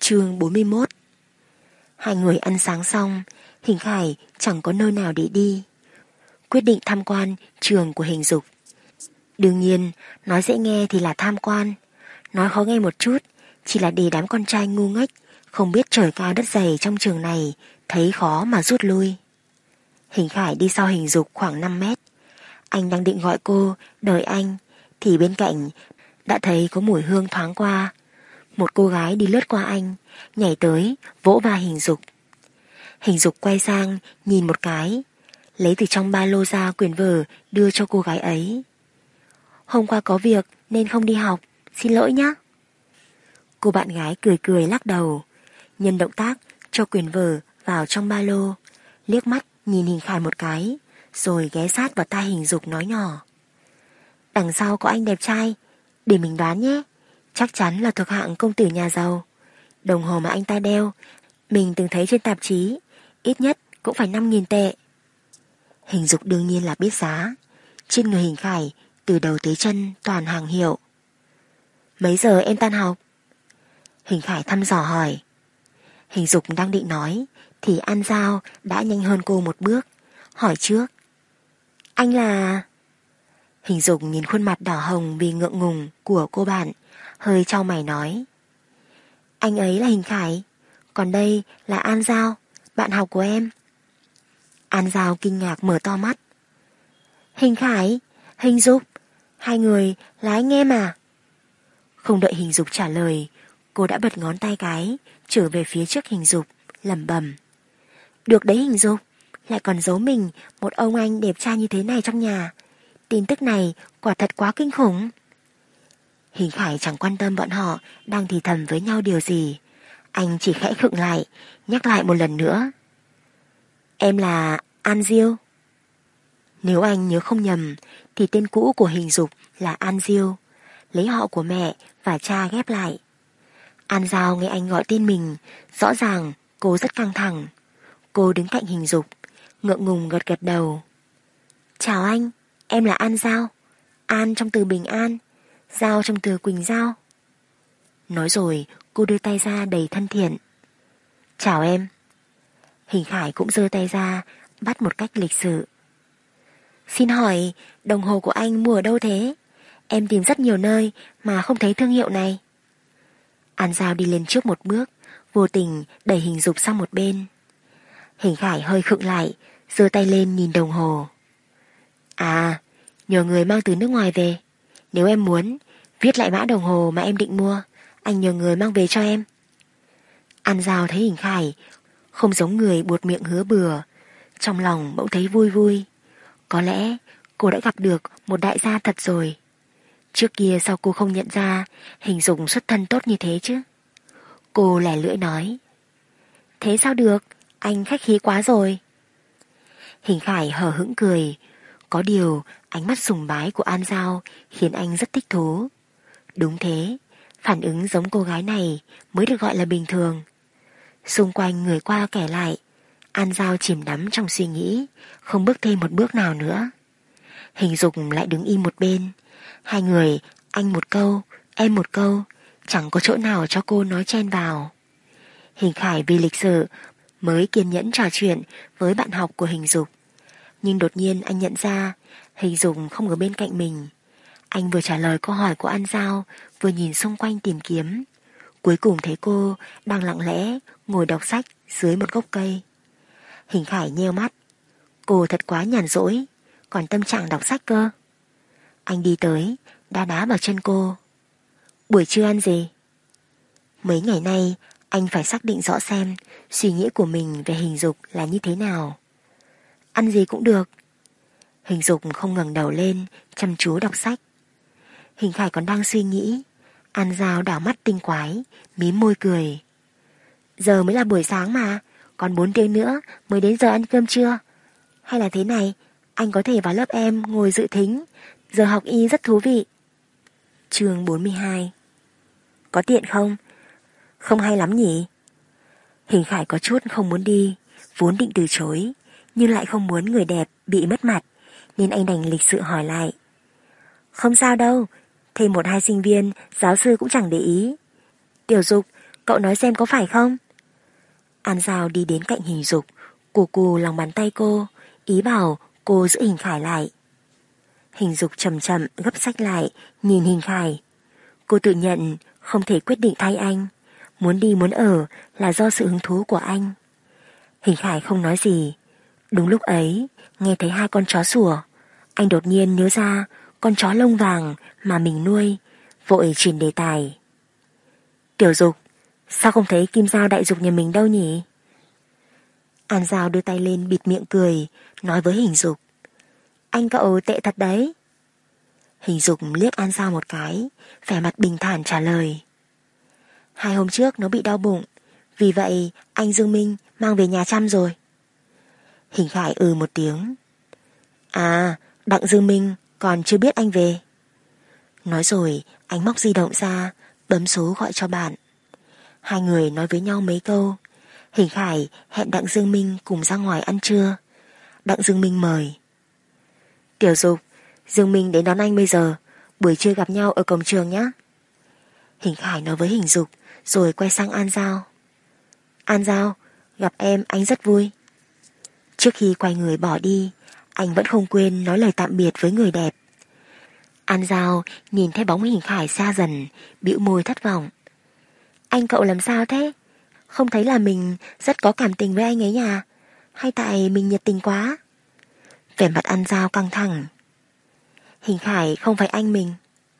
Chương 41. Hai người ăn sáng xong, Hình Khải chẳng có nơi nào để đi, quyết định tham quan trường của Hình Dục. Đương nhiên, nói dễ nghe thì là tham quan, nói khó nghe một chút chỉ là để đám con trai ngu ngốc không biết trời cao đất dày trong trường này thấy khó mà rút lui. Hình Khải đi sau Hình Dục khoảng 5 mét. Anh đang định gọi cô đợi anh thì bên cạnh đã thấy có mùi hương thoáng qua. Một cô gái đi lướt qua anh, nhảy tới vỗ vai Hình Dục. Hình Dục quay sang nhìn một cái, lấy từ trong ba lô ra quyển vở đưa cho cô gái ấy. Hôm qua có việc nên không đi học, xin lỗi nhé. Cô bạn gái cười cười lắc đầu, nhân động tác cho quyển vở vào trong ba lô, liếc mắt nhìn Hình Khải một cái, rồi ghé sát vào tai Hình Dục nói nhỏ. Đằng sau có anh đẹp trai, để mình đoán nhé, chắc chắn là thuộc hạng công tử nhà giàu. Đồng hồ mà anh ta đeo, mình từng thấy trên tạp chí, ít nhất cũng phải 5.000 tệ. Hình Dục đương nhiên là biết giá. Trên người Hình Khải từ đầu tới chân toàn hàng hiệu. Mấy giờ em tan học? Hình Khải thăm dò hỏi. Hình Dục đang định nói thì An Giao đã nhanh hơn cô một bước, hỏi trước. Anh là... Hình Dục nhìn khuôn mặt đỏ hồng vì ngượng ngùng của cô bạn, hơi chau mày nói. Anh ấy là Hình Khải, còn đây là An Giao, bạn học của em. An Giao kinh ngạc mở to mắt. Hình Khải, Hình Dục, hai người là anh em à? Không đợi Hình Dục trả lời, cô đã bật ngón tay cái trở về phía trước Hình Dục, lẩm bẩm. Được đấy Hình Dục, lại còn giấu mình một ông anh đẹp trai như thế này trong nhà. Tin tức này quả thật quá kinh khủng. Hình Khải chẳng quan tâm bọn họ đang thì thầm với nhau điều gì. Anh chỉ khẽ khựng lại, nhắc lại một lần nữa. Em là An Diêu. Nếu anh nhớ không nhầm thì tên cũ của Hình Dục là An Diêu, lấy họ của mẹ và cha ghép lại. An Giao nghe anh gọi tên mình, rõ ràng cô rất căng thẳng. Cô đứng cạnh Hình Dục, ngượng ngùng gật gật đầu. Chào anh, em là An Giao. An trong từ bình an, Giao trong từ Quỳnh Giao. Nói rồi cô đưa tay ra đầy thân thiện. Chào em. Hình Khải cũng giơ tay ra, bắt một cách lịch sự. Xin hỏi, đồng hồ của anh mua ở đâu thế? Em tìm rất nhiều nơi mà không thấy thương hiệu này. An Giao đi lên trước một bước, vô tình đẩy Hình Dục sang một bên. Hình Khải hơi khựng lại, giơ tay lên nhìn đồng hồ. À, nhờ người mang từ nước ngoài về. Nếu em muốn, viết lại mã đồng hồ mà em định mua, anh nhờ người mang về cho em. An Giao thấy Hình Khải không giống người buột miệng hứa bừa, trong lòng bỗng thấy vui vui. Có lẽ cô đã gặp được một đại gia thật rồi. Trước kia sao cô không nhận ra Hình Dục xuất thân tốt như thế chứ? Cô lẻ lưỡi nói. Thế sao được, anh khách khí quá rồi. Hình Khải hờ hững cười. Có điều ánh mắt sùng bái của An Giao khiến anh rất thích thú. Đúng thế, phản ứng giống cô gái này mới được gọi là bình thường. Xung quanh người qua kẻ lại, An Giao chìm đắm trong suy nghĩ, không bước thêm một bước nào nữa. Hình Dục lại đứng im một bên. Hai người, anh một câu, em một câu, chẳng có chỗ nào cho cô nói chen vào. Hình Khải vì lịch sự mới kiên nhẫn trò chuyện với bạn học của Hình Dục. Nhưng đột nhiên anh nhận ra Hình Dục không ở bên cạnh mình. Anh vừa trả lời câu hỏi của An Giao, vừa nhìn xung quanh tìm kiếm. Cuối cùng thấy cô đang lặng lẽ ngồi đọc sách dưới một gốc cây. Hình Khải nheo mắt. Cô thật quá nhàn rỗi, còn tâm trạng đọc sách cơ. Anh đi tới, đá đá vào chân cô. Buổi trưa ăn gì? Mấy ngày nay anh phải xác định rõ xem suy nghĩ của mình về Hình Dục là như thế nào. Ăn gì cũng được. Hình Dục không ngẩng đầu lên, chăm chú đọc sách. Hình Khải còn đang suy nghĩ, An Giao đảo mắt tinh quái, mím môi cười. Giờ mới là buổi sáng mà, còn 4 tiếng nữa mới đến giờ ăn cơm trưa. Hay là thế này, anh có thể vào lớp em ngồi dự thính, giờ học y rất thú vị. Chương 42. Có tiện không? Không hay lắm nhỉ? Hình Khải có chút không muốn đi, vốn định từ chối, nhưng lại không muốn người đẹp bị mất mặt, nên anh đành lịch sự hỏi lại. Không sao đâu, thêm 1-2 sinh viên, giáo sư cũng chẳng để ý. Tiểu Dục, cậu nói xem có phải không? An Giao đi đến cạnh Hình Dục, cù lòng bàn tay cô, ý bảo cô giữ Hình Khải lại. Hình Dục chậm chậm gấp sách lại, nhìn Hình Khải. Cô tự nhận không thể quyết định thay anh, muốn đi muốn ở là do sự hứng thú của anh. Hình Khải không nói gì. Đúng lúc ấy, nghe thấy hai con chó sủa, anh đột nhiên nhớ ra con chó lông vàng mà mình nuôi, vội chuyển đề tài. Tiểu Dục, sao không thấy Kim Giao đại dục nhà mình đâu nhỉ? An Giao đưa tay lên bịt miệng cười, nói với Hình Dục. Anh cậu tệ thật đấy. Hình Dục liếc An Giao một cái, vẻ mặt bình thản trả lời. 2 hôm trước nó bị đau bụng, vì vậy anh Dương Minh mang về nhà chăm rồi. Hình Khải một tiếng. À, Đặng Dương Minh còn chưa biết anh về. Nói rồi anh móc di động ra, bấm số gọi cho bạn. Hai người nói với nhau mấy câu. Hình Khải hẹn Đặng Dương Minh cùng ra ngoài ăn trưa. Đặng Dương Minh mời. Tiểu Dục, Dương Minh đến đón anh bây giờ, buổi trưa gặp nhau ở cổng trường nhé. Hình Khải nói với Hình Dục, rồi quay sang An Giao. An Giao, gặp em anh rất vui. Trước khi quay người bỏ đi, anh vẫn không quên nói lời tạm biệt với người đẹp. An Giao nhìn thấy bóng Hình Khải xa dần, bĩu môi thất vọng. Anh cậu làm sao thế? Không thấy là mình rất có cảm tình với anh ấy à? Hay tại mình nhiệt tình quá? Vẻ mặt An Giao căng thẳng. Hình Khải không phải anh mình.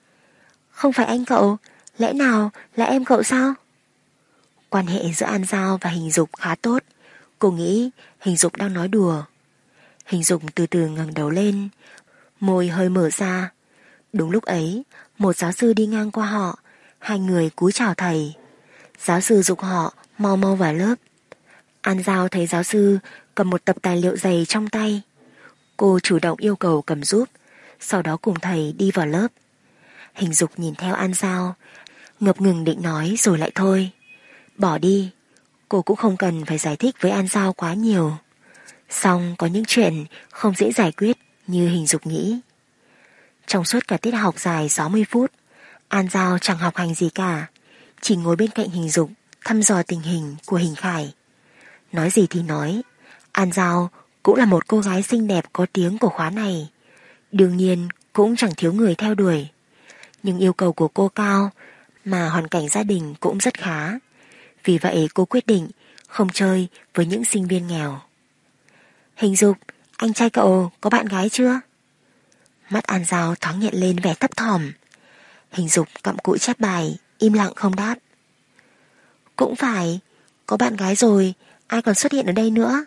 Không phải anh cậu, lẽ nào là em cậu sao? Quan hệ giữa An Giao và Hình Dục khá tốt. Cô nghĩ Hình Dục đang nói đùa. Hình Dục từ từ ngẩng đầu lên, môi hơi mở ra. Đúng lúc ấy, một giáo sư đi ngang qua họ. Hai người cúi chào thầy. Giáo sư giục họ mau mau vào lớp. An Giao thấy giáo sư cầm một tập tài liệu dày trong tay. Cô chủ động yêu cầu cầm giúp, sau đó cùng thầy đi vào lớp. Hình Dục nhìn theo An Giao, ngập ngừng định nói rồi lại thôi. Bỏ đi, cô cũng không cần phải giải thích với An Giao quá nhiều. Xong có những chuyện không dễ giải quyết như Hình Dục nghĩ. Trong suốt cả tiết học dài 60 phút, An Giao chẳng học hành gì cả, chỉ ngồi bên cạnh Hình Dục thăm dò tình hình của Hình Khải. Nói gì thì nói, An Giao cũng là một cô gái xinh đẹp có tiếng của khóa này. Đương nhiên cũng chẳng thiếu người theo đuổi. Nhưng yêu cầu của cô cao, mà hoàn cảnh gia đình cũng rất khá. Vì vậy cô quyết định không chơi với những sinh viên nghèo. Hình Dục, anh trai cậu có bạn gái chưa? Mắt An Giao thoáng hiện lên vẻ thấp thỏm. Hình Dục cặm cụi chép bài, im lặng không đáp. Cũng phải, có bạn gái rồi, ai còn xuất hiện ở đây nữa?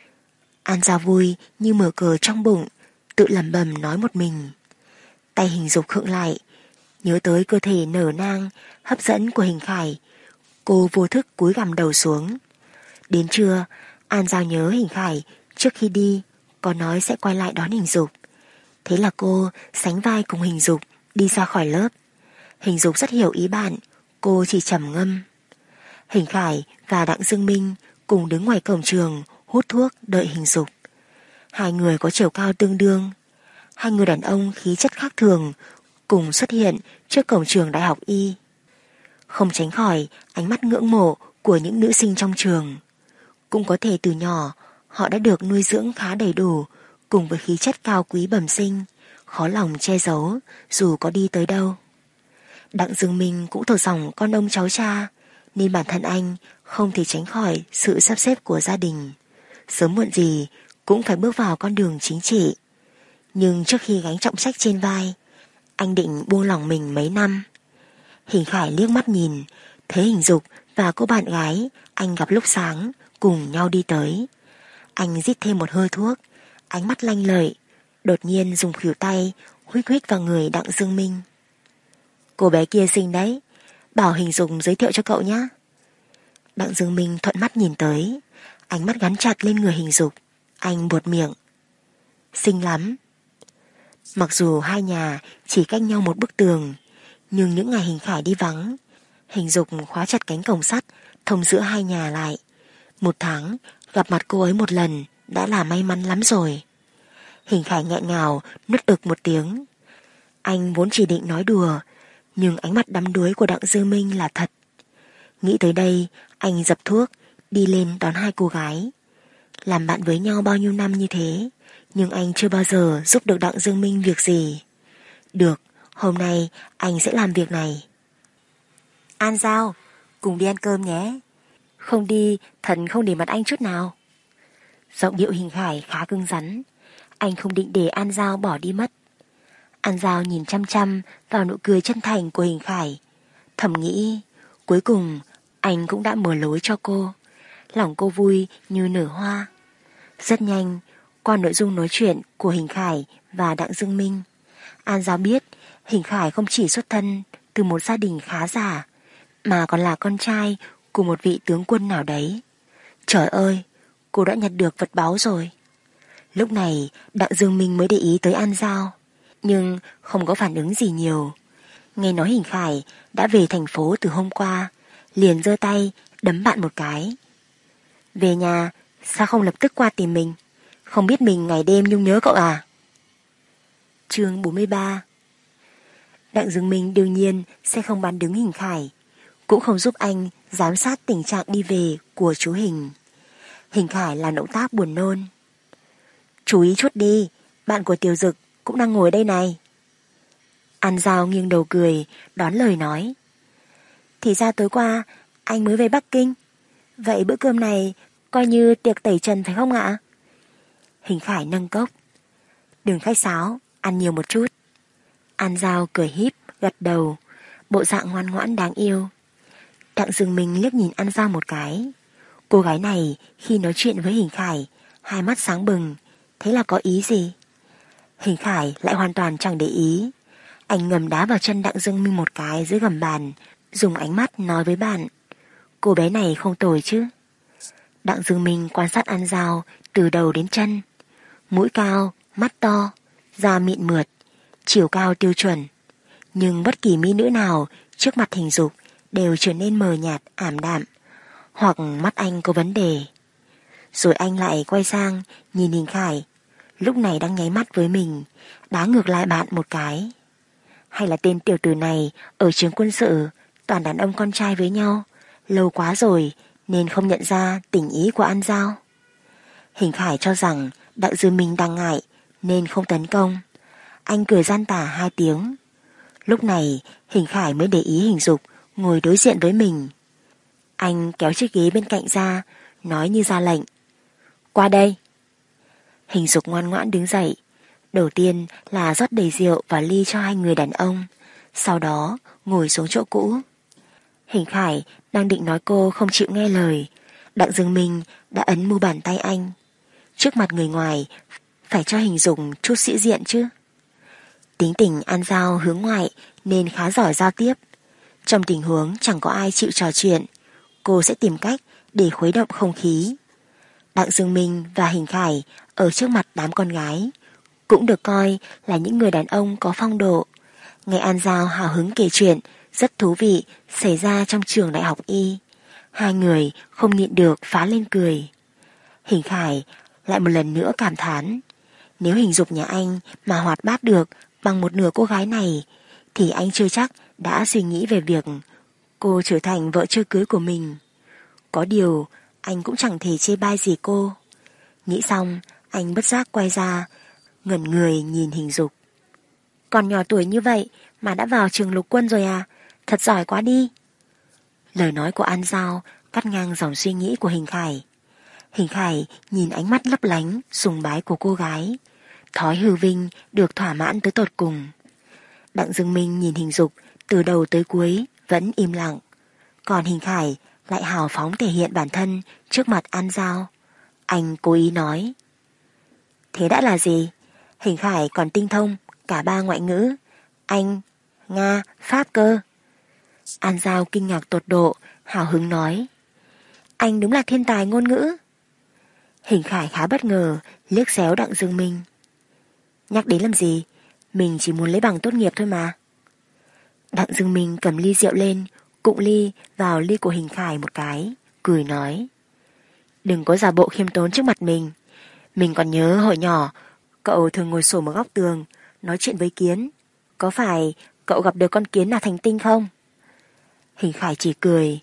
An Giao vui như mở cờ trong bụng, tự lẩm bẩm nói một mình. Tay Hình Dục khựng lại, nhớ tới cơ thể nở nang, hấp dẫn của Hình Khải. Cô vô thức cúi gằm đầu xuống. Đến trưa, An Giao nhớ Hình Khải trước khi đi có nói sẽ quay lại đón Hình Dục. Thế là cô sánh vai cùng Hình Dục đi ra khỏi lớp. Hình Dục rất hiểu ý bạn, cô chỉ trầm ngâm. Hình Khải và Đặng Dương Minh cùng đứng ngoài cổng trường hút thuốc đợi Hình Dục. Hai người có chiều cao tương đương. Hai người đàn ông khí chất khác thường cùng xuất hiện trước cổng trường Đại học Y. Không tránh khỏi ánh mắt ngưỡng mộ của những nữ sinh trong trường. Cũng có thể từ nhỏ họ đã được nuôi dưỡng khá đầy đủ, cùng với khí chất cao quý bẩm sinh, khó lòng che giấu dù có đi tới đâu. Đặng Dương Minh cũng thuộc dòng con ông cháu cha, nên bản thân anh không thể tránh khỏi sự sắp xếp của gia đình. Sớm muộn gì cũng phải bước vào con đường chính trị. Nhưng trước khi gánh trọng trách trên vai, anh định buông lỏng mình mấy năm. Hình Khải liếc mắt nhìn, thấy Hình Dục và cô bạn gái anh gặp lúc sáng cùng nhau đi tới. Anh rít thêm một hơi thuốc, ánh mắt lanh lợi, đột nhiên dùng khuỷu tay huých huých vào người Đặng Dương Minh. Cô bé kia xinh đấy, bảo Hình Dục giới thiệu cho cậu nhé. Đặng Dương Minh thuận mắt nhìn tới, ánh mắt gắn chặt lên người Hình Dục. Anh buột miệng. Xinh lắm. Mặc dù hai nhà chỉ cách nhau một bức tường, nhưng những ngày Hình Khải đi vắng, Hình Dục khóa chặt cánh cổng sắt thông giữa hai nhà lại. 1 tháng gặp mặt cô ấy một lần đã là may mắn lắm rồi. Hình Khải nghẹn ngào nuốt ực một tiếng. Anh vốn chỉ định nói đùa, nhưng ánh mắt đắm đuối của Đặng Dương Minh là thật. Nghĩ tới đây, anh dập thuốc, đi lên đón hai cô gái. Làm bạn với nhau bao nhiêu năm như thế, nhưng anh chưa bao giờ giúp được Đặng Dương Minh việc gì. Được, hôm nay anh sẽ làm việc này. An Giao, cùng đi ăn cơm nhé. Không đi, thần không để mặt anh chút nào. Giọng điệu Hình Khải khá cứng rắn. Anh không định để An Giao bỏ đi mất. An Giao nhìn chăm chăm vào nụ cười chân thành của Hình Khải, thầm nghĩ, cuối cùng anh cũng đã mở lối cho cô. Lòng cô vui như nở hoa. Rất nhanh, qua nội dung nói chuyện của Hình Khải và Đặng Dương Minh, An Giao biết Hình Khải không chỉ xuất thân từ một gia đình khá giả, mà còn là con trai của một vị tướng quân nào đấy. Trời ơi, cô đã nhặt được vật báu rồi. Lúc này Đặng Dương Minh mới để ý tới An Giao, nhưng không có phản ứng gì nhiều. Nghe nói Hình Khải đã về thành phố từ hôm qua, liền giơ tay đấm bạn một cái. Về nhà, sao không lập tức qua tìm mình? Không biết mình ngày đêm nhung nhớ cậu à? Chương 43. Đặng Dương Minh đương nhiên sẽ không bán đứng Hình Khải, cũng không giúp anh giám sát tình trạng đi về của chú Hình. Hình Khải là động tác buồn nôn. Chú ý chút đi, bạn của Tiểu Dực cũng đang ngồi đây này. An Giao nghiêng đầu cười, đón lời nói. Thì ra tối qua anh mới về Bắc Kinh. Vậy bữa cơm này coi như tiệc tẩy trần phải không ạ? Hình Khải nâng cốc. Đừng khách sáo, ăn nhiều một chút. An Giao cười híp, gật đầu, bộ dạng ngoan ngoãn đáng yêu. Đặng Dương Minh liếc nhìn An Giao một cái. Cô gái này khi nói chuyện với Hình Khải, hai mắt sáng bừng, thế là có ý gì? Hình Khải lại hoàn toàn chẳng để ý. Anh ngầm đá vào chân Đặng Dương Minh một cái dưới gầm bàn, dùng ánh mắt nói với bạn. Cô bé này không tồi chứ? Đặng Dương Minh quan sát An Giao từ đầu đến chân. Mũi cao, mắt to, da mịn mượt, chiều cao tiêu chuẩn. Nhưng bất kỳ mỹ nữ nào trước mặt Hình Dục đều trở nên mờ nhạt, ảm đạm, hoặc mắt anh có vấn đề. Rồi anh lại quay sang nhìn Hình Khải, lúc này đang nháy mắt với mình, đá ngược lại bạn một cái. Hay là tên tiểu tử này ở trường quân sự, toàn đàn ông con trai với nhau, lâu quá rồi nên không nhận ra tình ý của An Giao. Hình Khải cho rằng Đặng Dương Minh đang ngại nên không tấn công. Anh cười gian tà hai tiếng. Lúc này Hình Khải mới để ý Hình Dục ngồi đối diện với mình. Anh kéo chiếc ghế bên cạnh ra, nói như ra lệnh. Qua đây. Hình Dục ngoan ngoãn đứng dậy. Đầu tiên là rót đầy rượu và ly cho hai người đàn ông, sau đó ngồi xuống chỗ cũ. Hình Khải đang định nói cô không chịu nghe lời, Đặng Dương Minh đã ấn mu bàn tay anh. Trước mặt người ngoài phải cho Hình Dục chút sĩ diện chứ. Tính tình An Giao hướng ngoại nên khá giỏi giao tiếp. Trong tình huống chẳng có ai chịu trò chuyện, cô sẽ tìm cách để khuấy động không khí. Đặng Dương Minh và Hình Khải ở trước mặt đám con gái cũng được coi là những người đàn ông có phong độ. Nghe An Giao hào hứng kể chuyện rất thú vị xảy ra trong trường đại học y, hai người không nhịn được phá lên cười. Hình Khải lại một lần nữa cảm thán, nếu Hình Dục nhà anh mà hoạt bát được bằng một nửa cô gái này, thì anh chưa chắc đã suy nghĩ về việc cô trở thành vợ chưa cưới của mình. Có điều anh cũng chẳng thể chê bai gì cô. Nghĩ xong anh bất giác quay ra, ngẩn người nhìn Hình Dục. Còn nhỏ tuổi như vậy mà đã vào trường lục quân rồi à? Thật giỏi quá đi. Lời nói của An Giao cắt ngang dòng suy nghĩ của Hình Khải. Hình Khải nhìn ánh mắt lấp lánh sùng bái của cô gái, thói hư vinh được thỏa mãn tới tột cùng. Đặng Dương Minh nhìn Hình Dục từ đầu tới cuối vẫn im lặng, còn Hình Khải lại hào phóng thể hiện bản thân trước mặt An Giao. Anh cố ý nói, thế đã là gì? Hình Khải còn tinh thông cả ba ngoại ngữ, Anh, Nga, Pháp cơ. An Giao kinh ngạc tột độ, hào hứng nói, anh đúng là thiên tài ngôn ngữ. Hình Khải khá bất ngờ, liếc xéo Đặng Dương Minh. Nhắc đến làm gì? Mình chỉ muốn lấy bằng tốt nghiệp thôi mà. Đặng Dương Minh cầm ly rượu lên, cụng ly vào ly của Hình Khải một cái, cười nói, đừng có giả bộ khiêm tốn trước mặt mình. Mình còn nhớ hồi nhỏ, cậu thường ngồi xổm ở góc tường, nói chuyện với kiến. Có phải cậu gặp được con kiến nào thành tinh không? Hình Khải chỉ cười,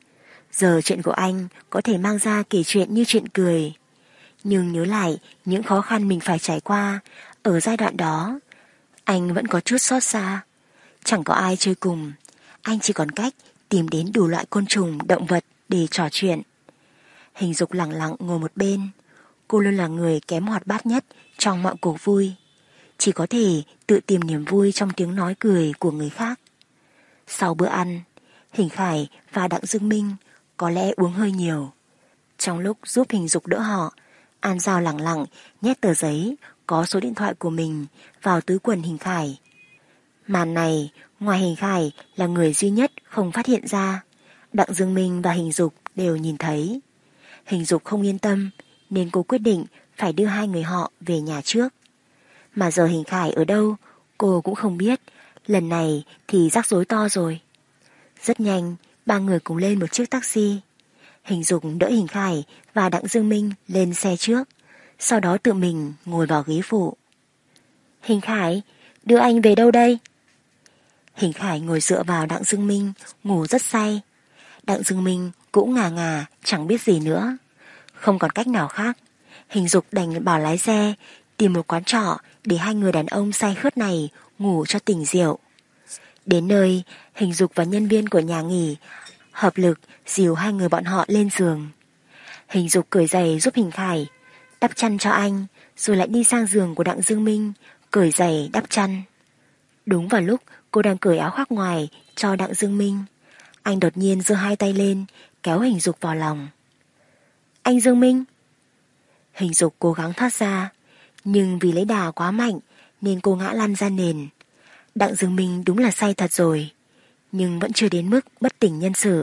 Giờ chuyện của anh có thể mang ra kể chuyện như chuyện cười. Nhưng nhớ lại những khó khăn mình phải trải qua ở giai đoạn đó, anh vẫn có chút xót xa. Chẳng có ai chơi cùng, anh chỉ còn cách tìm đến đủ loại côn trùng, động vật để trò chuyện. Hình Dục lặng lặng ngồi một bên. Cô luôn là người kém hoạt bát nhất trong mọi cuộc vui, chỉ có thể tự tìm niềm vui trong tiếng nói cười của người khác. Sau bữa ăn, Hình Khải và Đặng Dương Minh có lẽ uống hơi nhiều. Trong lúc giúp Hình Dục đỡ họ, An Giao lẳng lặng nhét tờ giấy có số điện thoại của mình vào túi quần Hình Khải. Màn này, ngoài Hình Khải là người duy nhất không phát hiện ra, Đặng Dương Minh và Hình Dục đều nhìn thấy. Hình Dục không yên tâm nên cô quyết định phải đưa hai người họ về nhà trước. Mà giờ Hình Khải ở đâu cô cũng không biết. Lần này thì rắc rối to rồi. Rất nhanh, ba người cùng lên một chiếc taxi. Hình Dục đỡ Hình Khải và Đặng Dương Minh lên xe trước, sau đó tự mình ngồi vào ghế phụ. Hình Khải, đưa anh về đâu đây? Hình Khải ngồi dựa vào Đặng Dương Minh, ngủ rất say. Đặng Dương Minh cũng ngà ngà, chẳng biết gì nữa. Không còn cách nào khác, Hình Dục đành bảo lái xe tìm một quán trọ để hai người đàn ông say khướt này ngủ cho tỉnh rượu. Đến nơi, Hình Dục và nhân viên của nhà nghỉ hợp lực dìu hai người bọn họ lên giường. Hình Dục cởi giày giúp Hình Khải, đắp chăn cho anh, rồi lại đi sang giường của Đặng Dương Minh, cởi giày đắp chăn. Đúng vào lúc cô đang cởi áo khoác ngoài cho Đặng Dương Minh, anh đột nhiên giơ hai tay lên, kéo Hình Dục vào lòng. Anh Dương Minh! Hình Dục cố gắng thoát ra, nhưng vì lấy đà quá mạnh nên cô ngã lăn ra nền. Đặng Dương Minh đúng là say thật rồi, nhưng vẫn chưa đến mức bất tỉnh nhân sự.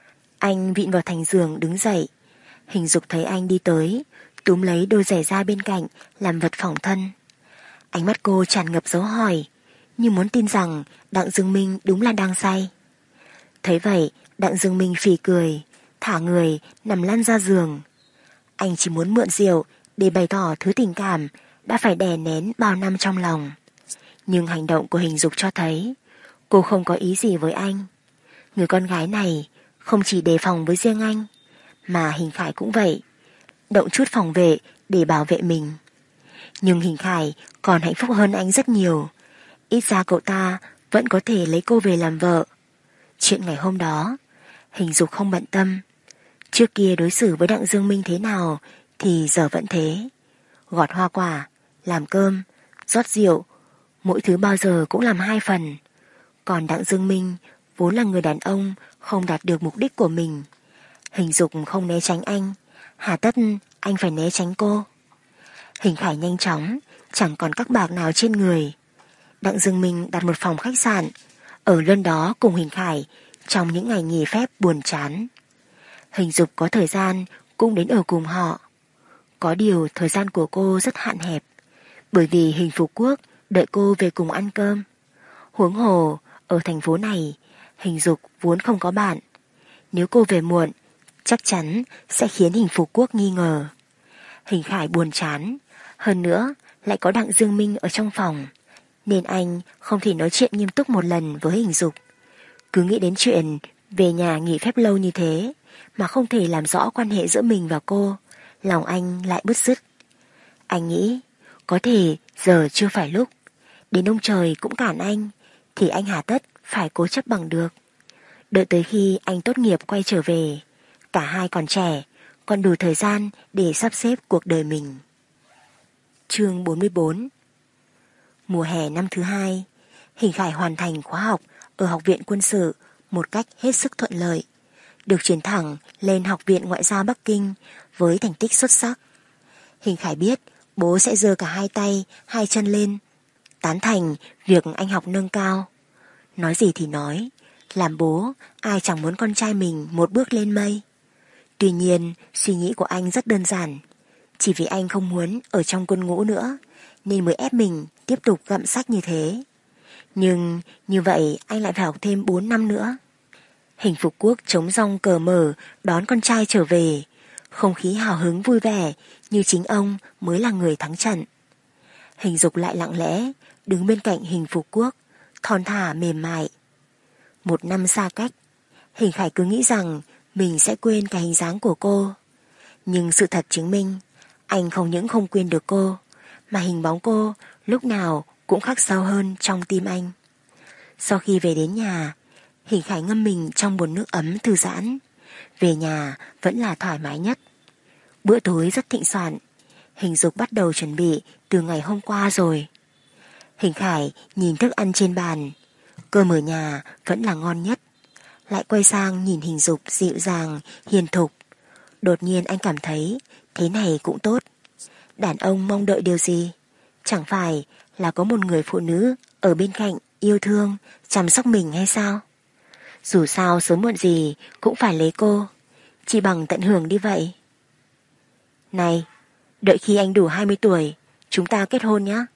Anh vịn vào thành giường đứng dậy. Hình Dục thấy anh đi tới, túm lấy đôi giày da bên cạnh làm vật phòng thân. Ánh mắt cô tràn ngập dấu hỏi, như muốn tin rằng Đặng Dương Minh đúng là đang say. Thấy vậy, Đặng Dương Minh phì cười, thả người nằm lăn ra giường. Anh chỉ muốn mượn rượu để bày tỏ thứ tình cảm đã phải đè nén bao năm trong lòng. Nhưng hành động của Hình Dục cho thấy cô không có ý gì với anh. Người con gái này không chỉ đề phòng với riêng anh, mà Hình Khải cũng vậy, động chút phòng vệ để bảo vệ mình. Nhưng Hình Khải còn hạnh phúc hơn anh rất nhiều. Ít ra cậu ta vẫn có thể lấy cô về làm vợ. Chuyện ngày hôm đó, Hình Dục không bận tâm. Trước kia đối xử với Đặng Dương Minh thế nào thì giờ vẫn thế. Gọt hoa quả, làm cơm, rót rượu, mỗi thứ bao giờ cũng làm hai phần. Còn Đặng Dương Minh vốn là người đàn ông không đạt được mục đích của mình. Hình Dục không né tránh anh, hà tất anh phải né tránh cô. Hình Khải nhanh chóng, chẳng còn các bạc nào trên người. Đặng Dương Minh đặt một phòng khách sạn, ở luôn đó cùng Hình Khải trong những ngày nghỉ phép buồn chán. Hình Dục có thời gian cũng đến ở cùng họ. Có điều thời gian của cô rất hạn hẹp, bởi vì Hình Phú Quốc đợi cô về cùng ăn cơm. Huống hồ, ở thành phố này, Hình Dục vốn không có bạn. Nếu cô về muộn, chắc chắn sẽ khiến Hình Phú Quốc nghi ngờ. Hình Khải buồn chán, hơn nữa lại có Đặng Dương Minh ở trong phòng, nên anh không thể nói chuyện nghiêm túc một lần với Hình Dục. Cứ nghĩ đến chuyện về nhà nghỉ phép lâu như thế mà không thể làm rõ quan hệ giữa mình và cô, lòng anh lại bứt rứt. Anh nghĩ có thể giờ chưa phải lúc, đến ông trời cũng cản anh thì anh hà tất phải cố chấp bằng được. Đợi tới khi anh tốt nghiệp quay trở về, cả hai còn trẻ, còn đủ thời gian để sắp xếp cuộc đời mình. Chương 44. Mùa hè năm thứ 2, Hình Khải hoàn thành khóa học ở Học viện Quân sự một cách hết sức thuận lợi, được chuyển thẳng lên Học viện Ngoại giao Bắc Kinh với thành tích xuất sắc. Hình Khải biết bố sẽ giơ cả hai tay, hai chân lên, tán thành việc anh học nâng cao. Nói gì thì nói, làm bố ai chẳng muốn con trai mình một bước lên mây. Tuy nhiên, suy nghĩ của anh rất đơn giản. Chỉ vì anh không muốn ở trong quân ngũ nữa, nên mới ép mình tiếp tục gặm sách như thế. Nhưng như vậy anh lại phải học thêm 4 năm nữa. Hình Phục Quốc trống rong cờ mở đón con trai trở về, không khí hào hứng vui vẻ như chính ông mới là người thắng trận. Hình Dục lại lặng lẽ đứng bên cạnh Hình Phục Quốc, thon thả mềm mại. 1 năm xa cách, Hình Khải cứ nghĩ rằng mình sẽ quên cả hình dáng của cô. Nhưng sự thật chứng minh, anh không những không quên được cô, mà hình bóng cô lúc nào cũng khắc sâu hơn trong tim anh. Sau khi về đến nhà, Hình Khải ngâm mình trong bồn nước ấm thư giãn. Về nhà vẫn là thoải mái nhất. Bữa tối rất thịnh soạn. Hình Dục bắt đầu chuẩn bị từ ngày hôm qua rồi. Hình Khải nhìn thức ăn trên bàn. Cơm ở nhà vẫn là ngon nhất. Lại quay sang nhìn Hình Dục dịu dàng, hiền thục. Đột nhiên anh cảm thấy thế này cũng tốt. Đàn ông mong đợi điều gì? Chẳng phải là có một người phụ nữ ở bên cạnh yêu thương, chăm sóc mình hay sao? Dù sao sớm muộn gì cũng phải lấy cô, chỉ bằng tận hưởng đi vậy. Này, đợi khi anh đủ 20 tuổi, chúng ta kết hôn nhé.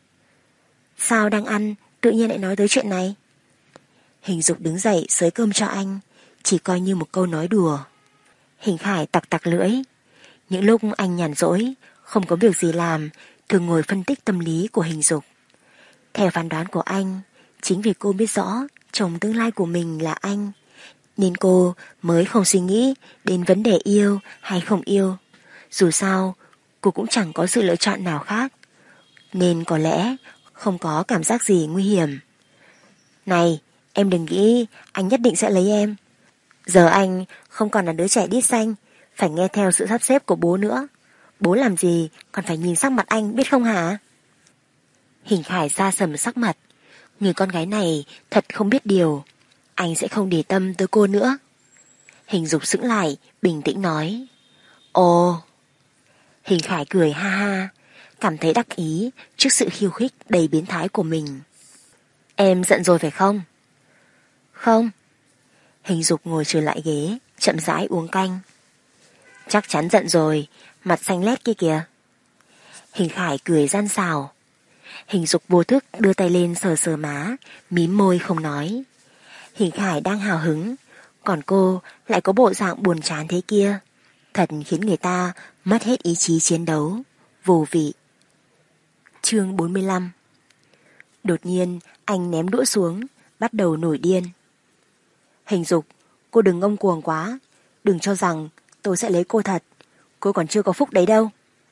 Sao đang ăn, tự nhiên lại nói tới chuyện này? Hình Dục đứng dậy xới cơm cho anh, chỉ coi như một câu nói đùa. Hình Khải tặc tặc lưỡi. Những lúc anh nhàn rỗi, không có việc gì làm, thường ngồi phân tích tâm lý của Hình Dục. Theo phán đoán của anh, chính vì cô biết rõ chồng tương lai của mình là anh, nên cô mới không suy nghĩ đến vấn đề yêu hay không yêu. Dù sao, cô cũng chẳng có sự lựa chọn nào khác, nên có lẽ không có cảm giác gì nguy hiểm. Này, em đừng nghĩ anh nhất định sẽ lấy em. Giờ anh không còn là đứa trẻ đít xanh, phải nghe theo sự sắp xếp của bố nữa. Bố làm gì còn phải nhìn sắc mặt anh, biết không hả? Hình Khải sa sầm sắc mặt. Người con gái này thật không biết điều. Anh sẽ không để tâm tới cô nữa. Hình Dục sững lại, bình tĩnh nói. Ồ. Hình Khải cười ha ha, cảm thấy đắc ý trước sự khiêu khích đầy biến thái của mình. Em giận rồi phải không? Không. Hình Dục ngồi trở lại ghế, chậm rãi uống canh. Chắc chắn giận rồi, mặt xanh lét kia kìa. Hình Khải cười gian xào. Hình Dục vô thức đưa tay lên sờ sờ má, mím môi không nói. Hình Khải đang hào hứng, còn cô lại có bộ dạng buồn chán thế kia. Thật khiến người ta mất hết ý chí chiến đấu, vô vị. Chương 45. Đột nhiên anh ném đũa xuống, bắt đầu nổi điên. Hình Dục, cô đừng ngông cuồng quá, đừng cho rằng tôi sẽ lấy cô thật. Cô còn chưa có phúc đấy đâu.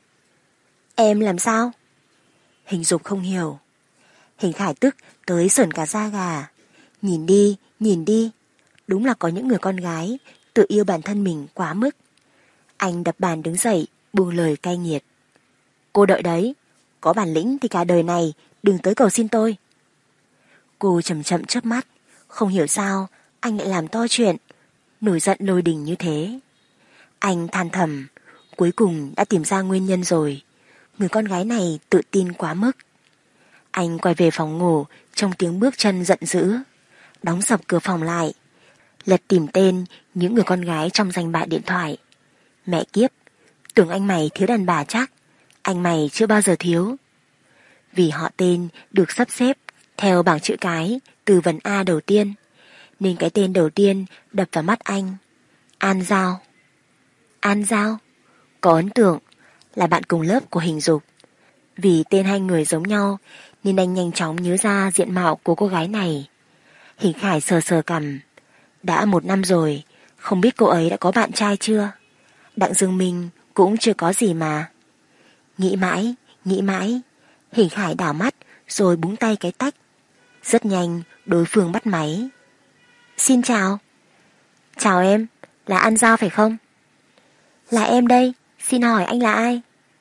Em làm sao? Hình Dục không hiểu. Hình Khải tức tới sởn cả da gà. Nhìn đi, đúng là có những người con gái tự yêu bản thân mình quá mức. Anh đập bàn đứng dậy, buông lời cay nghiệt. Cô đợi đấy, có bản lĩnh thì cả đời này đừng tới cầu xin tôi. Cô chậm chậm chớp mắt, không hiểu sao anh lại làm to chuyện, nổi giận lôi đình như thế. Anh than thầm, cuối cùng đã tìm ra nguyên nhân rồi. Người con gái này tự tin quá mức. Anh quay về phòng ngủ trong tiếng bước chân giận dữ, đóng sập cửa phòng lại, lật tìm tên những người con gái trong danh bạ điện thoại. Mẹ kiếp, tưởng anh mày thiếu đàn bà chắc, anh mày chưa bao giờ thiếu. Vì họ tên được sắp xếp theo bảng chữ cái từ vần A đầu tiên, nên cái tên đầu tiên đập vào mắt anh. An Giao. An Giao? Có ấn tượng là bạn cùng lớp của Hình Dục. Vì tên hai người giống nhau nên anh nhanh chóng nhớ ra diện mạo của cô gái này. Hình Khải sờ sờ cằm. Đã 1 năm rồi, không biết cô ấy đã có bạn trai chưa? Đặng Dương Minh cũng chưa có gì mà. Nghĩ mãi, Hình Khải đảo mắt rồi búng tay cái tách. Rất nhanh đối phương bắt máy. Xin chào. Chào em, là An Giao phải không? Là em đây, xin hỏi anh là ai?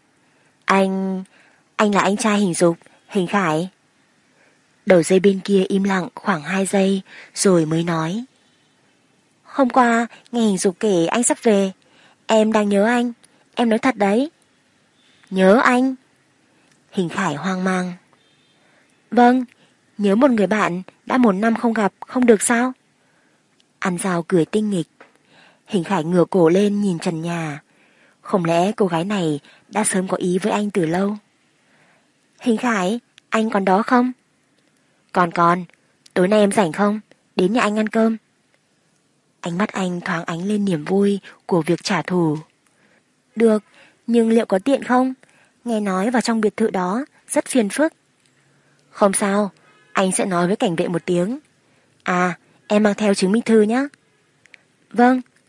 Anh là anh trai Hình Dục, Hình Khải. Đầu dây bên kia im lặng khoảng 2 giây rồi mới nói. Hôm qua nghe Hình Dục kể anh sắp về, em đang nhớ anh, em nói thật đấy. Nhớ anh? Hình Khải hoang mang. Vâng, nhớ một người bạn đã 1 năm không gặp không được sao? An Giao cười tinh nghịch. Hình Khải ngửa cổ lên nhìn trần nhà. Không lẽ cô gái này đã sớm có ý với anh từ lâu? Hình Khải, anh còn đó không? Còn, tối nay em rảnh không? Đến nhà anh ăn cơm. Ánh mắt anh thoáng ánh lên niềm vui của việc trả thù. Được, nhưng liệu có tiện không? Nghe nói vào trong biệt thự đó rất phiền phức. Không sao, anh sẽ nói với cảnh vệ một tiếng. À, em mang theo chứng minh thư nhé. Vâng,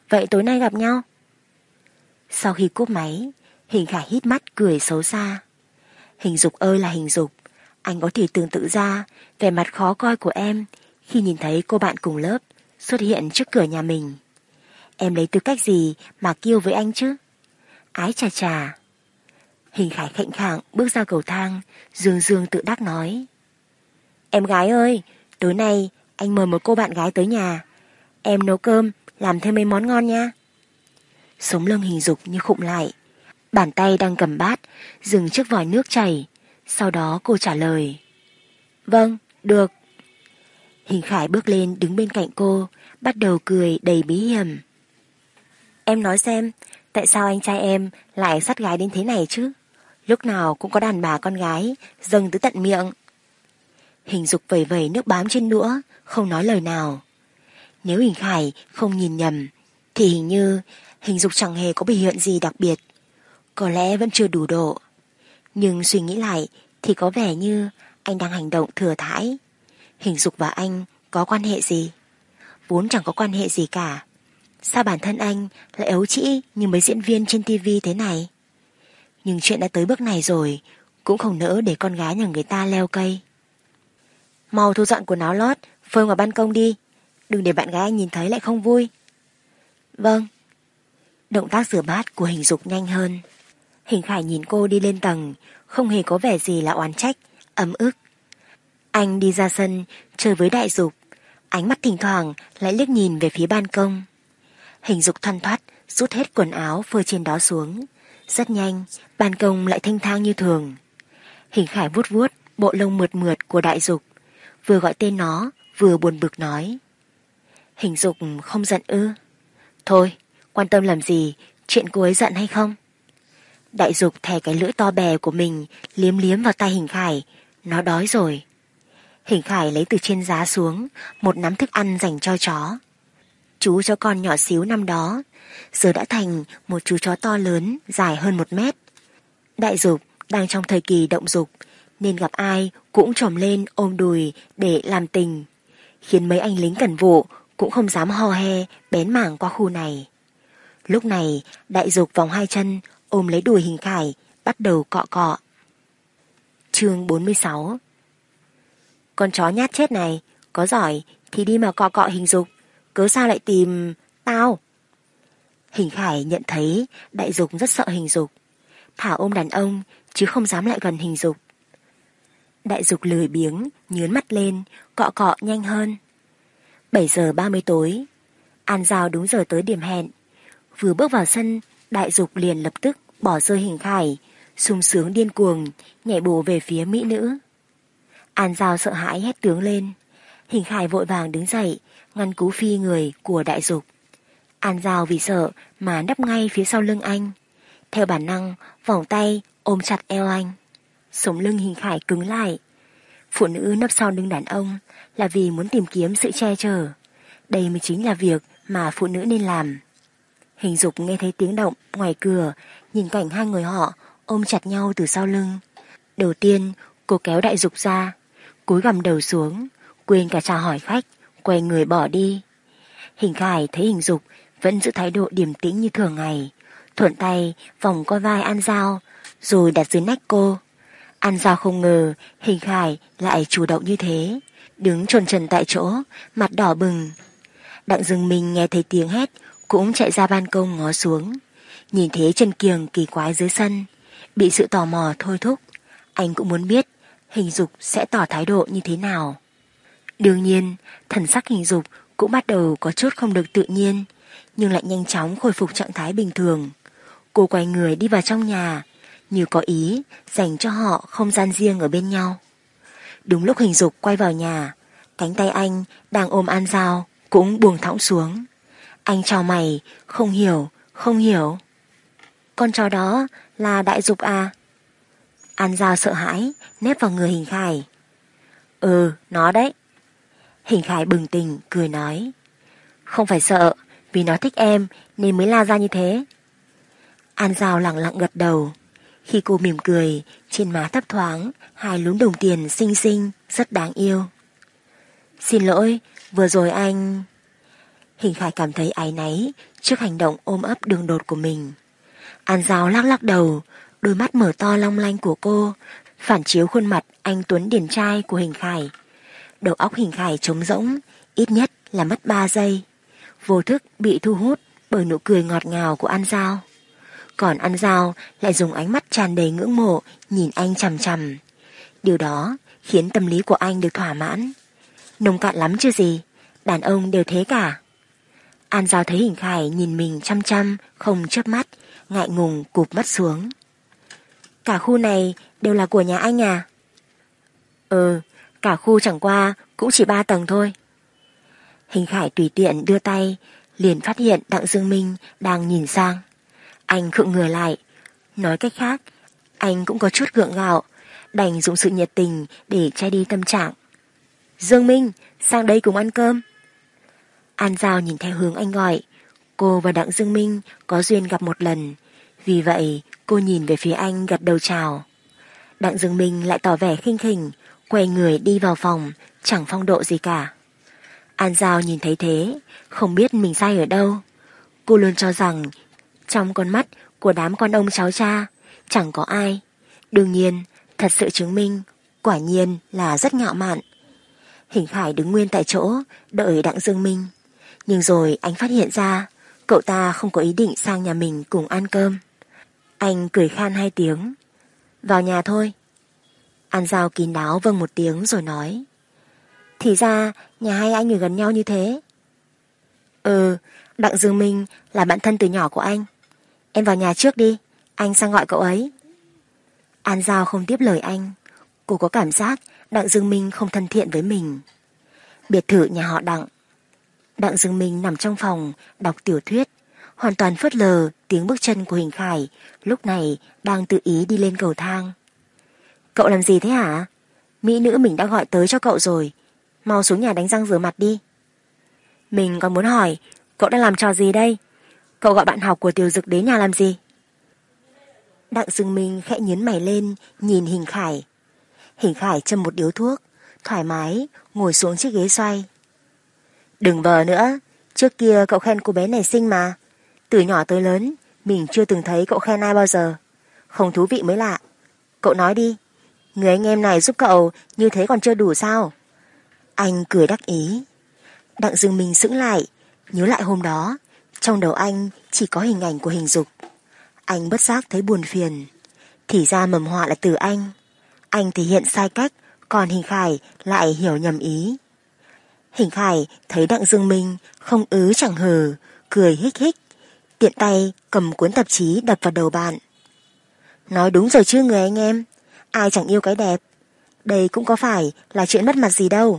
Vậy tối nay gặp nhau. Sau khi cúp máy, Hình Khải hít mắt cười xấu xa. Hình Dục ơi là Hình Dục, anh có thể tưởng tượng ra vẻ mặt khó coi của em khi nhìn thấy cô bạn cùng lớp xuất hiện trước cửa nhà mình. Em lấy tư cách gì mà kêu với anh chứ? Ái chà chà. Hình Khải khệnh khạng bước ra cầu thang, dương dương tự đắc nói. Em gái ơi, tối nay anh mời một cô bạn gái tới nhà. Em nấu cơm, làm thêm mấy món ngon nha. Sống lưng Hình Dục như khụng lại. Bàn tay đang cầm bát, dừng trước vòi nước chảy. Sau đó cô trả lời. Vâng, được. Hình Khải bước lên đứng bên cạnh cô, bắt đầu cười đầy bí hiểm. Em nói xem, tại sao anh trai em lại sát gái đến thế này chứ? Lúc nào cũng có đàn bà con gái dâng tới tận miệng. Hình Dục vẩy vẩy nước bám trên đũa, không nói lời nào. Nếu Hình Khải không nhìn nhầm, thì hình như Hình Dục chẳng hề có biểu hiện gì đặc biệt. Có lẽ vẫn chưa đủ độ. Nhưng suy nghĩ lại thì có vẻ như anh đang hành động thừa thãi. Hình Dục và anh có quan hệ gì? Vốn chẳng có quan hệ gì cả. Sao bản thân anh lại ấu trĩ như mấy diễn viên trên tivi thế này? Nhưng chuyện đã tới bước này rồi, cũng không nỡ để con gái nhà người ta leo cây. Mau thu dọn quần áo lót, phơi ngoài ban công đi. Đừng để bạn gái anh nhìn thấy lại không vui. Vâng. Động tác rửa bát của Hình Dục nhanh hơn. Hình Khải nhìn cô đi lên tầng, không hề có vẻ gì là oán trách, ấm ức. Anh đi ra sân, chơi với Đại Dục. Ánh mắt thỉnh thoảng lại liếc nhìn về phía ban công. Hình Dục thoăn thoắt rút hết quần áo phơi trên đó xuống. Rất nhanh, ban công lại thanh thang như thường. Hình Khải vuốt vuốt bộ lông mượt mượt của Đại Dục, vừa gọi tên nó, vừa buồn bực nói. Hình Dục không giận ư? Thôi, quan tâm làm gì, chuyện cô ấy giận hay không? Đại Dục thè cái lưỡi to bè của mình liếm liếm vào tay Hình Khải, nó đói rồi. Hình Khải lấy từ trên giá xuống một nắm thức ăn dành cho chó. Chú chó con nhỏ xíu năm đó, giờ đã thành một chú chó to lớn dài hơn 1 mét. Đại Dục đang trong thời kỳ động dục, nên gặp ai cũng trồm lên ôm đùi để làm tình, khiến mấy anh lính cẩn vụ cũng không dám hò he bén mảng qua khu này. Lúc này Đại Dục vòng 2 chân ôm lấy đùi Hình Khải, bắt đầu cọ cọ. Chương 46. Con chó nhát chết này, có giỏi thì đi mà cọ cọ Hình Dục, cớ sao lại tìm tao? Hình Khải nhận thấy Đại Dục rất sợ Hình Dục, thả ôm đàn ông chứ không dám lại gần Hình Dục. Đại Dục lười biếng, nhướn mắt lên, cọ cọ nhanh hơn. 7 giờ 30 tối, An Giao đúng giờ tới điểm hẹn. Vừa bước vào sân, Đại Dục liền lập tức bỏ rơi Hình Khải, sung sướng điên cuồng, nhảy bổ về phía mỹ nữ. An Giao sợ hãi hét tướng lên. Hình Khải vội vàng đứng dậy, ngăn cú phi người của Đại Dục. An Giao vì sợ mà nấp ngay phía sau lưng anh. Theo bản năng, vòng tay ôm chặt eo anh. Sống lưng Hình Khải cứng lại. Phụ nữ nấp sau lưng đàn ông là vì muốn tìm kiếm sự che chở. Đây mới chính là việc mà phụ nữ nên làm. Hình Dục nghe thấy tiếng động ngoài cửa, nhìn cảnh hai người họ ôm chặt nhau từ sau lưng. Đầu tiên, cô kéo Đại Dục ra, cúi gằm đầu xuống, quên cả chào hỏi khách, quay người bỏ đi. Hình Khải thấy Hình Dục vẫn giữ thái độ điềm tĩnh như thường ngày, thuận tay vòng qua vai An Giao, rồi đặt dưới nách cô. An Giao không ngờ Hình Khải lại chủ động như thế, đứng chồn chần tại chỗ, mặt đỏ bừng. Đặng Dừng Minh nghe thấy tiếng hét, cũng chạy ra ban công ngó xuống. Nhìn thấy Trần Kiềng kỳ quái dưới sân, bị sự tò mò thôi thúc, anh cũng muốn biết Hình Dục sẽ tỏ thái độ như thế nào. Đương nhiên, thần sắc Hình Dục cũng bắt đầu có chút không được tự nhiên, nhưng lại nhanh chóng khôi phục trạng thái bình thường. Cô quay người đi vào trong nhà, như có ý dành cho họ không gian riêng ở bên nhau. Đúng lúc Hình Dục quay vào nhà, cánh tay anh đang ôm An Giao cũng buông thõng xuống. Anh chào mày, không hiểu. Con chó đó là Đại Dục à? An Giao sợ hãi, nép vào người Hình Khải. Ừ, nó đấy. Hình Khải bừng tỉnh, cười nói. Không phải sợ, vì nó thích em nên mới la ra như thế. An Giao lặng lặng gật đầu. Khi cô mỉm cười, trên má thấp thoáng 2 lúm đồng tiền xinh xinh, rất đáng yêu. Xin lỗi, vừa rồi anh... Hình Khải cảm thấy áy náy trước hành động ôm ấp đường đột của mình. An Giao lắc lắc đầu, đôi mắt mở to long lanh của cô phản chiếu khuôn mặt anh tuấn điển trai của Hình Khải. Đầu óc Hình Khải trống rỗng, ít nhất là mất 3 giây. Vô thức bị thu hút bởi nụ cười ngọt ngào của An Giao. Còn An Giao lại dùng ánh mắt tràn đầy ngưỡng mộ nhìn anh chằm chằm. Điều đó khiến tâm lý của anh được thỏa mãn. Nông cạn lắm chứ gì, đàn ông đều thế cả. An Giao thấy Hình Khải nhìn mình chăm chăm, không chớp mắt, ngại ngùng cụp mắt xuống. Cả khu này đều là của nhà anh à? Ừ, cả khu chẳng qua cũng chỉ 3 tầng thôi. Hình Khải tùy tiện đưa tay, liền phát hiện Đặng Dương Minh đang nhìn sang. Anh khựng người lại. Nói cách khác, anh cũng có chút gượng gạo, đành dùng sự nhiệt tình để che đi tâm trạng. Dương Minh, sang đây cùng ăn cơm. An Giao nhìn theo hướng anh gọi. Cô và Đặng Dương Minh có duyên gặp một lần, vì vậy cô nhìn về phía anh gật đầu chào. Đặng Dương Minh lại tỏ vẻ khinh khỉnh, quay người đi vào phòng, chẳng phong độ gì cả. An Giao nhìn thấy thế, không biết mình sai ở đâu. Cô luôn cho rằng trong con mắt của đám con ông cháu cha chẳng có ai. Đương nhiên, thật sự chứng minh quả nhiên là rất ngạo mạn. Hình Khải đứng nguyên tại chỗ đợi Đặng Dương Minh, nhưng rồi anh phát hiện ra cậu ta không có ý định sang nhà mình cùng ăn cơm. Anh cười khan 2 tiếng. Vào nhà thôi. An Giao kín đáo vâng một tiếng rồi nói. Thì ra nhà hai anh ở gần nhau như thế. Ừ, Đặng Dương Minh là bạn thân từ nhỏ của anh. Em vào nhà trước đi, anh sang gọi cậu ấy. An Giao không tiếp lời anh. Cô có cảm giác Đặng Dương Minh không thân thiện với mình. Biệt thự nhà họ Đặng. Đặng Dương Minh nằm trong phòng đọc tiểu thuyết, hoàn toàn phớt lờ tiếng bước chân của Hình Khải lúc này đang tự ý đi lên cầu thang. Cậu làm gì thế hả? Mỹ nữ mình đã gọi tới cho cậu rồi, mau xuống nhà đánh răng rửa mặt đi. Mình còn muốn hỏi, cậu đang làm trò gì đây? Cậu gọi bạn học của Tiểu Dực đến nhà làm gì? Đặng Dương Minh khẽ nhướng mày lên nhìn Hình Khải. Hình Khải châm một điếu thuốc, thoải mái ngồi xuống chiếc ghế xoay. Đừng vờ nữa, trước kia cậu khen cô bé này xinh mà. Từ nhỏ tới lớn, mình chưa từng thấy cậu khen ai bao giờ. Không thú vị mới lạ. Cậu nói đi, người anh em này giúp cậu như thế còn chưa đủ sao? Anh cười đắc ý. Đặng Dương Minh sững lại, nhớ lại hôm đó, trong đầu anh chỉ có hình ảnh của Hình Dục. Anh bất giác thấy buồn phiền. Thì ra mầm họa là từ anh. Anh thể hiện sai cách, còn Hình Khải lại hiểu nhầm ý. Hình Khải thấy Đặng Dương Minh không chẳng hừ, cười hích hích, tiện tay cầm cuốn tạp chí đập vào đầu bạn. Nói đúng rồi chứ người anh em, ai chẳng yêu cái đẹp. Đây cũng có phải là chuyện mất mặt gì đâu.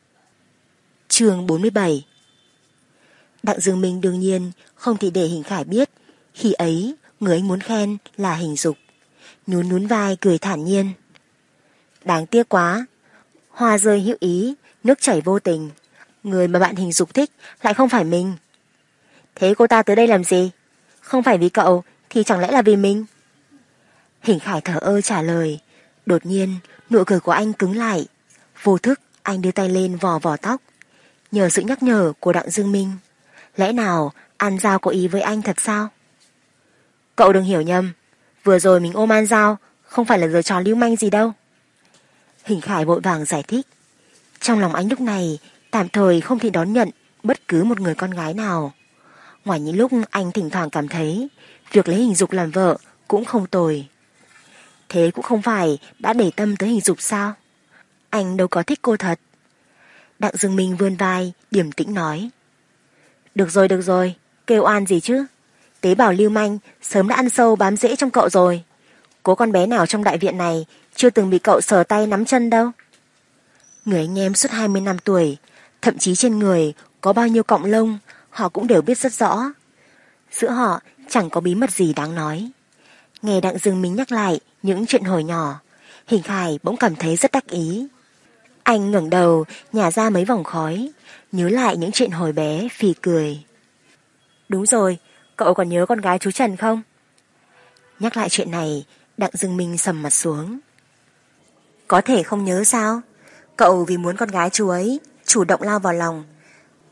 Chương 47. Đặng Dương Minh đương nhiên không thể để Hình Khải biết khi ấy người anh muốn khen là Hình Dục. Nhún nhún vai cười thản nhiên. Đáng tiếc quá, hoa rơi hữu ý, nước chảy vô tình. Người mà bạn Hình Dục thích lại không phải mình. Thế cô ta tới đây làm gì? Không phải vì cậu thì chẳng lẽ là vì mình? Hình Khải thở ơ trả lời. Đột nhiên nụ cười của anh cứng lại. Vô thức anh đưa tay lên vò vò tóc. Nhờ sự nhắc nhở của Đặng Dương Minh, lẽ nào An Giao có ý với anh thật sao? Cậu đừng hiểu nhầm, vừa rồi mình ôm An Giao không phải là giở trò lưu manh gì đâu. Hình Khải vội vàng giải thích. Trong lòng anh lúc này tạm thời không thể đón nhận bất cứ một người con gái nào. Ngoài những lúc anh thỉnh thoảng cảm thấy việc lấy Hình Dục làm vợ cũng không tồi. Thế cũng không phải đã để tâm tới Hình Dục sao? Anh đâu có thích cô thật. Đặng Dương Minh vươn vai điềm tĩnh nói. Được rồi, kêu oan gì chứ? Tế bào lưu manh sớm đã ăn sâu bám rễ trong cậu rồi. Có con bé nào trong đại viện này chưa từng bị cậu sờ tay nắm chân đâu. Người anh em suốt 20 năm tuổi, thậm chí trên người có bao nhiêu cọng lông, họ cũng đều biết rất rõ. Giữa họ chẳng có bí mật gì đáng nói. Nghe Đặng Dương Minh nhắc lại những chuyện hồi nhỏ, Hình Khải bỗng cảm thấy rất đắc ý. Anh ngẩng đầu nhả ra mấy vòng khói, nhớ lại những chuyện hồi bé phì cười. Đúng rồi, cậu còn nhớ con gái chú Trần không? Nhắc lại chuyện này, Đặng Dương Minh sầm mặt xuống. Có thể không nhớ sao? Cậu vì muốn con gái chú ấy chủ động lao vào lòng.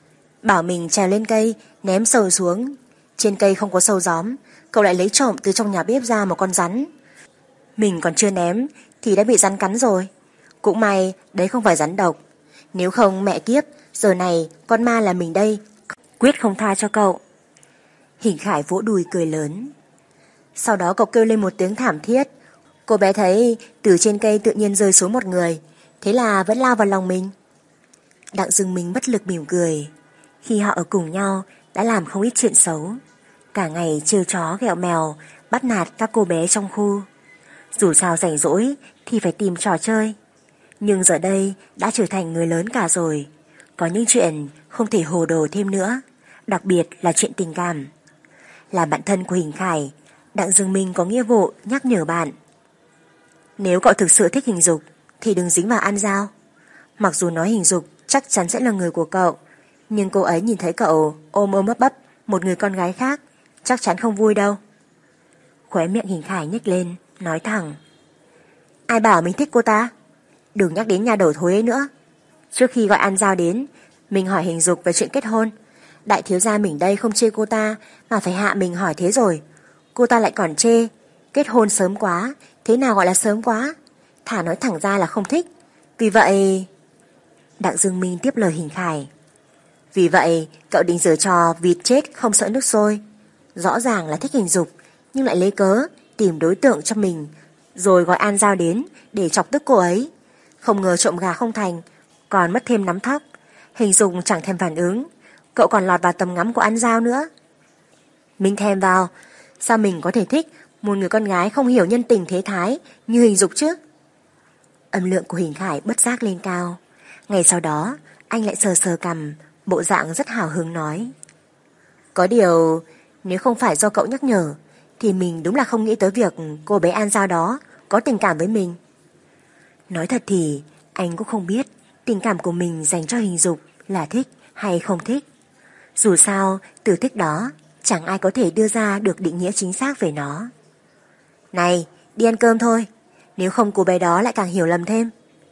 Bảo mình trèo lên cây, ném sâu xuống. Trên cây không có sâu gióm, cậu lại lấy trộm từ trong nhà bếp ra một con rắn. Mình còn chưa ném thì đã bị rắn cắn rồi. Cũng may đấy không phải rắn độc. Nếu không mẹ kiếp, giờ này con ma là mình đây, quyết không tha cho cậu. Hình Khải vỗ đùi cười lớn. Sau đó cậu kêu lên một tiếng thảm thiết. Cô bé thấy từ trên cây tự nhiên rơi xuống một người, thế là vẫn lao vào lòng mình. Đặng Dương Minh bất lực mỉm cười. Khi họ ở cùng nhau đã làm không ít chuyện xấu, cả ngày trêu chó ghẹo mèo, bắt nạt các cô bé trong khu. Dù sao rảnh rỗi thì phải tìm trò chơi. Nhưng giờ đây đã trở thành người lớn cả rồi, có những chuyện không thể hồ đồ thêm nữa, đặc biệt là chuyện tình cảm. Là bạn thân của Hình Khải, Đặng Dương Minh có nghĩa vụ nhắc nhở bạn. Nếu cậu thực sự thích Hình Dục thì đừng dính vào An Giao. Mặc dù nói Hình Dục chắc chắn sẽ là người của cậu, nhưng cô ấy nhìn thấy cậu ôm ôm ấp ấp một người con gái khác, chắc chắn không vui đâu. Khóe miệng Hình Khải nhếch lên, nói thẳng. Ai bảo mình thích cô ta? Đừng nhắc đến nhà đầu thối ấy nữa. Trước khi gọi An Giao đến, mình hỏi Hình Dục về chuyện kết hôn. Đại thiếu gia mình đây không chê cô ta, mà phải hạ mình hỏi thế rồi. Cô ta lại còn chê. Kết hôn sớm quá, thế nào gọi là sớm quá? Thả nói thẳng ra là không thích. Vì vậy... Đặng Dương Minh tiếp lời Hình Khải. Vì vậy cậu định giở trò vịt chết không sợ nước sôi. Rõ ràng là thích Hình Dục, nhưng lại lấy cớ tìm đối tượng cho mình, rồi gọi An Giao đến để chọc tức cô ấy. Không ngờ trộm gà không thành, còn mất thêm nắm thóc. Hình Dục chẳng thèm phản ứng, cậu còn lọt vào tầm ngắm của An Giao nữa. Mình thèm vào, sao mình có thể thích một người con gái không hiểu nhân tình thế thái như Hình Dục chứ? Âm lượng của Hình Khải bất giác lên cao. Ngày sau đó anh lại sờ sờ cằm, bộ dạng rất hào hứng nói. Có điều, nếu không phải do cậu nhắc nhở thì mình đúng là không nghĩ tới việc cô bé An Giao đó có tình cảm với mình. Nói thật thì anh cũng không biết tình cảm của mình dành cho Hình Dục là thích hay không thích. Dù sao từ thích đó chẳng ai có thể đưa ra được định nghĩa chính xác về nó. Này, đi ăn cơm thôi, nếu không cô bé đó lại càng hiểu lầm thêm.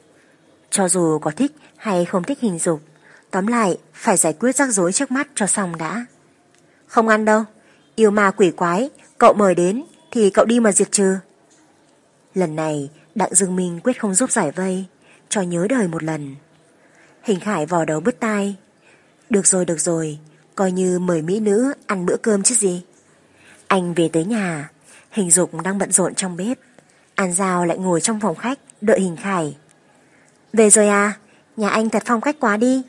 Cho dù có thích hay không thích Hình Dục, tóm lại phải giải quyết rắc rối trước mắt cho xong đã. Không ăn đâu, yêu ma quỷ quái cậu mời đến thì cậu đi mà diệt trừ. Lần này Đặng Dương Minh quyết không giúp giải vây, cho nhớ đời một lần. Hình Khải vò đầu bứt tai. Được rồi, coi như mời mỹ nữ ăn bữa cơm chứ gì. Anh về tới nhà, Hình Dục đang bận rộn trong bếp, An Giao lại ngồi trong phòng khách đợi Hình Khải. Về rồi à, nhà anh thật phong cách quá đi.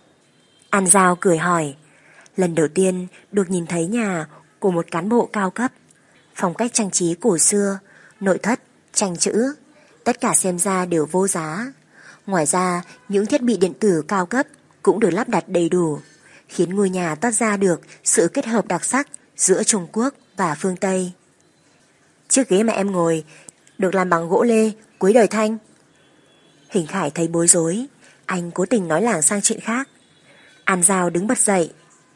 An Giao cười hỏi. Lần đầu tiên được nhìn thấy nhà của một cán bộ cao cấp. Phong cách trang trí cổ xưa, nội thất, tranh chữ, tất cả xem ra đều vô giá. Ngoài ra những thiết bị điện tử cao cấp cũng được lắp đặt đầy đủ, khiến ngôi nhà toát ra được sự kết hợp đặc sắc giữa Trung Quốc và phương Tây. Chiếc ghế mà em ngồi được làm bằng gỗ lê cuối đời Thanh. Hình Khải thấy bối rối, anh cố tình nói lảng sang chuyện khác. An Giao đứng bật dậy.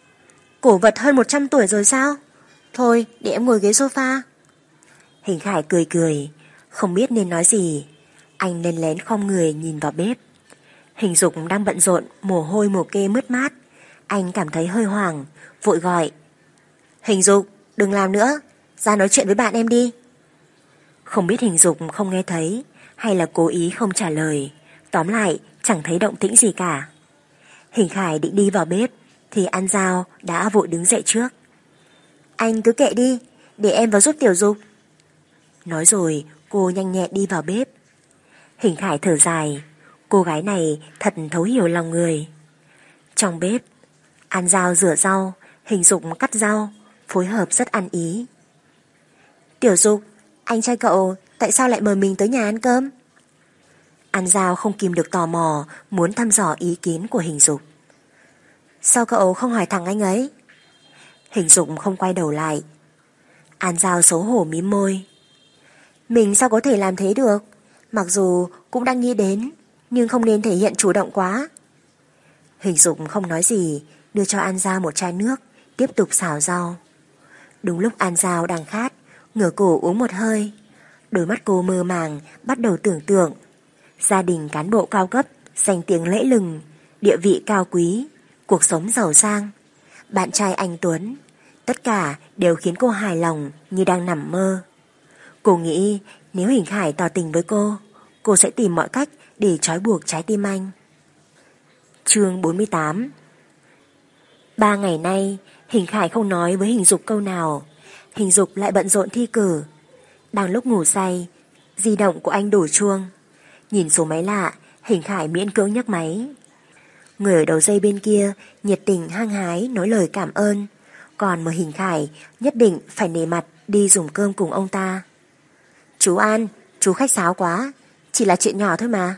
Cổ vật hơn 100 tuổi rồi sao? Thôi để em ngồi ghế sofa. Hình Khải cười, không biết nên nói gì. Anh nên lén khom người nhìn vào bếp. Hình Dục đang bận rộn, mồ hôi mồ kê mướt mát. Anh cảm thấy hơi hoảng, vội gọi. Hình Dục, đừng làm nữa, ra nói chuyện với bạn em đi. Không biết Hình Dục không nghe thấy hay là cố ý không trả lời. Tóm lại chẳng thấy động tĩnh gì cả. Hình Khải định đi vào bếp thì An Giao đã vội đứng dậy trước. Anh cứ kệ đi, để em vào giúp Tiểu Dục. Nói rồi cô nhanh nhẹn đi vào bếp. Hình Khải thở dài, cô gái này thật thấu hiểu lòng người. Trong bếp, An Giao rửa rau, Hình Dục cắt rau, phối hợp rất ăn ý. Tiểu Dục, anh trai cậu tại sao lại mời mình tới nhà ăn cơm? An Giao không kìm được tò mò, muốn thăm dò ý kiến của Hình Dục. Sao cậu không hỏi thẳng anh ấy? Hình Dục không quay đầu lại. An Giao xấu hổ mím môi. Mình sao có thể làm thế được? Mặc dù cũng đang nghĩ đến, nhưng không nên thể hiện chủ động quá. Hình Dục không nói gì, đưa cho An Giao một chai nước, tiếp tục xào rau. Đúng lúc An Giao đang khát, ngửa cổ uống một hơi. Đôi mắt cô mơ màng, bắt đầu tưởng tượng. Gia đình cán bộ cao cấp, danh tiếng lẫy lừng, địa vị cao quý, cuộc sống giàu sang, bạn trai anh tuấn, tất cả đều khiến cô hài lòng như đang nằm mơ. Cô nghĩ nếu Hình Khải tỏ tình với cô sẽ tìm mọi cách để trói buộc trái tim anh. Chương 48. 3 ngày nay, Hình Khải không nói với Hình Dục câu nào. Hình Dục lại bận rộn thi cử. Đang lúc ngủ say, di động của anh đổ chuông. Nhìn số máy lạ, Hình Khải miễn cưỡng nhấc máy. Người ở đầu dây bên kia nhiệt tình hăng hái nói lời cảm ơn, còn mà Hình Khải nhất định phải nể mặt đi dùng cơm cùng ông ta. Chú An, chú khách sáo quá, chỉ là chuyện nhỏ thôi mà.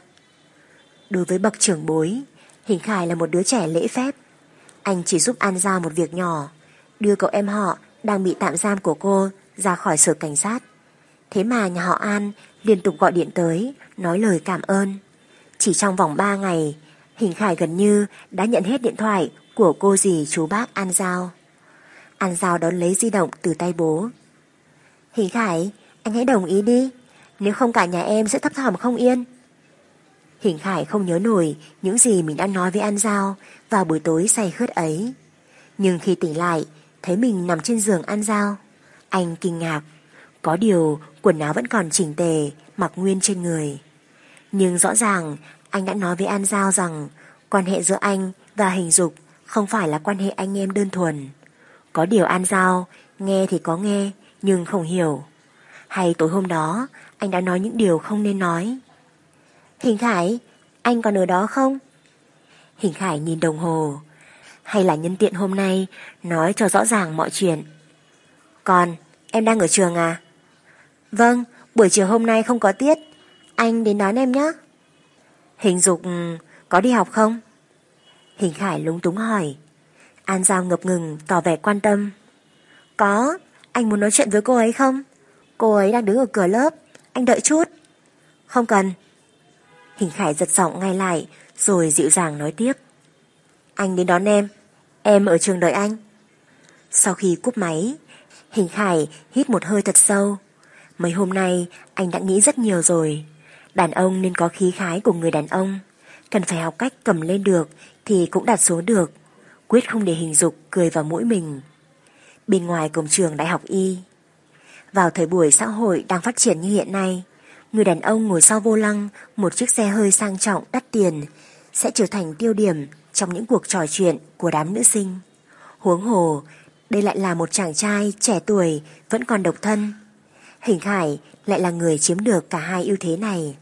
Đối với bậc trưởng bối, Hình Khải là một đứa trẻ lễ phép. Anh chỉ giúp An Giao một việc nhỏ, đưa cậu em họ đang bị tạm giam của cô ra khỏi sở cảnh sát. Thế mà nhà họ An liên tục gọi điện tới nói lời cảm ơn. Chỉ trong vòng 3 ngày, Hình Khải gần như đã nhận hết điện thoại của cô dì chú bác An Giao. An Giao đón lấy di động từ tay bố. Hình Khải, anh hãy đồng ý đi, nếu không cả nhà em sẽ thấp thỏm không yên. Hình Khải không nhớ nổi những gì mình đã nói với An Giao vào buổi tối say khướt ấy. Nhưng khi tỉnh lại, thấy mình nằm trên giường An Giao, anh kinh ngạc. Có điều quần áo vẫn còn chỉnh tề, mặc nguyên trên người. Nhưng rõ ràng anh đã nói với An Giao rằng quan hệ giữa anh và Hình Dục không phải là quan hệ anh em đơn thuần. Có điều An Giao nghe thì có nghe nhưng không hiểu. Hay tối hôm đó anh đã nói những điều không nên nói. Hình Khải, anh còn ở đó không? Hình Khải nhìn đồng hồ. Hay là nhân tiện hôm nay nói cho rõ ràng mọi chuyện. Còn, em đang ở trường à? Vâng, buổi chiều hôm nay không có tiết, anh đến đón em nhé. Hình Dục có đi học không? Hình Khải lúng túng hỏi. An Giao ngập ngừng tỏ vẻ quan tâm. Có, anh muốn nói chuyện với cô ấy không? Cô ấy đang đứng ở cửa lớp, anh đợi chút. Không cần. Hình Khải giật giọng ngay lại rồi dịu dàng nói tiếp. Anh đến đón em ở trường đợi anh. Sau khi cúp máy, Hình Khải hít một hơi thật sâu. Mấy hôm nay anh đã nghĩ rất nhiều rồi. Đàn ông nên có khí khái của người đàn ông, cần phải học cách cầm lên được thì cũng đặt xuống được, quyết không để Hình Dục cười vào mũi mình. Bên ngoài cổng trường Đại học Y, vào thời buổi xã hội đang phát triển như hiện nay, người đàn ông ngồi sau vô lăng một chiếc xe hơi sang trọng đắt tiền sẽ trở thành tiêu điểm trong những cuộc trò chuyện của đám nữ sinh. Huống hồ, đây lại là một chàng trai trẻ tuổi vẫn còn độc thân. Hình Khải lại là người chiếm được cả hai ưu thế này.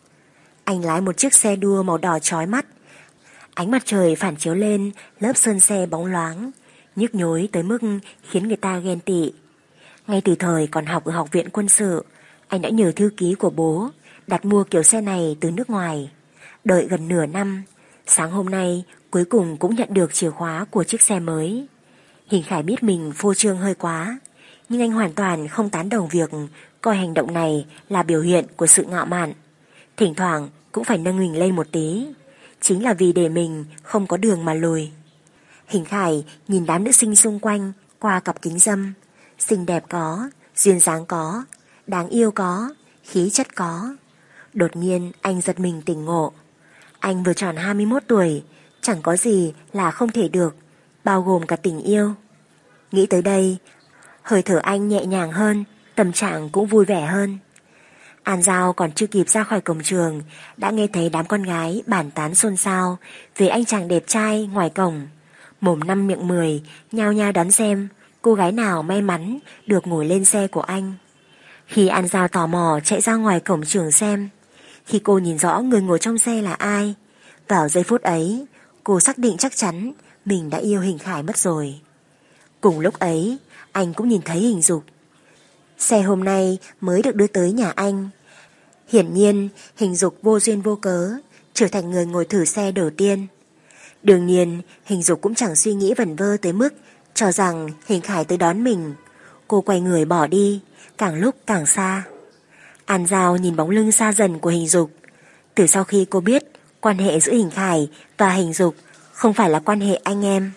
Anh lái một chiếc xe đua màu đỏ chói mắt. Ánh mặt trời phản chiếu lên lớp sơn xe bóng loáng, nhức nhối tới mức khiến người ta ghen tị. Ngay từ thời còn học ở học viện quân sự, anh đã nhờ thư ký của bố đặt mua kiểu xe này từ nước ngoài. Đợi gần nửa năm, sáng hôm nay cuối cùng cũng nhận được chìa khóa của chiếc xe mới. Hình Khải biết mình phô trương hơi quá, nhưng anh hoàn toàn không tán đồng việc coi hành động này là biểu hiện của sự ngạo mạn. Thỉnh thoảng cũng phải nâng mình lên một tí, chính là vì để mình không có đường mà lùi. Hình Khải nhìn đám nữ sinh xung quanh qua cặp kính râm. Xinh đẹp có, duyên dáng có, đáng yêu có, khí chất có. Đột nhiên anh giật mình tỉnh ngộ. Anh vừa tròn 21 tuổi, chẳng có gì là không thể được, bao gồm cả tình yêu. Nghĩ tới đây, hơi thở anh nhẹ nhàng hơn, tâm trạng cũng vui vẻ hơn. An Giao còn chưa kịp ra khỏi cổng trường đã nghe thấy đám con gái bàn tán xôn xao về anh chàng đẹp trai ngoài cổng. Mồm năm miệng 10 nhao nhao đoán xem cô gái nào may mắn được ngồi lên xe của anh. Khi An Giao tò mò chạy ra ngoài cổng trường xem, khi cô nhìn rõ người ngồi trong xe là ai, vào giây phút ấy cô xác định chắc chắn mình đã yêu Hình Khải mất rồi. Cùng lúc ấy anh cũng nhìn thấy Hình Dục. Xe hôm nay mới được đưa tới nhà anh. Hiển nhiên Hình Dục vô duyên vô cớ trở thành người ngồi thử xe đầu tiên. Đương nhiên Hình Dục cũng chẳng suy nghĩ vẩn vơ tới mức cho rằng Hình Khải tới đón mình. Cô quay người bỏ đi, càng lúc càng xa. An Giao nhìn bóng lưng xa dần của Hình Dục. Từ sau khi cô biết quan hệ giữa Hình Khải và Hình Dục không phải là quan hệ anh em,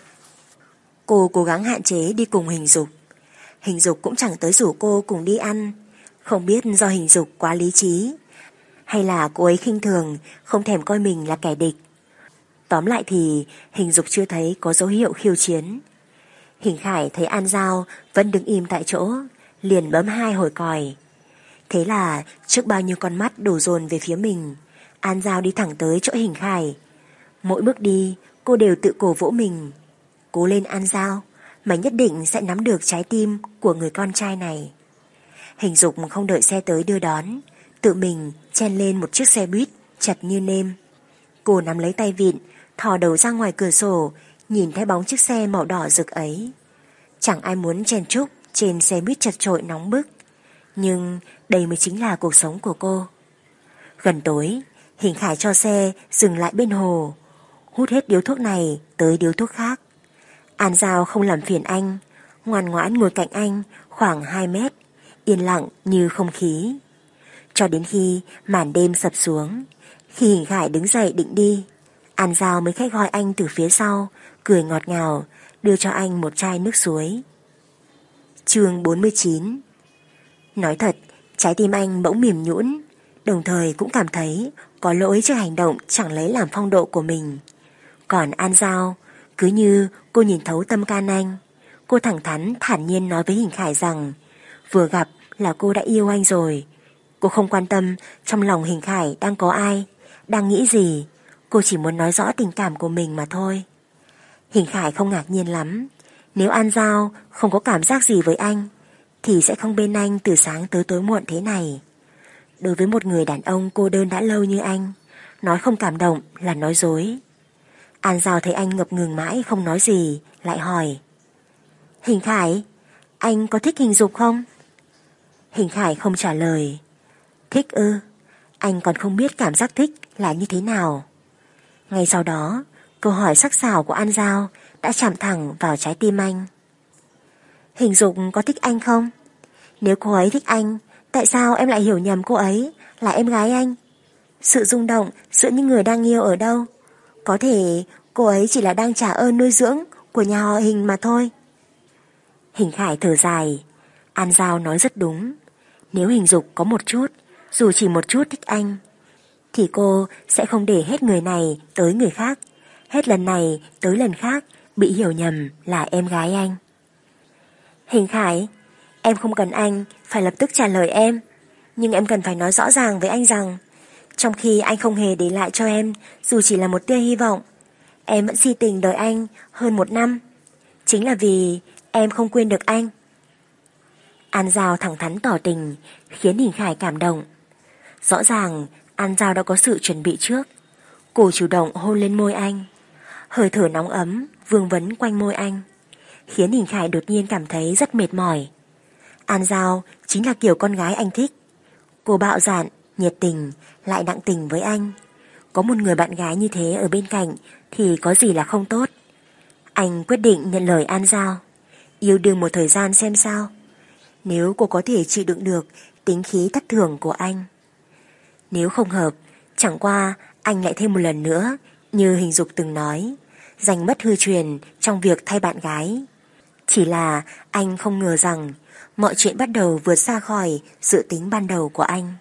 cô cố gắng hạn chế đi cùng Hình Dục. Hình Dục cũng chẳng tới rủ cô cùng đi ăn. Không biết do Hình Dục quá lý trí hay là cô ấy khinh thường, không thèm coi mình là kẻ địch. Tóm lại thì Hình Dục chưa thấy có dấu hiệu khiêu chiến. Hình Khải thấy An Giao vẫn đứng im tại chỗ, liền bấm 2 hồi còi. Thế là trước bao nhiêu con mắt đổ dồn về phía mình, An Giao đi thẳng tới chỗ Hình Khải. Mỗi bước đi cô đều tự cổ vỗ mình. Cố lên An Giao, mày nhất định sẽ nắm được trái tim của người con trai này. Hình Dục không đợi xe tới đưa đón, tự mình chen lên một chiếc xe buýt chặt như nêm. Cô nắm lấy tay vịn, thò đầu ra ngoài cửa sổ, nhìn thấy bóng chiếc xe màu đỏ rực ấy. Chẳng ai muốn chen chúc trên xe buýt chật chội nóng bức, nhưng đây mới chính là cuộc sống của cô. Gần tối, Hình Khải cho xe dừng lại bên hồ, hút hết điếu thuốc này tới điếu thuốc khác. An Giao không làm phiền anh, ngoan ngoãn ngồi cạnh anh khoảng 2 mét, yên lặng như không khí. Cho đến khi màn đêm sập xuống, khi Hình Khải đứng dậy định đi, An Giao mới khách gọi anh từ phía sau, cười ngọt ngào, đưa cho anh một chai nước suối. Chương 49. Nói thật, trái tim anh bỗng mềm nhũn, đồng thời cũng cảm thấy có lỗi trước hành động chẳng lấy làm phong độ của mình. Còn An Giao, cứ như cô nhìn thấu tâm can anh, cô thẳng thắn thản nhiên nói với Hình Khải rằng vừa gặp là cô đã yêu anh rồi. Cô không quan tâm trong lòng Hình Khải đang có ai, đang nghĩ gì, cô chỉ muốn nói rõ tình cảm của mình mà thôi. Hình Khải không ngạc nhiên lắm, nếu An Giao không có cảm giác gì với anh thì sẽ không bên anh từ sáng tới tối muộn thế này. Đối với một người đàn ông cô đơn đã lâu như anh, nói không cảm động là nói dối. An Giao thấy anh ngập ngừng mãi không nói gì, lại hỏi: Hình Khải, anh có thích Hình Dục không? Hình Khải không trả lời. Thích ư? Anh còn không biết cảm giác thích là như thế nào. Ngay sau đó, câu hỏi sắc sảo của An Giao đã chạm thẳng vào trái tim anh. Hình Dục có thích anh không? Nếu cô ấy thích anh, tại sao em lại hiểu nhầm cô ấy là em gái anh? Sự rung động giữa những người đang yêu ở đâu? Có thể cô ấy chỉ là đang trả ơn nuôi dưỡng của nhà họ Hình mà thôi. Hình Khải thở dài. An Giao nói rất đúng. Nếu Hình Dục có một chút, dù chỉ một chút thích anh, thì cô sẽ không để hết người này tới người khác, hết lần này tới lần khác bị hiểu nhầm là em gái anh. Hình Khải, em không cần anh phải lập tức trả lời em, nhưng em cần phải nói rõ ràng với anh rằng trong khi anh không hề để lại cho em dù chỉ là một tia hy vọng, em vẫn si tình đợi anh hơn 1 năm. Chính là vì em không quên được anh. An Giao thẳng thắn tỏ tình khiến Hình Khải cảm động. Rõ ràng An Giao đã có sự chuẩn bị trước. Cô chủ động hôn lên môi anh, hơi thở nóng ấm vương vấn quanh môi anh, khiến Hình Khải đột nhiên cảm thấy rất mệt mỏi. An Giao chính là kiểu con gái anh thích. Cô bạo dạn, nhiệt tình, lại nặng tình với anh. Có một người bạn gái như thế ở bên cạnh thì có gì là không tốt. Anh quyết định nhận lời An Giao, yêu đương một thời gian xem sao. Nếu cô có thể chịu đựng được tính khí thất thường của anh. Nếu không hợp, chẳng qua anh lại thêm một lần nữa, như Hình Dục từng nói, giành mất hư truyền trong việc thay bạn gái. Chỉ là anh không ngờ rằng mọi chuyện bắt đầu vượt xa khỏi dự tính ban đầu của anh.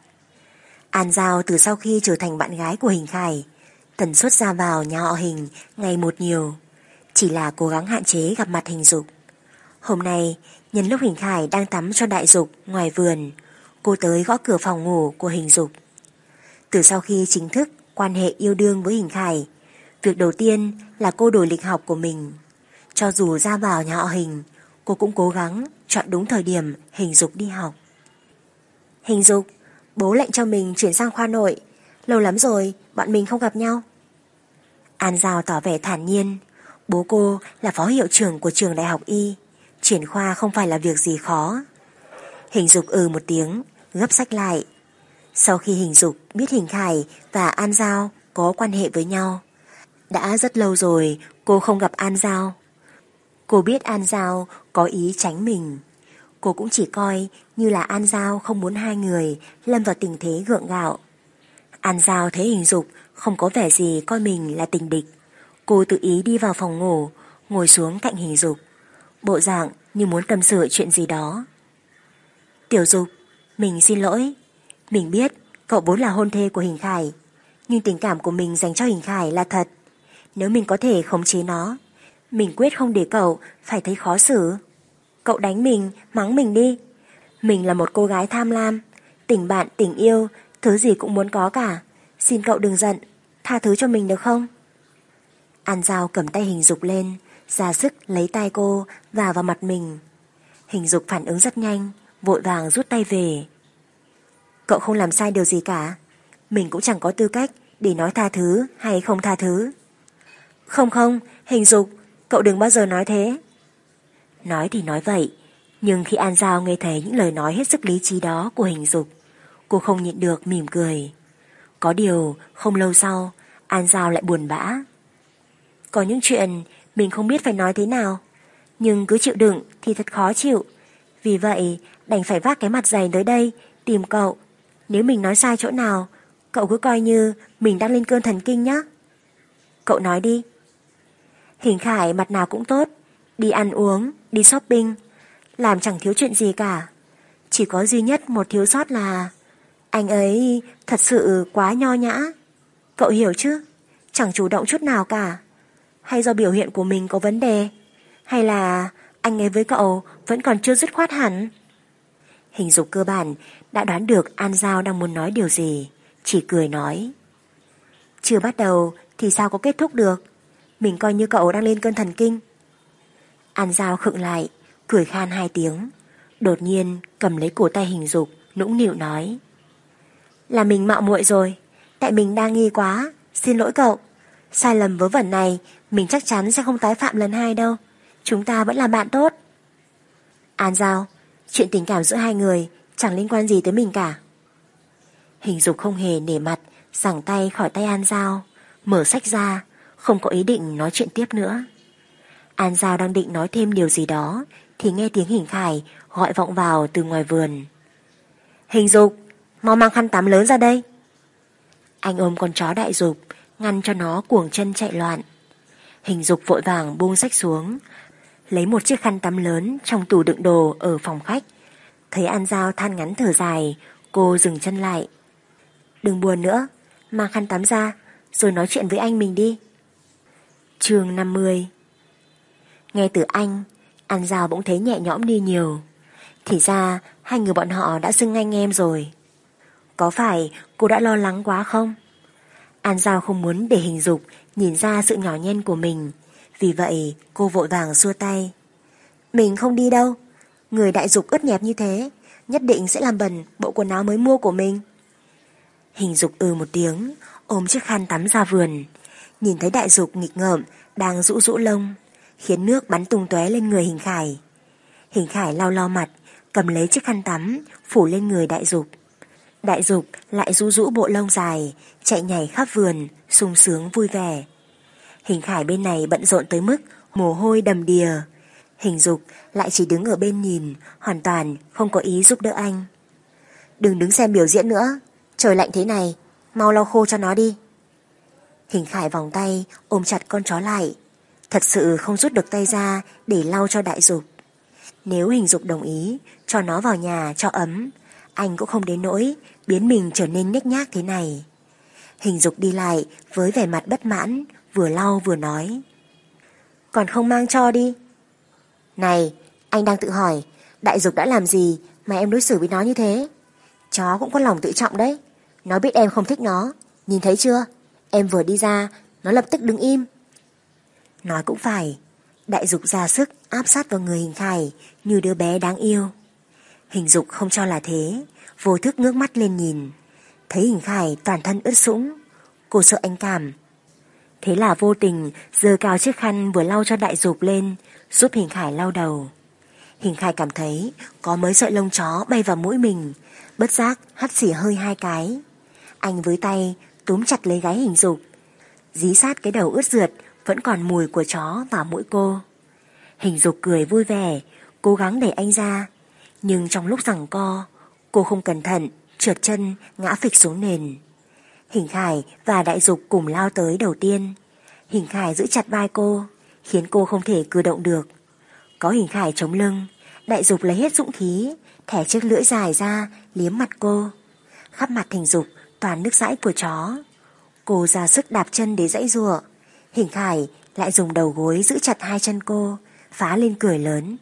An Giao từ sau khi trở thành bạn gái của Hình Khải, tần suất ra vào nhà họ Hình ngày một nhiều, chỉ là cố gắng hạn chế gặp mặt Hình Dục. Hôm nay, nhân lúc Hình Khải đang tắm cho Đại Dục ngoài vườn, cô tới gõ cửa phòng ngủ của Hình Dục. Từ sau khi chính thức quan hệ yêu đương với Hình Khải, việc đầu tiên là cô đổi lịch học của mình. Cho dù ra vào nhà họ Hình, cô cũng cố gắng chọn đúng thời điểm Hình Dục đi học. Hình Dục, bố lệnh cho mình chuyển sang khoa nội, lâu lắm rồi bọn mình không gặp nhau. An Giao tỏ vẻ thản nhiên. Bố cô là phó hiệu trưởng của trường đại học Y, chuyển khoa không phải là việc gì khó. Hình Dục một tiếng, gấp sách lại. Sau khi Hình Dục biết Hình Khải và An Giao có quan hệ với nhau, đã rất lâu rồi cô không gặp An Giao. Cô biết An Giao có ý tránh mình. Cô cũng chỉ coi như là An Giao không muốn hai người lâm vào tình thế gượng gạo. An Giao thấy Hình Dục không có vẻ gì coi mình là tình địch. Cô tự ý đi vào phòng ngủ, ngồi xuống cạnh Hình Dục, bộ dạng như muốn tâm sự chuyện gì đó. Tiểu Dục, mình xin lỗi. Mình biết cậu vốn là hôn thê của Hình Khải, nhưng tình cảm của mình dành cho Hình Khải là thật. Nếu mình có thể khống chế nó, mình quyết không để cậu phải thấy khó xử. Cậu đánh mình, mắng mình đi. Mình là một cô gái tham lam, tình bạn, tình yêu, thứ gì cũng muốn có cả. Xin cậu đừng giận, tha thứ cho mình được không? An Giao cầm tay Hình Dục lên, ra sức lấy tay cô và vào mặt mình. Hình Dục phản ứng rất nhanh, vội vàng rút tay về. Cậu không làm sai điều gì cả. Mình cũng chẳng có tư cách để nói tha thứ hay không tha thứ. Không không, Hình Dục, cậu đừng bao giờ nói thế. Nói thì nói vậy, nhưng khi An Giao nghe thấy những lời nói hết sức lý trí đó của Hình Dục, cô không nhịn được mỉm cười. Có điều không lâu sau, An Giao lại buồn bã. Có những chuyện mình không biết phải nói thế nào, nhưng cứ chịu đựng thì thật khó chịu. Vì vậy đành phải vác cái mặt dày tới đây tìm cậu. Nếu mình nói sai chỗ nào, cậu cứ coi như mình đang lên cơn thần kinh nhé. Cậu nói đi. Hình Khải mặt nào cũng tốt, đi ăn uống, đi shopping, làm chẳng thiếu chuyện gì cả. Chỉ có duy nhất một thiếu sót là anh ấy thật sự quá nho nhã. Cậu hiểu chứ? Chẳng chủ động chút nào cả. Hay do biểu hiện của mình có vấn đề? Hay là anh ấy với cậu vẫn còn chưa dứt khoát hẳn? Hình Dục cơ bản đã đoán được An Giao đang muốn nói điều gì, chỉ cười nói. Chưa bắt đầu thì sao có kết thúc được? Mình coi như cậu đang lên cơn thần kinh. An Giao khựng lại, cười khan 2 tiếng, đột nhiên cầm lấy cổ tay Hình Dục, nũng nịu nói. Là mình mạo muội rồi, tại mình đa nghi quá, xin lỗi cậu. Sai lầm vớ vẩn này mình chắc chắn sẽ không tái phạm lần 2 đâu. Chúng ta vẫn là bạn tốt. An Giao, chuyện tình cảm giữa hai người chẳng liên quan gì tới mình cả. Hình Dục không hề nể mặt, giằng tay khỏi tay An Giao, mở sách ra, không có ý định nói chuyện tiếp nữa. An Giao đang định nói thêm điều gì đó thì nghe tiếng Hình Khải gọi vọng vào từ ngoài vườn. Hình Dục, mau mang khăn tắm lớn ra đây. Anh ôm con chó Đại Dục, ngăn cho nó cuồng chân chạy loạn. Hình Dục vội vàng buông sách xuống, lấy một chiếc khăn tắm lớn trong tủ đựng đồ ở phòng khách. Thấy An Giao than ngắn thở dài, cô dừng chân lại. Đừng buồn nữa, mang khăn tắm ra rồi nói chuyện với anh mình đi. Chương 50. Nghe từ anh, An Giao bỗng thấy nhẹ nhõm đi nhiều. Thì ra hai người bọn họ đã xưng anh em rồi. Có phải cô đã lo lắng quá không? An Giao không muốn để Hình Dục nhìn ra sự nhỏ nhen của mình, vì vậy cô vội vàng xua tay. Mình không đi đâu. Người Đại Dục ướt nhẹp như thế, nhất định sẽ làm bẩn bộ quần áo mới mua của mình. Hình Dục một tiếng, ôm chiếc khăn tắm ra vườn. Nhìn thấy Đại Dục nghịch ngợm đang rũ rũ lông, khiến nước bắn tung tóe lên người Hình Khải. Hình Khải lau lau mặt, cầm lấy chiếc khăn tắm phủ lên người Đại Dục. Đại Dục lại rũ rũ bộ lông dài, chạy nhảy khắp vườn, sung sướng vui vẻ. Hình Khải bên này bận rộn tới mức mồ hôi đầm đìa. Hình Dục lại chỉ đứng ở bên nhìn, hoàn toàn không có ý giúp đỡ anh. Đừng đứng xem biểu diễn nữa, trời lạnh thế này, mau lau khô cho nó đi. Hình Khải vòng tay ôm chặt con chó lại, thật sự không rút được tay ra để lau cho Đại Dục. Nếu Hình Dục đồng ý cho nó vào nhà cho ấm, anh cũng không đến nỗi biến mình trở nên nhếch nhác thế này. Hình Dục đi lại với vẻ mặt bất mãn, vừa lau vừa nói. Còn không mang cho đi. Này, anh đang tự hỏi, Đại Dục đã làm gì mà em đối xử với nó như thế? Chó cũng có lòng tự trọng đấy. Nó biết em không thích nó, nhìn thấy chưa? Em vừa đi ra, nó lập tức đứng im. Nói cũng phải, Đại Dục ra sức áp sát vào người Hình Khải như đứa bé đáng yêu. Hình Dục không cho là thế, vô thức ngước mắt lên nhìn. Thấy Hình Khải toàn thân ướt sũng, cô sợ anh cảm. Thế là vô tình giơ cao chiếc khăn vừa lau cho Đại Dục lên, giúp Hình Khải lau đầu. Hình Khải cảm thấy có mấy sợi lông chó bay vào mũi mình, bất giác hắt xì hơi 2 cái. Anh với tay túm chặt lấy gáy Hình Dục, dí sát cái đầu ướt rượt vẫn còn mùi của chó vào mũi cô. Hình Dục cười vui vẻ, cố gắng đẩy anh ra, nhưng trong lúc giằng co, cô không cẩn thận trượt chân ngã phịch xuống nền. Hình Khải và Đại Dục cùng lao tới đầu tiên. Hình Khải giữ chặt vai cô, khiến cô không thể cử động được. Có Hình Khải chống lưng, Đại Dục lấy hết dũng khí, thẻ chiếc lưỡi dài ra liếm mặt cô. Khắp mặt Hình Dục toàn nước dãi của chó. Cô ra sức đạp chân để giãy giụa, Hình Khải lại dùng đầu gối giữ chặt hai chân cô, phá lên cười lớn.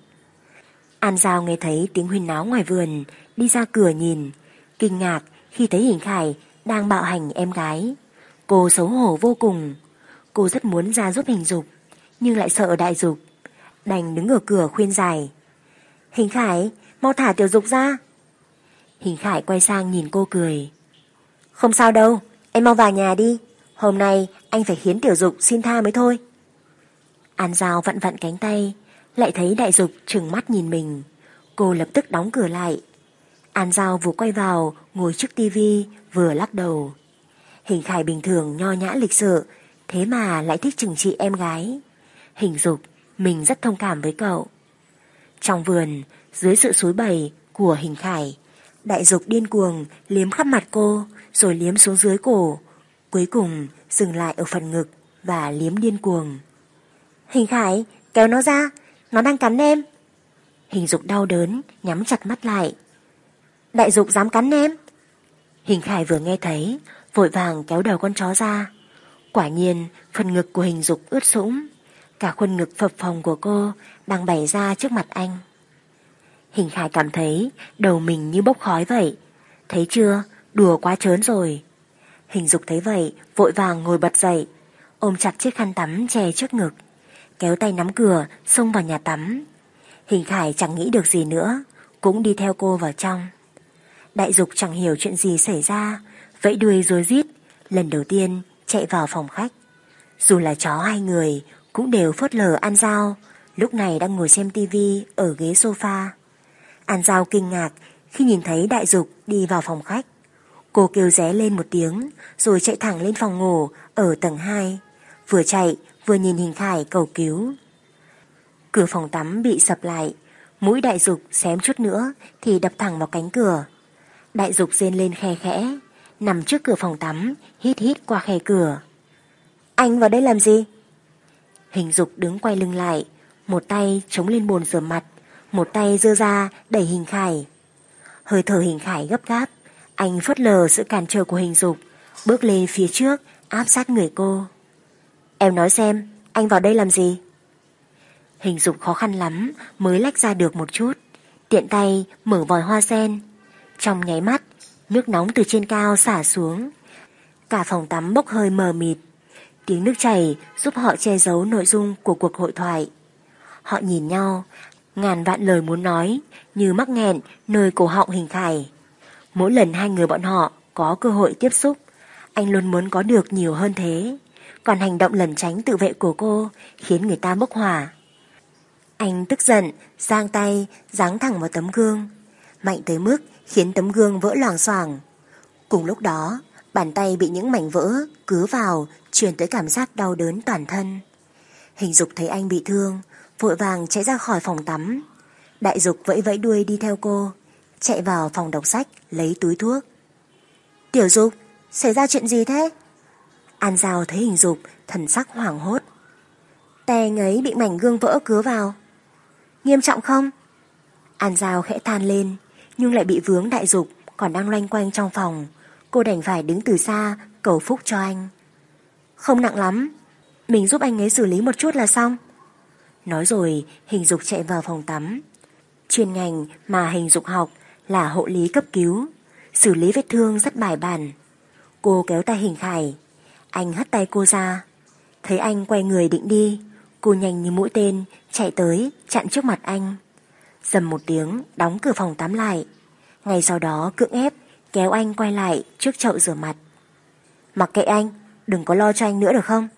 An Giao nghe thấy tiếng huyên náo ngoài vườn, đi ra cửa nhìn, kinh ngạc khi thấy Hình Khải đang bạo hành em gái. Cô xấu hổ vô cùng. Cô rất muốn ra giúp Hình Dục, nhưng lại sợ Đại Dục, đành đứng ở cửa khuyên giải. Hình Khải, mau thả Tiểu Dục ra. Hình Khải quay sang nhìn cô cười. Không sao đâu, em mau vào nhà đi. Hôm nay anh phải khiến Tiểu Dục xin tha mới thôi. An Giao vặn vặn cánh tay, lại thấy Đại Dục trừng mắt nhìn mình. Cô lập tức đóng cửa lại. An Giao vừa quay vào, ngồi trước tivi, vừa lắc đầu. Hình Khải bình thường nho nhã lịch sự, thế mà lại thích trừng trị em gái. Hình Dục, mình rất thông cảm với cậu. Trong vườn, dưới sự xúi bày của Hình Khải, Đại Dục điên cuồng liếm khắp mặt cô, rồi liếm xuống dưới cổ, cuối cùng dừng lại ở phần ngực và liếm điên cuồng. Hình Khải, kéo nó ra, nó đang cắn em. Hình Dục đau đớn, nhắm chặt mắt lại. Đại Dục dám cắn em? Hình Khải vừa nghe thấy, vội vàng kéo đầu con chó ra. Quả nhiên, phần ngực của Hình Dục ướt sũng, cả khuôn ngực phập phồng của cô đang bày ra trước mặt anh. Hình Khải cảm thấy đầu mình như bốc khói vậy. Thấy chưa, đùa quá trớn rồi. Hình Dục thấy vậy, vội vàng ngồi bật dậy, ôm chặt chiếc khăn tắm che trước ngực, kéo tay nắm cửa xông vào nhà tắm. Hình Khải chẳng nghĩ được gì nữa, cũng đi theo cô vào trong. Đại Dục chẳng hiểu chuyện gì xảy ra, vẫy đuôi rối rít, lần đầu tiên chạy vào phòng khách. Dù là chó hay người cũng đều phớt lờ An Giao, lúc này đang ngồi xem tivi ở ghế sofa. An Giao kinh ngạc khi nhìn thấy Đại Dục đi vào phòng khách. Cô kêu ré lên một tiếng, rồi chạy thẳng lên phòng ngủ ở tầng 2, vừa chạy vừa nhìn Hình Khải cầu cứu. Cửa phòng tắm bị sập lại, mũi Đại Dục xém chút nữa thì đập thẳng vào cánh cửa. Đại Dục rên lên khe khẽ, nằm trước cửa phòng tắm, hít hít qua khe cửa. Anh vào đây làm gì? Hình Dục đứng quay lưng lại, một tay chống lên bồn rửa mặt, một tay giơ ra đẩy Hình Khải. Hơi thở Hình Khải gấp gáp, anh phớt lờ sự cản trở của Hình Dục, bước lên phía trước áp sát người cô. Em nói xem, anh vào đây làm gì? Hình Dục khó khăn lắm mới lách ra được một chút, tiện tay mở vòi hoa sen. Trong nháy mắt, nước nóng từ trên cao xả xuống. Cả phòng tắm bốc hơi mờ mịt. Tiếng nước chảy giúp họ che giấu nội dung của cuộc hội thoại. Họ nhìn nhau, ngàn vạn lời muốn nói như mắc nghẹn nơi cổ họng Hình Khải. Mỗi lần hai người bọn họ có cơ hội tiếp xúc, anh luôn muốn có được nhiều hơn thế. Còn hành động lẩn tránh tự vệ của cô khiến người ta bốc hỏa. Anh tức giận, giang tay giáng thẳng vào tấm gương, mạnh tới mức khiến tấm gương vỡ loảng xoảng. Cùng lúc đó, bàn tay bị những mảnh vỡ cứa vào, truyền tới cảm giác đau đớn toàn thân. Hình Dục thấy anh bị thương, vội vàng chạy ra khỏi phòng tắm. Đại Dục vẫy vẫy đuôi đi theo cô, chạy vào phòng đọc sách lấy túi thuốc. Tiểu Dục, xảy ra chuyện gì thế? An Giao thấy Hình Dục thần sắc hoảng hốt. Tay anh ấy bị mảnh gương vỡ cứa vào. Nghiêm trọng không? An Giao khẽ than lên, nhưng lại bị vướng Đại Dục còn đang loanh quanh trong phòng. Cô đành phải đứng từ xa cầu phúc cho anh. Không nặng lắm, mình giúp anh ấy xử lý một chút là xong. Nói rồi Hình Dục chạy vào phòng tắm. Chuyên ngành mà Hình Dục học là hộ lý cấp cứu, xử lý vết thương rất bài bản. Cô kéo tay Hình Khải, anh hất tay cô ra. Thấy anh quay người định đi, cô nhanh như mũi tên chạy tới chặn trước mặt anh. Dầm một tiếng đóng cửa phòng tắm lại. Ngay sau đó cưỡng ép kéo anh quay lại trước chậu rửa mặt. Mặc kệ anh, đừng có lo cho anh nữa được không?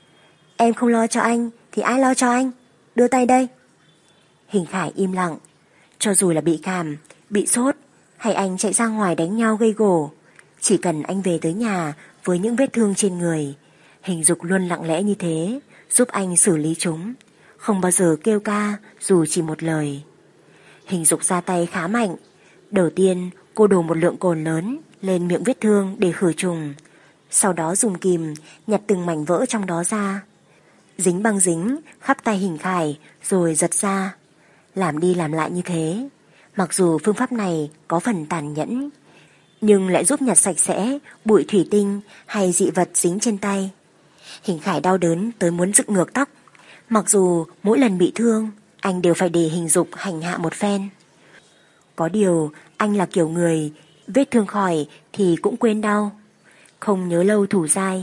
Em không lo cho anh thì ai lo cho anh? Đưa tay đây. Hình Khải im lặng. Cho dù là bị cảm, bị sốt hay anh chạy ra ngoài đánh nhau gây gổ, chỉ cần anh về tới nhà với những vết thương trên người, Hình Dục luôn lặng lẽ như thế, giúp anh xử lý chúng, không bao giờ kêu ca dù chỉ một lời. Hình Dục ra tay khá mạnh. Đầu tiên cô đổ một lượng cồn lớn lên miệng vết thương để khử trùng, sau đó dùng kìm nhặt từng mảnh vỡ trong đó ra, dính băng dính khắp tay Hình Khải rồi giật ra. Làm đi làm lại như thế, mặc dù phương pháp này có phần tàn nhẫn, nhưng lại giúp nhặt sạch sẽ bụi thủy tinh hay dị vật dính trên tay. Hình Khải đau đớn tới muốn dựng ngược tóc. Mặc dù mỗi lần bị thương, anh đều phải để Hình Dục hành hạ một phen. Có điều anh là kiểu người vết thương khỏi thì cũng quên đau, không nhớ lâu thủ dai.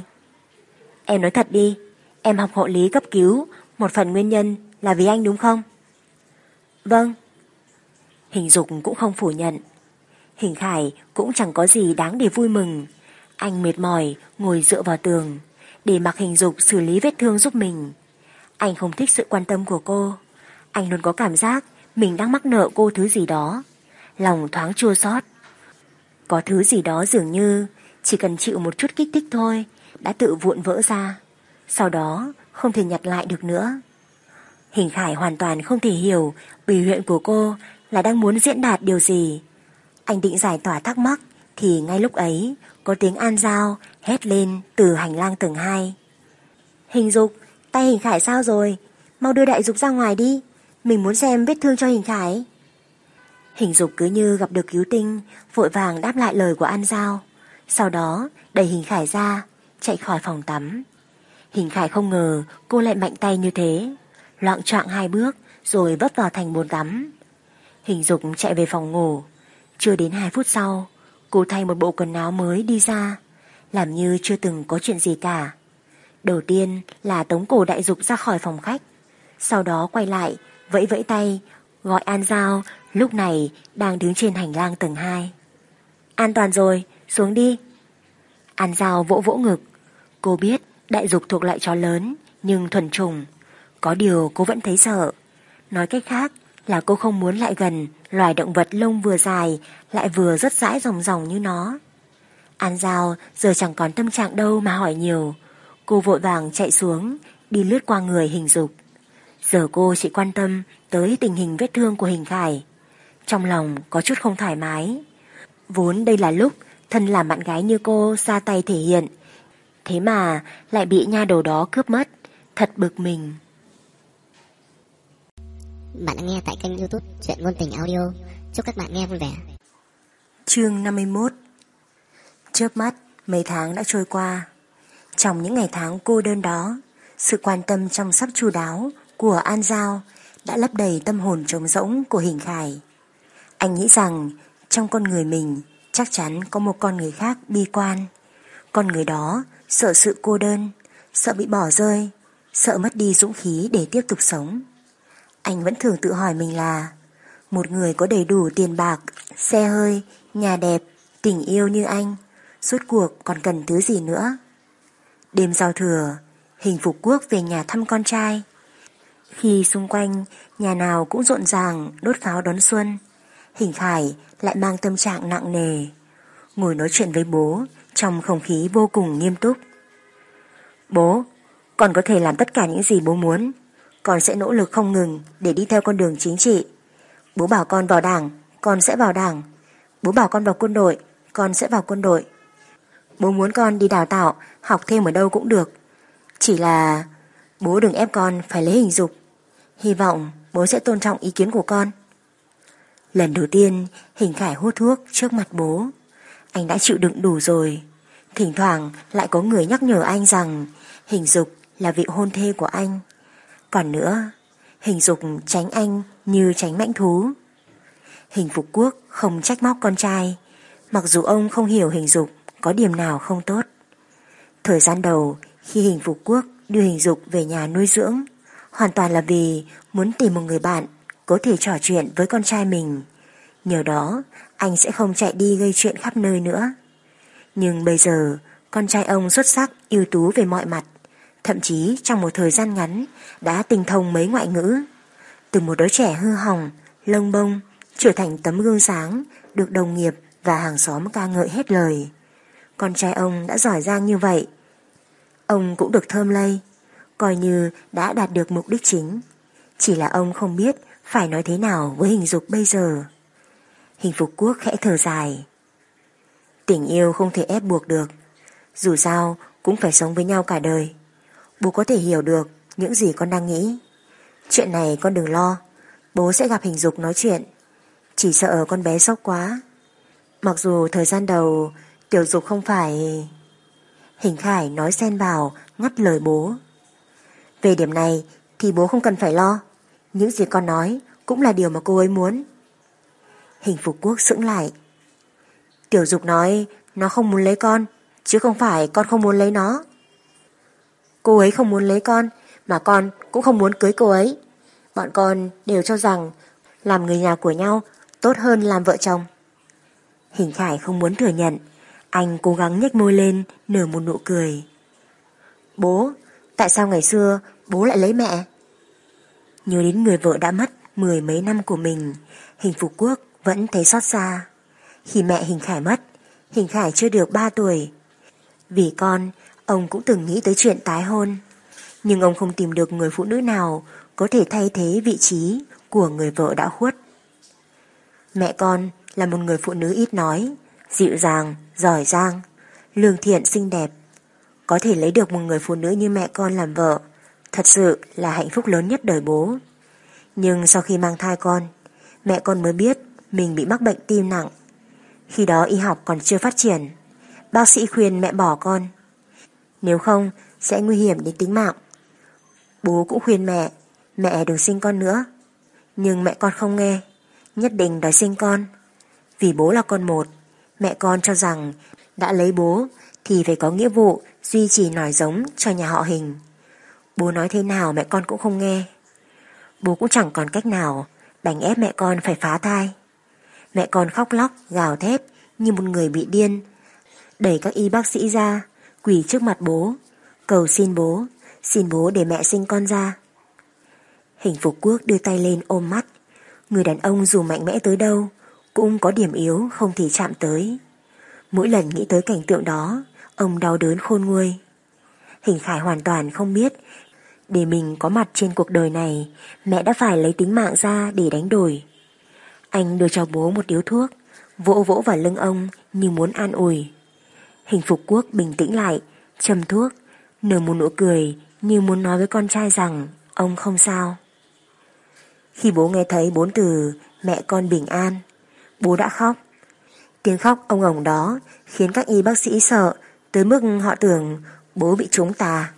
Em nói thật đi, em học hộ lý cấp cứu, một phần nguyên nhân là vì anh đúng không? Vâng. Hình Dục cũng không phủ nhận. Hình Khải cũng chẳng có gì đáng để vui mừng. Anh mệt mỏi ngồi dựa vào tường để mặc Hình Dục xử lý vết thương giúp mình. Anh không thích sự quan tâm của cô. Anh luôn có cảm giác mình đang mắc nợ cô thứ gì đó. Lòng thoáng chua xót. Có thứ gì đó dường như chỉ cần chịu một chút kích thích thôi đã tự vụn vỡ ra, sau đó không thể nhặt lại được nữa. Hình Khải hoàn toàn không thể hiểu biểu hiện của cô là đang muốn diễn đạt điều gì. Anh định giải tỏa thắc mắc thì ngay lúc ấy có tiếng An Giao hét lên từ hành lang tầng 2. Hình Dục, tay Hình Khải sao rồi? Mau đưa Đại Dục ra ngoài đi, mình muốn xem vết thương cho Hình Khải. Hình Dục cứ như gặp được cứu tinh, vội vàng đáp lại lời của An Giao, sau đó đẩy Hình Khải ra, chạy khỏi phòng tắm. Hình Khải không ngờ cô lại mạnh tay như thế, loạng choạng 2 bước rồi vấp vào thành bồn tắm. Hình Dục chạy về phòng ngủ. Chưa đến 2 phút sau, cô thay một bộ quần áo mới đi ra, làm như chưa từng có chuyện gì cả. Đầu tiên là tống cổ Đại Dục ra khỏi phòng khách, sau đó quay lại vẫy vẫy tay gọi An Giao lúc này đang đứng trên hành lang tầng 2. An toàn rồi, xuống đi. An Giao vỗ vỗ ngực. Cô biết Đại Dục thuộc loại chó lớn nhưng thuần chủng, có điều cô vẫn thấy sợ. Nói cách khác là cô không muốn lại gần loài động vật lông vừa dài lại vừa rất dãi ròng ròng như nó. An Giao giờ chẳng còn tâm trạng đâu mà hỏi nhiều. Cô vội vàng chạy xuống, đi lướt qua người Hình Dục. Giờ cô chỉ quan tâm tới tình hình vết thương của Hình Khải. Trong lòng có chút không thoải mái. Vốn đây là lúc thân làm bạn gái như cô ra tay thể hiện, thế mà lại bị nha đầu đó cướp mất. Thật bực mình. Bạn đang nghe tại kênh YouTube Truyện Ngôn Tình Audio. Chúc các bạn nghe vui vẻ. Chương 51. Chớp mắt mấy tháng đã trôi qua. Trong những ngày tháng cô đơn đó, sự quan tâm chăm sóc chu đáo của An Giao đã lấp đầy tâm hồn trống rỗng của Hình Khải. Anh nghĩ rằng trong con người mình chắc chắn có một con người khác bi quan. Con người đó sợ sự cô đơn, sợ bị bỏ rơi, sợ mất đi dũng khí để tiếp tục sống. Anh vẫn thường tự hỏi mình là một người có đầy đủ tiền bạc, xe hơi, nhà đẹp, tình yêu như anh, rốt cuộc còn cần thứ gì nữa. Đêm giao thừa, Hình Phục Quốc về nhà thăm con trai. Khi xung quanh nhà nào cũng rộn ràng đốt pháo đón xuân, Hình Khải lại mang tâm trạng nặng nề, ngồi nói chuyện với bố trong không khí vô cùng nghiêm túc. Bố, con có thể làm tất cả những gì bố muốn. Con sẽ nỗ lực không ngừng để đi theo con đường chính trị. Bố bảo con vào đảng, con sẽ vào đảng. Bố bảo con vào quân đội, con sẽ vào quân đội. Bố muốn con đi đào tạo, học thêm ở đâu cũng được. Chỉ là bố đừng ép con phải lấy Hình Dục. Hy vọng bố sẽ tôn trọng ý kiến của con. Lần đầu tiên Hình Khải hút thuốc trước mặt bố. Anh đã chịu đựng đủ rồi. Thỉnh thoảng lại có người nhắc nhở anh rằng Hình Dục là vị hôn thê của anh. Còn nữa, Hình Dục tránh anh như tránh mãnh thú. Hình Phục Quốc không trách móc con trai, mặc dù ông không hiểu Hình Dục có điểm nào không tốt. Thời gian đầu khi Hình Phục Quốc đưa Hình Dục về nhà nuôi dưỡng, hoàn toàn là vì muốn tìm một người bạn có thể trò chuyện với con trai mình. Nhờ đó anh sẽ không chạy đi gây chuyện khắp nơi nữa. Nhưng bây giờ con trai ông xuất sắc, ưu tú về mọi mặt, thậm chí trong một thời gian ngắn đã tinh thông mấy ngoại ngữ. Từ một đứa trẻ hư hỏng, lông bông, trở thành tấm gương sáng được đồng nghiệp và hàng xóm ca ngợi hết lời. Con trai ông đã giỏi giang như vậy, ông cũng được thơm lây, coi như đã đạt được mục đích chính. Chỉ là ông không biết phải nói thế nào với Hình Dục bây giờ. Hình Phục Quốc khẽ thở dài. Tình yêu không thể ép buộc được, dù sao cũng phải sống với nhau cả đời. Bố có thể hiểu được những gì con đang nghĩ. Chuyện này con đừng lo, bố sẽ gặp Hình Dục nói chuyện. Chỉ sợ con bé sốc quá. Mặc dù thời gian đầu Tiểu Dục không phải... Hình Khải nói xen vào ngắt lời bố. Về điểm này thì bố không cần phải lo. Những gì con nói cũng là điều mà cô ấy muốn. Hình Phục Quốc sững lại. Tiểu Dục nói nó không muốn lấy con, chứ không phải con không muốn lấy nó. Cô ấy không muốn lấy con, mà con cũng không muốn cưới cô ấy. Bọn con đều cho rằng làm người nhà của nhau tốt hơn làm vợ chồng. Hình Khải không muốn thừa nhận. Anh cố gắng nhếch môi lên, nở một nụ cười. Bố, tại sao ngày xưa bố lại lấy mẹ? Nhớ đến người vợ đã mất 10 mấy năm của mình, Hình Phục Quốc vẫn thấy xót xa. Khi mẹ Hình Khải mất, Hình Khải chưa được 3 tuổi. Vì con, ông cũng từng nghĩ tới chuyện tái hôn. Nhưng ông không tìm được người phụ nữ nào có thể thay thế vị trí của người vợ đã khuất. Mẹ con là một người phụ nữ ít nói, dịu dàng, giỏi giang, lương thiện xinh đẹp. Có thể lấy được một người phụ nữ như mẹ con làm vợ, thật sự là hạnh phúc lớn nhất đời bố. Nhưng sau khi mang thai con, mẹ con mới biết mình bị mắc bệnh tim nặng. Khi đó y học còn chưa phát triển. Bác sĩ khuyên mẹ bỏ con, nếu không sẽ nguy hiểm đến tính mạng. Bố cũng khuyên mẹ đừng sinh con nữa. Nhưng mẹ con không nghe, nhất định đòi sinh con. Vì bố là con một, mẹ con cho rằng đã lấy bố thì phải có nghĩa vụ duy trì nòi giống cho nhà họ Hình. Bố nói thế nào mẹ con cũng không nghe. Bố cũng chẳng còn cách nào, đành ép mẹ con phải phá thai. Mẹ con khóc lóc, gào thét như một người bị điên, đẩy các y bác sĩ ra, quỳ trước mặt bố, cầu xin bố để mẹ sinh con ra. Hình Phục Quốc đưa tay lên ôm mắt. Người đàn ông dù mạnh mẽ tới đâu cũng có điểm yếu không thể chạm tới. Mỗi lần nghĩ tới cảnh tượng đó, ông đau đớn khôn nguôi. Hình Khải hoàn toàn không biết, để mình có mặt trên cuộc đời này, mẹ đã phải lấy tính mạng ra để đánh đổi. Anh đưa cho bố một điếu thuốc, vỗ vỗ vào lưng ông như muốn an ủi. Hình Phục Quốc bình tĩnh lại, châm thuốc, nở một nụ cười như muốn nói với con trai rằng ông không sao. Khi bố nghe thấy 4 từ mẹ con bình an, bố đã khóc. Tiếng khóc ông ổng đó khiến các y bác sĩ sợ tới mức họ tưởng bố bị trúng tà.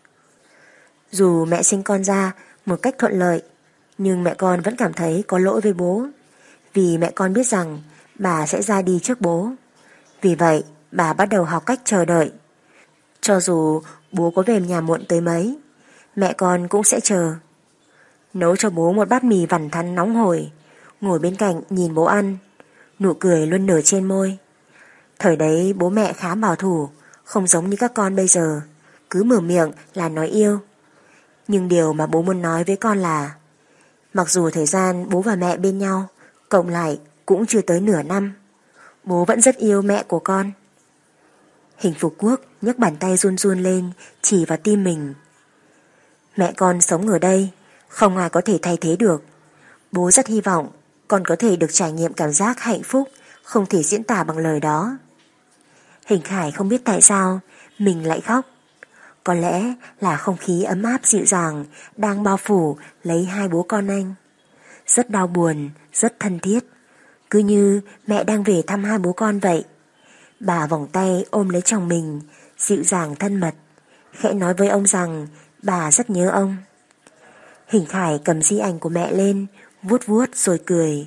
Dù mẹ sinh con ra một cách thuận lợi, nhưng mẹ con vẫn cảm thấy có lỗi với bố, vì mẹ con biết rằng bà sẽ ra đi trước bố. Vì vậy bà bắt đầu học cách chờ đợi. Cho dù bố có về nhà muộn tới mấy, mẹ con cũng sẽ chờ. Nấu cho bố một bát mì vằn thắn nóng hổi, ngồi bên cạnh nhìn bố ăn, nụ cười luôn nở trên môi. Thời đấy bố mẹ khá bảo thủ, không giống như các con bây giờ, cứ mở miệng là nói yêu. Nhưng điều mà bố muốn nói với con là, mặc dù thời gian bố và mẹ bên nhau cộng lại cũng chưa tới nửa năm, bố vẫn rất yêu mẹ của con. Hình Phục Quốc nhấc bàn tay run run lên, chỉ vào tim mình. Mẹ con sống ở đây, không ai có thể thay thế được. Bố rất hy vọng con có thể được trải nghiệm cảm giác hạnh phúc không thể diễn tả bằng lời đó. Hình Khải không biết tại sao mình lại khóc. Có lẽ là không khí ấm áp dịu dàng đang bao phủ lấy hai bố con anh. Rất đau buồn, rất thân thiết, cứ như mẹ đang về thăm hai bố con vậy. Bà vòng tay ôm lấy chồng mình, dịu dàng thân mật, khẽ nói với ông rằng bà rất nhớ ông. Hình Khải cầm di ảnh của mẹ lên, vuốt vuốt rồi cười.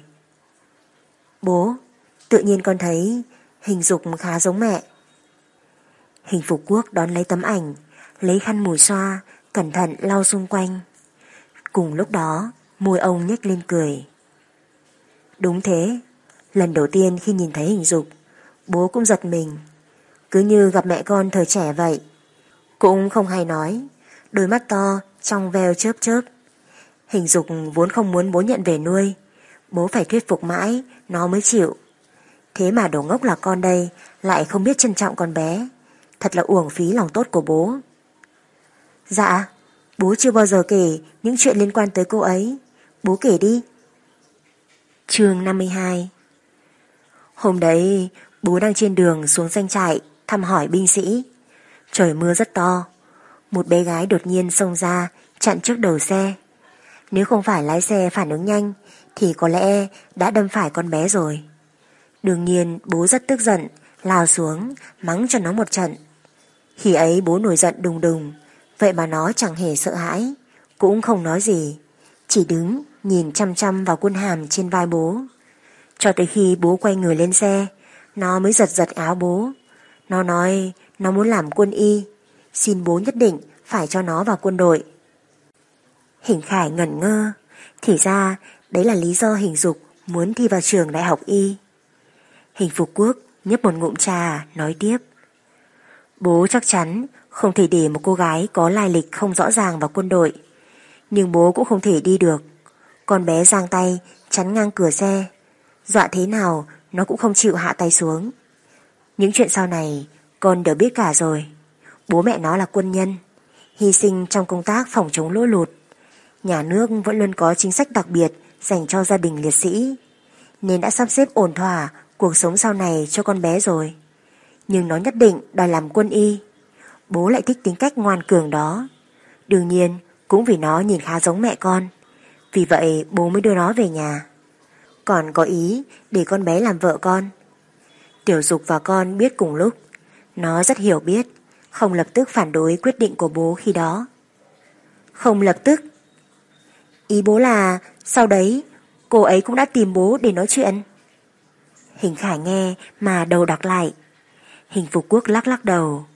Bố, tự nhiên con thấy Hình Dục khá giống mẹ. Hình Phục Quốc đón lấy tấm ảnh, lấy khăn mùi xoa, cẩn thận lau xung quanh. Cùng lúc đó, môi ông nhếch lên cười. Đúng thế, lần đầu tiên khi nhìn thấy Hình Dục, bố cũng giật mình, cứ như gặp mẹ con thời trẻ vậy. Cũng không hay nói, đôi mắt to, trong veo chớp chớp. Hình Dục vốn không muốn bố nhận về nuôi, bố phải thuyết phục mãi, nó mới chịu. Thế mà đồ ngốc là con đây, lại không biết trân trọng con bé. Thật là uổng phí lòng tốt của bố. Dạ, bố chưa bao giờ kể những chuyện liên quan tới cô ấy. Bố kể đi. Chương 52. Hôm đấy, bố đang trên đường xuống doanh trại thăm hỏi binh sĩ. Trời mưa rất to. Một bé gái đột nhiên xông ra chặn trước đầu xe. Nếu không phải lái xe phản ứng nhanh thì có lẽ đã đâm phải con bé rồi. Đương nhiên bố rất tức giận, lao xuống mắng cho nó một trận. Khi ấy bố nổi giận đùng đùng, Vậy mà nó chẳng hề sợ hãi, cũng không nói gì, chỉ đứng nhìn chăm chăm vào quân hàm trên vai bố. Cho tới khi bố quay người lên xe, nó mới giật giật áo bố. Nó nói nó muốn làm quân y, xin bố nhất định phải cho nó vào quân đội. Hình Khải ngẩn ngơ, thì ra đấy là lý do Hình Dục muốn thi vào trường đại học y. Hình Phục Quốc nhấp một ngụm trà, nói tiếp. Bố chắc chắn không thể để một cô gái có lai lịch không rõ ràng vào quân đội, nhưng bố cũng không thể đi được. Con bé giang tay chắn ngang cửa xe, dọa thế nào nó cũng không chịu hạ tay xuống. Những chuyện sau này con đều biết cả rồi. Bố mẹ nó là quân nhân, hy sinh trong công tác phòng chống lũ lụt. Nhà nước vẫn luôn có chính sách đặc biệt dành cho gia đình liệt sĩ, nên đã sắp xếp ổn thỏa cuộc sống sau này cho con bé rồi. Nhưng nó nhất định đòi làm quân y. Bố lại thích tính cách ngoan cường đó. Đương nhiên cũng vì nó nhìn khá giống mẹ con, vì vậy bố mới đưa nó về nhà. Còn có ý để con bé làm vợ con. Tiểu Dục và con biết cùng lúc. Nó rất hiểu biết, không lập tức phản đối quyết định của bố khi đó. Không lập tức? Ý bố là sau đấy cô ấy cũng đã tìm bố để nói chuyện. Hình Khải nghe mà đầu đặc lại. Hình Phục Quốc lắc lắc đầu.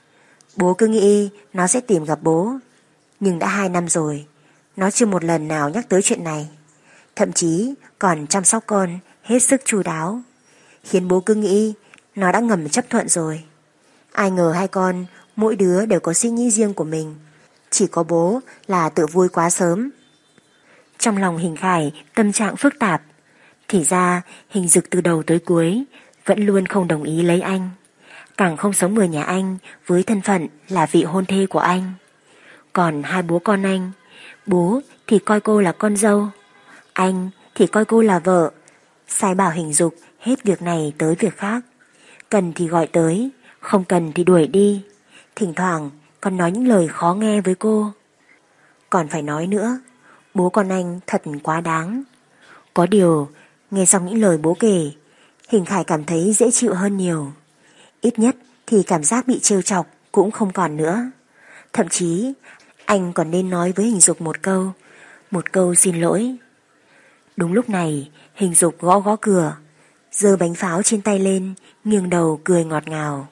Bố cứ nghĩ nó sẽ tìm gặp bố, nhưng đã 2 năm rồi, nó chưa một lần nào nhắc tới chuyện này. Thậm chí còn chăm sóc con hết sức chu đáo, khiến bố cứ nghĩ nó đã ngầm chấp thuận rồi. Ai ngờ hai con mỗi đứa đều có suy nghĩ riêng của mình, chỉ có bố là tự vui quá sớm. Trong lòng Hình Khải tâm trạng phức tạp. Thì ra Hình Dực từ đầu tới cuối vẫn luôn không đồng ý lấy anh, càng không sống ở nhà anh với thân phận là vị hôn thê của anh. Còn hai bố con anh, bố thì coi cô là con dâu, anh thì coi cô là vợ, sai bảo Hình Dục hết việc này tới việc khác. Cần thì gọi tới, không cần thì đuổi đi. Thỉnh thoảng còn nói những lời khó nghe với cô. Còn phải nói nữa, bố con anh thật quá đáng. Có điều, nghe xong những lời bố kể, Hình Khải cảm thấy dễ chịu hơn nhiều. Ít nhất thì cảm giác bị trêu chọc cũng không còn nữa. Thậm chí anh còn nên nói với Hình Dục một câu xin lỗi. Đúng lúc này Hình Dục gõ gõ cửa, giơ bánh pháo trên tay lên, nghiêng đầu cười ngọt ngào.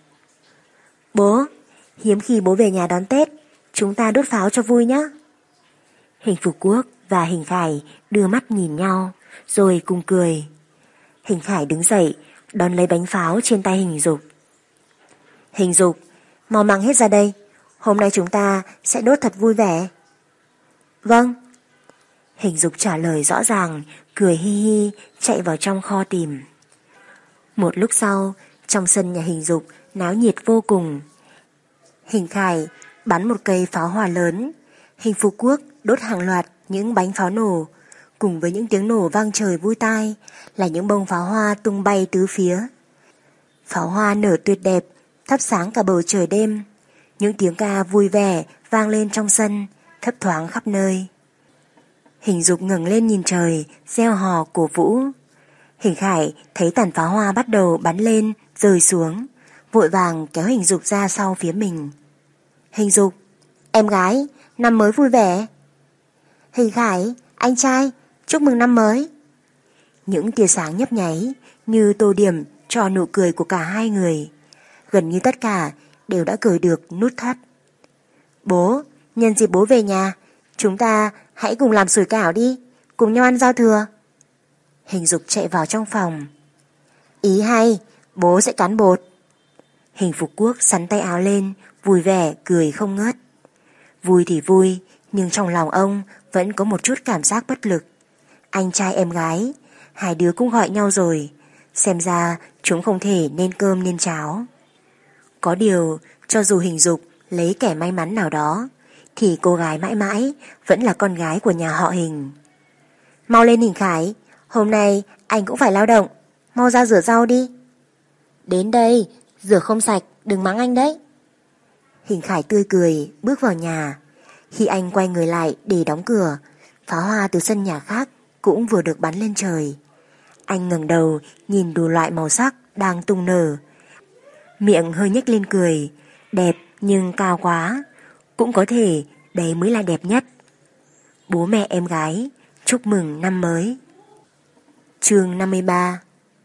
Bố, hiếm khi bố về nhà đón Tết, chúng ta đốt pháo cho vui nhé. Hình Phục Quốc và Hình Khải đưa mắt nhìn nhau rồi cùng cười. Hình Khải đứng dậy đón lấy bánh pháo trên tay Hình Dục. Hình Dục, mau mang hết ra đây, hôm nay chúng ta sẽ đốt thật vui vẻ. Vâng. Hình Dục trả lời rõ ràng, cười hi hi chạy vào trong kho tìm. Một lúc sau, trong sân nhà Hình Dục náo nhiệt vô cùng. Hình Khải bắn một cây pháo hoa lớn, Hình Phục Quốc đốt hàng loạt những bánh pháo nổ, cùng với những tiếng nổ vang trời vui tai là những bông pháo hoa tung bay tứ phía. Pháo hoa nở tuyệt đẹp, thắp sáng cả bầu trời đêm. Những tiếng ca vui vẻ vang lên trong sân, thấp thoáng khắp nơi. Hình Dục ngẩng lên nhìn trời, reo hò cổ vũ. Hình Khải thấy tàn pháo hoa bắt đầu bắn lên, rơi xuống, vội vàng kéo Hình Dục ra sau phía mình. Hình Dục, em gái, năm mới vui vẻ. Hình Khải, anh trai, chúc mừng năm mới. Những tia sáng nhấp nháy như tô điểm cho nụ cười của cả hai người. Gần như tất cả đều đã cởi được nút thắt. Bố, nhân dịp bố về nhà, chúng ta hãy cùng làm sủi cảo đi, cùng nhau ăn giao thừa. Hình Dục chạy vào trong phòng. Ý hay, bố sẽ cán bột. Hình Phục Quốc sắn tay áo lên, vui vẻ cười không ngớt. Vui thì vui, nhưng trong lòng ông vẫn có một chút cảm giác bất lực. Anh trai em gái, hai đứa cũng gọi nhau rồi, xem ra chúng không thể nên cơm nên cháo. Có điều, cho dù Hình Dục lấy kẻ may mắn nào đó, thì cô gái mãi mãi vẫn là con gái của nhà họ Hình. Mau lên Hình Khải, hôm nay anh cũng phải lao động, mau ra rửa rau đi. Đến đây, rửa không sạch, đừng mắng anh đấy. Hình Khải tươi cười bước vào nhà. Khi anh quay người lại để đóng cửa, pháo hoa từ sân nhà khác cũng vừa được bắn lên trời. Anh ngẩng đầu nhìn đủ loại màu sắc đang tung nở, miệng hơi nhếch lên cười, đẹp nhưng cao quá. cũng có thể đấy mới là đẹp nhất. Bố mẹ em gái chúc mừng năm mới. Chương 53.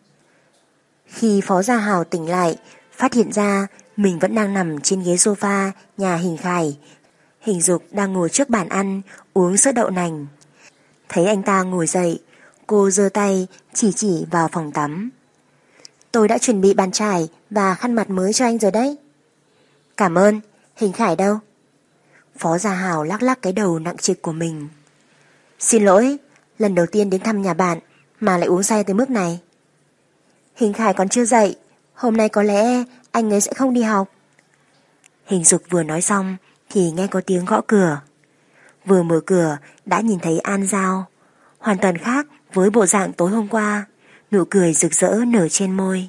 Khi Phó Gia Hào tỉnh lại, phát hiện ra mình vẫn đang nằm trên ghế sofa nhà Hình Khải. Hình Dục đang ngồi trước bàn ăn uống sữa đậu nành. Thấy anh ta ngồi dậy, cô giơ tay chỉ vào phòng tắm. Tôi đã chuẩn bị bàn chải và khăn mặt mới cho anh rồi đấy. Cảm ơn. Hình Khải đâu? Phó Gia Hào lắc lắc cái đầu nặng trịch của mình. Xin lỗi, lần đầu tiên đến thăm nhà bạn mà lại uống say tới mức này. Hình Khải còn chưa dậy, hôm nay có lẽ anh ấy sẽ không đi học. Hình Dục vừa nói xong thì nghe có tiếng gõ cửa. Vừa mở cửa đã nhìn thấy An Giao, hoàn toàn khác với bộ dạng tối hôm qua, nụ cười rực rỡ nở trên môi.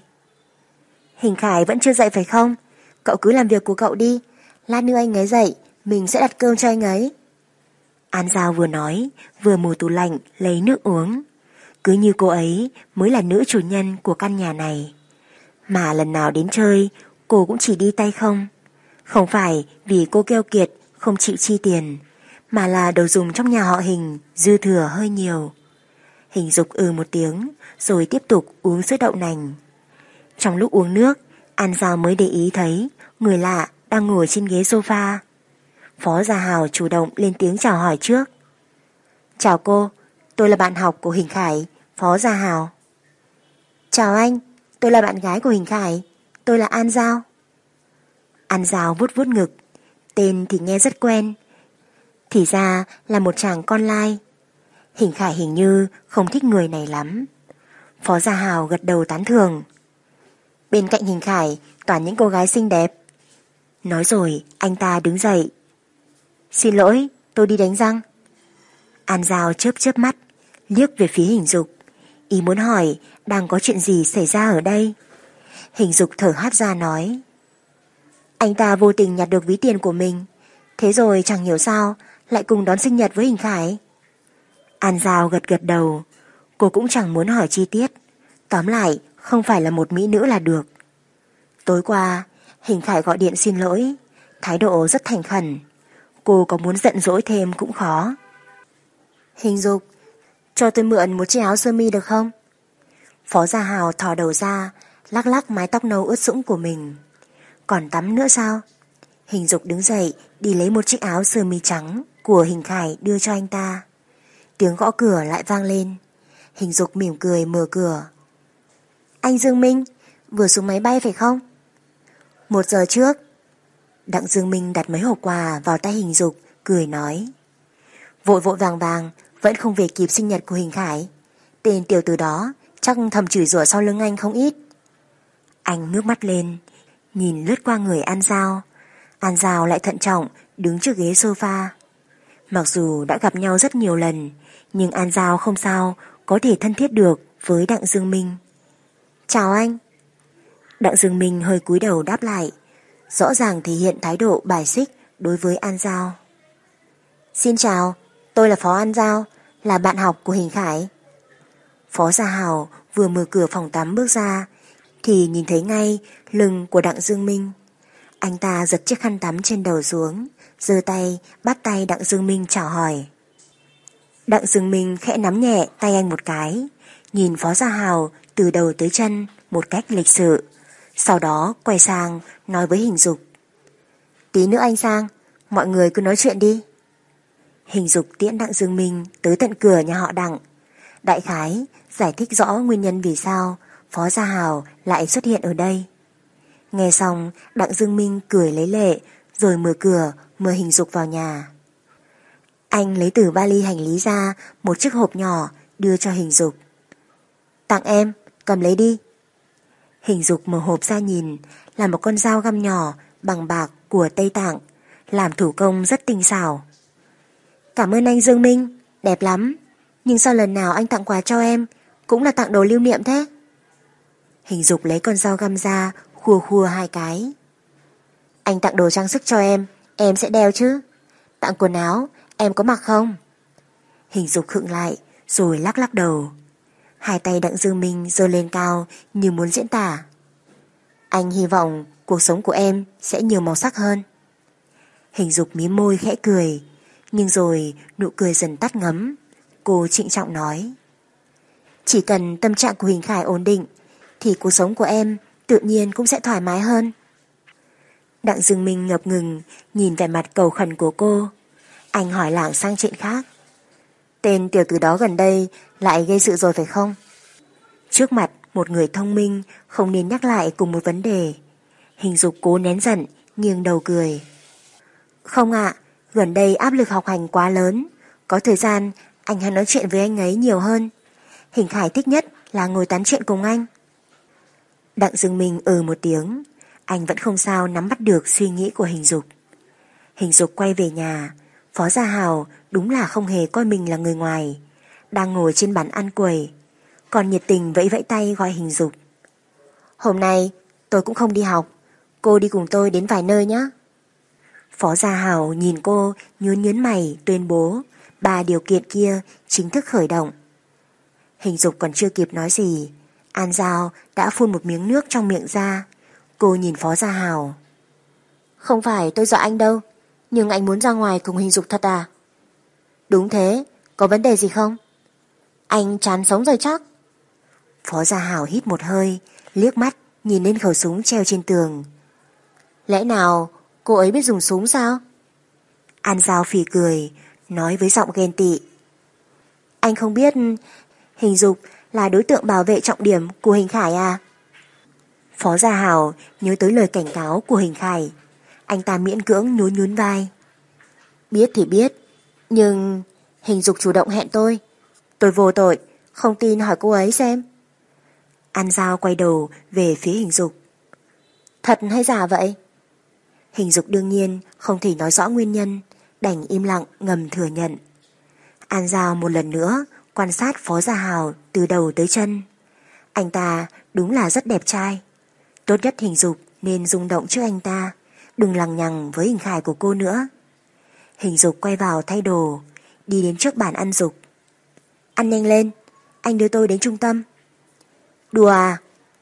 Hình Khải vẫn chưa dậy phải không? Cậu cứ làm việc của cậu đi, lát nữa anh ấy dậy, mình sẽ đặt cơm cho anh ấy. An Giao vừa nói, vừa mở tủ lạnh lấy nước uống. Cứ như cô ấy mới là nữ chủ nhân của căn nhà này. Mà lần nào đến chơi, cô cũng chỉ đi tay không. Không phải vì cô keo kiệt không chịu chi tiền, mà là đồ dùng trong nhà họ Hình dư thừa hơi nhiều. Hình Dục một tiếng, rồi tiếp tục uống sữa đậu nành. Trong lúc uống nước, An Giao mới để ý thấy người lạ đang ngồi trên ghế sofa. Phó Gia Hào chủ động lên tiếng chào hỏi trước. Chào cô, tôi là bạn học của Hình Khải, Phó Gia Hào. Chào anh, tôi là bạn gái của Hình Khải, tôi là An Giao. An Giao vuốt vuốt ngực, tên thì nghe rất quen. Thì ra là một chàng con lai. Hình Khải hình như không thích người này lắm. Phó Gia Hào gật đầu tán thưởng. Bên cạnh Hình Khải toàn những cô gái xinh đẹp. Nói rồi anh ta đứng dậy. Xin lỗi, tôi đi đánh răng. An Giao chớp chớp mắt, liếc về phía Hình Dục, ý muốn hỏi đang có chuyện gì xảy ra ở đây. Hình Dục thở hắt ra nói. Anh ta vô tình nhặt được ví tiền của mình, thế rồi chẳng hiểu sao lại cùng đón sinh nhật với Hình Khải. An Giao gật gật đầu, cô cũng chẳng muốn hỏi chi tiết. Tóm lại không phải là một mỹ nữ là được. Tối qua Hình Khải gọi điện xin lỗi, thái độ rất thành khẩn. Cô có muốn giận dỗi thêm cũng khó. Hình Dục, cho tôi mượn một chiếc áo sơ mi được không? Phó Gia Hào thò đầu ra, lắc lắc mái tóc nâu ướt sũng của mình. Còn tắm nữa sao? Hình Dục đứng dậy đi lấy một chiếc áo sơ mi trắng của Hình Khải đưa cho anh ta. Tiếng gõ cửa lại vang lên. Hình Dục mỉm cười mở cửa. Anh Dương Minh, vừa xuống máy bay phải không? 1 giờ trước. Đặng Dương Minh đặt mấy hộp quà vào tay Hình Dục, cười nói. Vội vội vàng vàng, vẫn không về kịp sinh nhật của Hình Khải. Tên tiểu tử đó chắc thầm chửi rủa sau lưng anh không ít. Anh ngước mắt lên, nhìn lướt qua người An Giao. An Giao lại thận trọng đứng trước ghế sofa. Mặc dù đã gặp nhau rất nhiều lần, nhưng An Giao không sao có thể thân thiết được với Đặng Dương Minh. Chào anh. Đặng Dương Minh hơi cúi đầu đáp lại, rõ ràng thể hiện thái độ bài xích đối với An Giao. Xin chào, tôi là Phó An Giao, là bạn học của Hình Khải. Phó Gia Hào vừa mở cửa phòng tắm bước ra thì nhìn thấy ngay lưng của Đặng Dương Minh. Anh ta giật chiếc khăn tắm trên đầu xuống, giơ tay bắt tay Đặng Dương Minh chào hỏi. Đặng Dương Minh khẽ nắm nhẹ tay anh một cái, nhìn Phó Gia Hào từ đầu tới chân một cách lịch sự, sau đó quay sang nói với Hình Dục. Tí nữa anh sang, mọi người cứ nói chuyện đi. Hình Dục tiễn Đặng Dương Minh tới tận cửa nhà họ Đặng, đại khái giải thích rõ nguyên nhân vì sao Phó Gia Hào lại xuất hiện ở đây. Nghe xong, Đặng Dương Minh cười lấy lệ, rồi mở cửa mời Hình Dục vào nhà. Anh lấy từ vali hành lý ra một chiếc hộp nhỏ đưa cho Hình Dục. Tặng em, cầm lấy đi. Hình Dục mở hộp ra nhìn, là một con dao găm nhỏ bằng bạc của Tây Tạng, làm thủ công rất tinh xảo. Cảm ơn anh Dương Minh, đẹp lắm. Nhưng sao lần nào anh tặng quà cho em cũng là tặng đồ lưu niệm thế? Hình Dục lấy con dao găm ra, khua khua 2 cái. Anh tặng đồ trang sức cho em sẽ đeo chứ. Tặng quần áo, em có mặc không? Hình Dục khựng lại, rồi lắc lắc đầu. 2 tay Đặng Dương Minh giơ lên cao như muốn diễn tả. Anh hy vọng cuộc sống của em sẽ nhiều màu sắc hơn. Hình Dục mím môi khẽ cười, nhưng rồi nụ cười dần tắt ngấm. Cô trịnh trọng nói: chỉ cần tâm trạng của Hình Khải ổn định thì cuộc sống của em tự nhiên cũng sẽ thoải mái hơn. Đặng Dương Minh ngập ngừng nhìn vẻ mặt cầu khẩn của cô. Anh hỏi lảng sang chuyện khác: tên tiểu tử đó gần đây lại gây sự rồi phải không? Trước mặt một người thông minh không nên nhắc lại cùng một vấn đề. Hình Dục cố nén giận, nghiêng đầu cười: không ạ, gần đây áp lực học hành quá lớn, có thời gian anh hãy nói chuyện với anh ấy nhiều hơn. Hình Khải thích nhất là ngồi tán chuyện cùng anh. Đặng Dương Minh một tiếng. Anh vẫn không sao nắm bắt được suy nghĩ của Hình Dục. Hình Dục quay về nhà. Phó Gia Hào đúng là không hề coi mình là người ngoài, đang ngồi trên bàn ăn quẩy, còn nhiệt tình vẫy vẫy tay gọi Hình Dục: hôm nay tôi cũng không đi học, cô đi cùng tôi đến vài nơi nhé. Phó Gia Hào nhìn cô nhướng nhướng mày tuyên bố 3 điều kiện kia chính thức khởi động. Hình Dục còn chưa kịp nói gì, An Giao đã phun một miếng nước trong miệng ra. Cô nhìn Phó Gia Hào: không phải tôi dọa anh đâu, nhưng anh muốn ra ngoài cùng Hình Dục thật à? Đúng thế, có vấn đề gì không? Anh chán sống rồi chắc. Phó Gia Hào hít một hơi, liếc mắt nhìn lên khẩu súng treo trên tường. Lẽ nào cô ấy biết dùng súng sao? An Giao phì cười, nói với giọng ghen tị: anh không biết Hình Dục là đối tượng bảo vệ trọng điểm của Hình Khải à? Phó Gia Hào nhớ tới lời cảnh cáo của Hình Khải. Anh ta miễn cưỡng nhún nhún vai: biết thì biết, nhưng Hình Dục chủ động hẹn tôi vô tội, không tin hỏi cô ấy xem. An Giao quay đầu về phía Hình Dục: thật hay giả vậy? Hình Dục đương nhiên không thể nói rõ nguyên nhân, đành im lặng ngầm thừa nhận. An Giao một lần nữa quan sát Phó Gia Hào từ đầu tới chân. Anh ta đúng là rất đẹp trai. Tốt nhất Hình Dục nên rung động trước anh ta, đừng lằng nhằng với Hình Khải của cô nữa. Hình Dục quay vào thay đồ, đi đến trước bàn ăn Dục: ăn nhanh lên, anh đưa tôi đến trung tâm. Đùa à?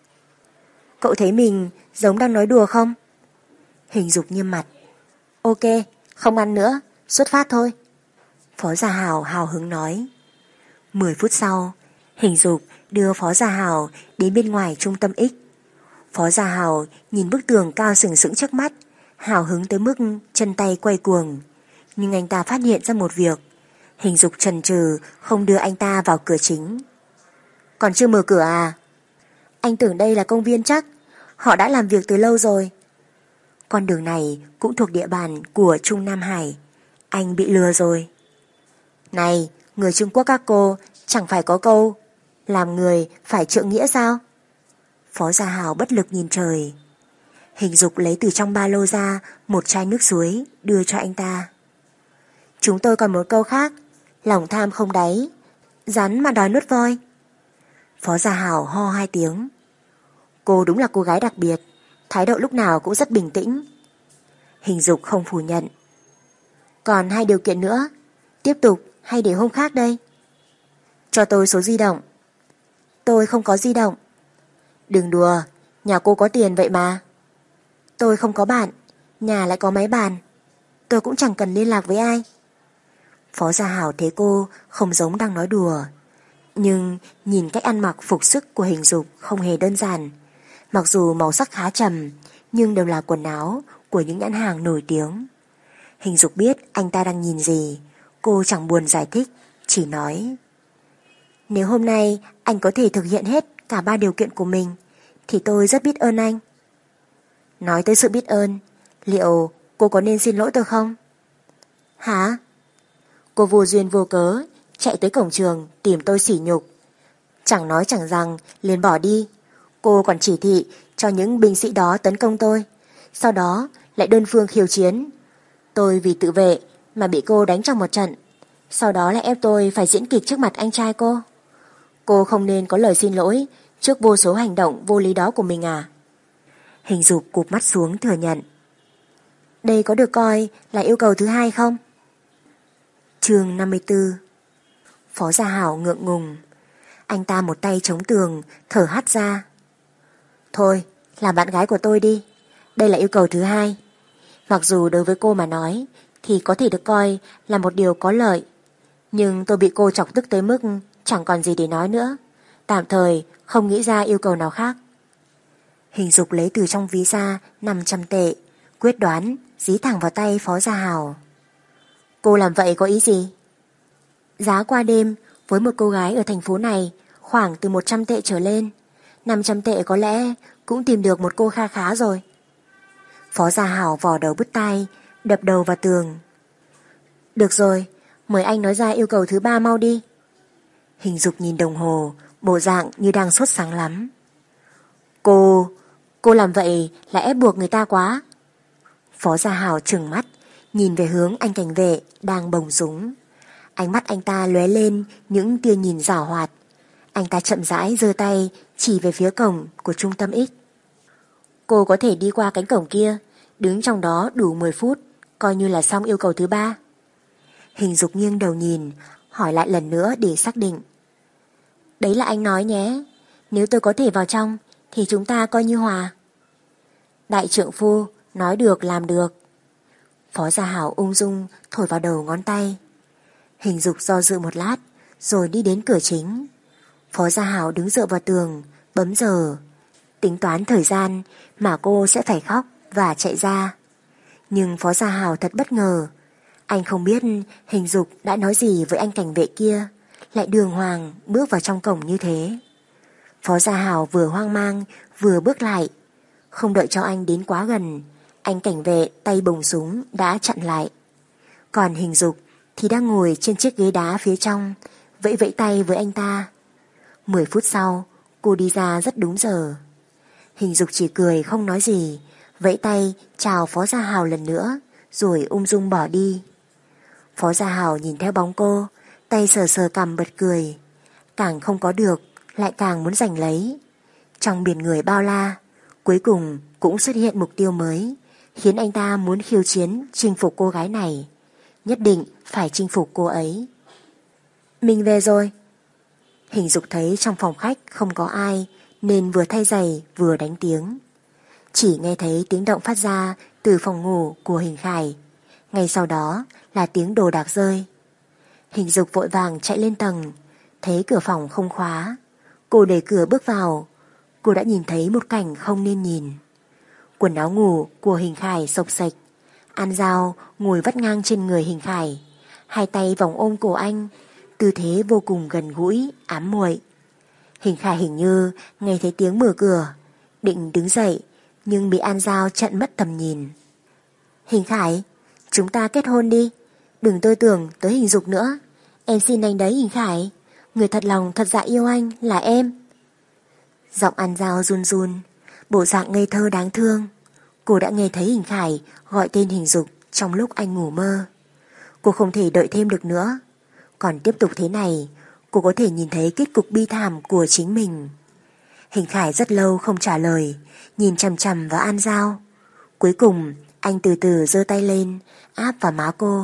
Cậu thấy mình giống đang nói đùa không? Hình Dục nghiêm mặt: ok, không ăn nữa, xuất phát thôi. Phó Gia Hào hào hứng nói. 10 phút sau, Hình Dục đưa Phó Gia Hào đến bên ngoài trung tâm X. Phó Gia Hào nhìn bức tường cao sừng sững trước mắt, hào hứng tới mức chân tay quay cuồng. Nhưng anh ta phát hiện ra một việc: Hình Dục chần chừ không đưa anh ta vào cửa chính. Còn chưa mở cửa à? Anh tưởng đây là công viên chắc, họ đã làm việc từ lâu rồi. Con đường này cũng thuộc địa bàn của Trung Nam Hải, anh bị lừa rồi. Này, người Trung Quốc các cô chẳng phải có câu làm người phải trượng nghĩa sao? Phó Gia Hào bất lực nhìn trời. Hình Dục lấy từ trong ba lô ra một chai nước suối đưa cho anh ta. Chúng tôi còn một câu khác: lòng tham không đáy, rắn mà đòi nuốt voi. Phó Gia Hào ho 2 tiếng. Cô đúng là cô gái đặc biệt, thái độ lúc nào cũng rất bình tĩnh. Hình Dục không phủ nhận. Còn 2 điều kiện nữa, tiếp tục hay để hôm khác đây? Cho tôi số di động. Tôi không có di động. Đừng đùa, nhà cô có tiền vậy mà. Tôi không có bạn, nhà lại có máy bàn. Tôi cũng chẳng cần liên lạc với ai. Phó Gia Hào thấy cô không giống đang nói đùa, nhưng nhìn cách ăn mặc phục sức của Hình Dục không hề đơn giản. Mặc dù màu sắc khá trầm, nhưng đều là quần áo của những nhãn hàng nổi tiếng. Hình Dục biết anh ta đang nhìn gì. Cô chẳng buồn giải thích, chỉ nói: nếu hôm nay anh có thể thực hiện hết cả 3 điều kiện của mình thì tôi rất biết ơn anh. Nói tới sự biết ơn, liệu cô có nên xin lỗi tôi không? Hả? Cô vô duyên vô cớ chạy tới cổng trường tìm tôi sỉ nhục, chẳng nói chẳng rằng liền bỏ đi. Cô còn chỉ thị cho những binh sĩ đó tấn công tôi, sau đó lại đơn phương khiêu chiến. Tôi vì tự vệ mà bị cô đánh trong một trận, sau đó lại ép tôi phải diễn kịch trước mặt anh trai cô. Cô không nên có lời xin lỗi trước vô số hành động vô lý đó của mình à? Hình Dục cụp mắt xuống thừa nhận. Đây có được coi là yêu cầu thứ 2 không? Chương 54. Phó Gia Hào ngượng ngùng. Anh ta một tay chống tường, thở hắt ra. Thôi, làm bạn gái của tôi đi. Đây là yêu cầu thứ 2. Mặc dù đối với cô mà nói thì có thể được coi là một điều có lợi, nhưng tôi bị cô chọc tức tới mức chẳng còn gì để nói nữa. Tạm thời không nghĩ ra yêu cầu nào khác. Hình Dục lấy từ trong ví ra 500 tệ, quyết đoán dí thẳng vào tay Phó Gia Hào. Cô làm vậy có ý gì? Giá qua đêm với một cô gái ở thành phố này khoảng từ 100 tệ trở lên. 500 tệ có lẽ cũng tìm được một cô kha khá rồi. Phó Gia Hào vò đầu bứt tai, đập đầu vào tường. Được rồi, mời anh nói ra yêu cầu thứ 3 mau đi. Hình Dục nhìn đồng hồ, bộ dạng như đang sốt sắng lắm. Cô làm vậy là ép buộc người ta quá. Phó Gia Hào trừng mắt, nhìn về hướng anh cảnh vệ đang bồng súng. Ánh mắt anh ta lóe lên những tia nhìn giảo hoạt. Anh ta chậm rãi giơ tay chỉ về phía cổng của trung tâm X. Cô có thể đi qua cánh cổng kia, đứng trong đó đủ 10 phút, coi như là xong yêu cầu thứ 3. Hình Dục nghiêng đầu nhìn, hỏi lại lần nữa để xác định. Đấy là anh nói nhé, nếu tôi có thể vào trong thì chúng ta coi như hòa. Đại trượng phu, nói được làm được. Phó Gia Hảo ung dung thổi vào đầu ngón tay. Hình Dục do dự một lát, rồi đi đến cửa chính. Phó Gia Hảo đứng dựa vào tường, bấm giờ, tính toán thời gian mà cô sẽ phải khóc và chạy ra. Nhưng Phó Gia Hảo thật bất ngờ. Anh không biết Hình Dục đã nói gì với anh cảnh vệ kia, lại đường hoàng bước vào trong cổng như thế. Phó Gia Hảo vừa hoang mang vừa bước lại. Không đợi cho anh đến quá gần, anh cảnh vệ tay bồng súng đã chặn lại. Còn Hình Dục thì đang ngồi trên chiếc ghế đá phía trong, vẫy vẫy tay với anh ta. 10 phút sau, cô đi ra rất đúng giờ. Hình Dục chỉ cười không nói gì, vẫy tay chào Phó Gia Hảo lần nữa, rồi ung dung bỏ đi. Phó Gia Hảo nhìn theo bóng cô, tay sờ sờ cằm bật cười. Càng không có được, lại càng muốn giành lấy. Trong biển người bao la, cuối cùng cũng xuất hiện mục tiêu mới, khiến anh ta muốn khiêu chiến chinh phục cô gái này. Nhất định phải chinh phục cô ấy. Mình về rồi. Hình Dục thấy trong phòng khách không có ai, nên vừa thay giày vừa đánh tiếng. Chỉ nghe thấy tiếng động phát ra từ phòng ngủ của Hình Khải. Ngay sau đó là tiếng đồ đạc rơi. Hình Dục vội vàng chạy lên tầng, thấy cửa phòng không khóa. Cô đẩy cửa bước vào. Cô đã nhìn thấy một cảnh không nên nhìn. Quần áo ngủ của Hình Khải xộc xệch. An Giao ngồi vắt ngang trên người Hình Khải, hai tay vòng ôm cổ anh, tư thế vô cùng gần gũi, ám muội. Hình Khải hình như nghe thấy tiếng mở cửa, định đứng dậy, nhưng bị An Giao chặn mất tầm nhìn. Hình Khải, chúng ta kết hôn đi, đừng tư tưởng tới Hình Dục nữa. Em xin anh đấy Hình Khải, người thật lòng thật dạ yêu anh là em. Giọng An Giao run run, bộ dạng ngây thơ đáng thương. Cô đã nghe thấy Hình Khải gọi tên Hình Dục trong lúc anh ngủ mơ. Cô không thể đợi thêm được nữa. Còn tiếp tục thế này, cô có thể nhìn thấy kết cục bi thảm của chính mình. Hình Khải rất lâu không trả lời, nhìn chằm chằm vào An Giao. Cuối cùng anh từ từ giơ tay lên, áp vào má cô.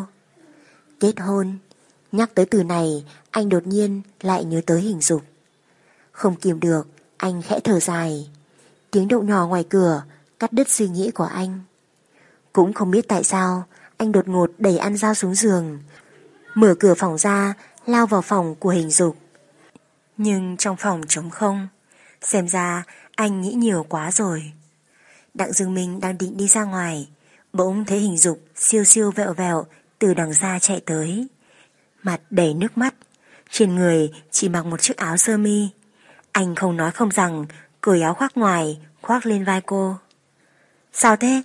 Kết hôn. Nhắc tới từ này, anh đột nhiên lại nhớ tới Hình Dục. Không kìm được, anh khẽ thở dài. Tiếng động nhỏ ngoài cửa cắt đứt suy nghĩ của anh. Cũng không biết tại sao anh đột ngột đẩy An Giao xuống giường, mở cửa phòng ra, lao vào phòng của Hình Dục. Nhưng trong phòng trống không. Xem ra anh nghĩ nhiều quá rồi. Đặng Dương Minh đang định đi ra ngoài, bỗng thấy Hình Dục siêu siêu vẹo vẹo từ đằng xa chạy tới, mặt đầy nước mắt, trên người chỉ mặc một chiếc áo sơ mi. Anh không nói không rằng cởi áo khoác ngoài khoác lên vai cô. Sao thế?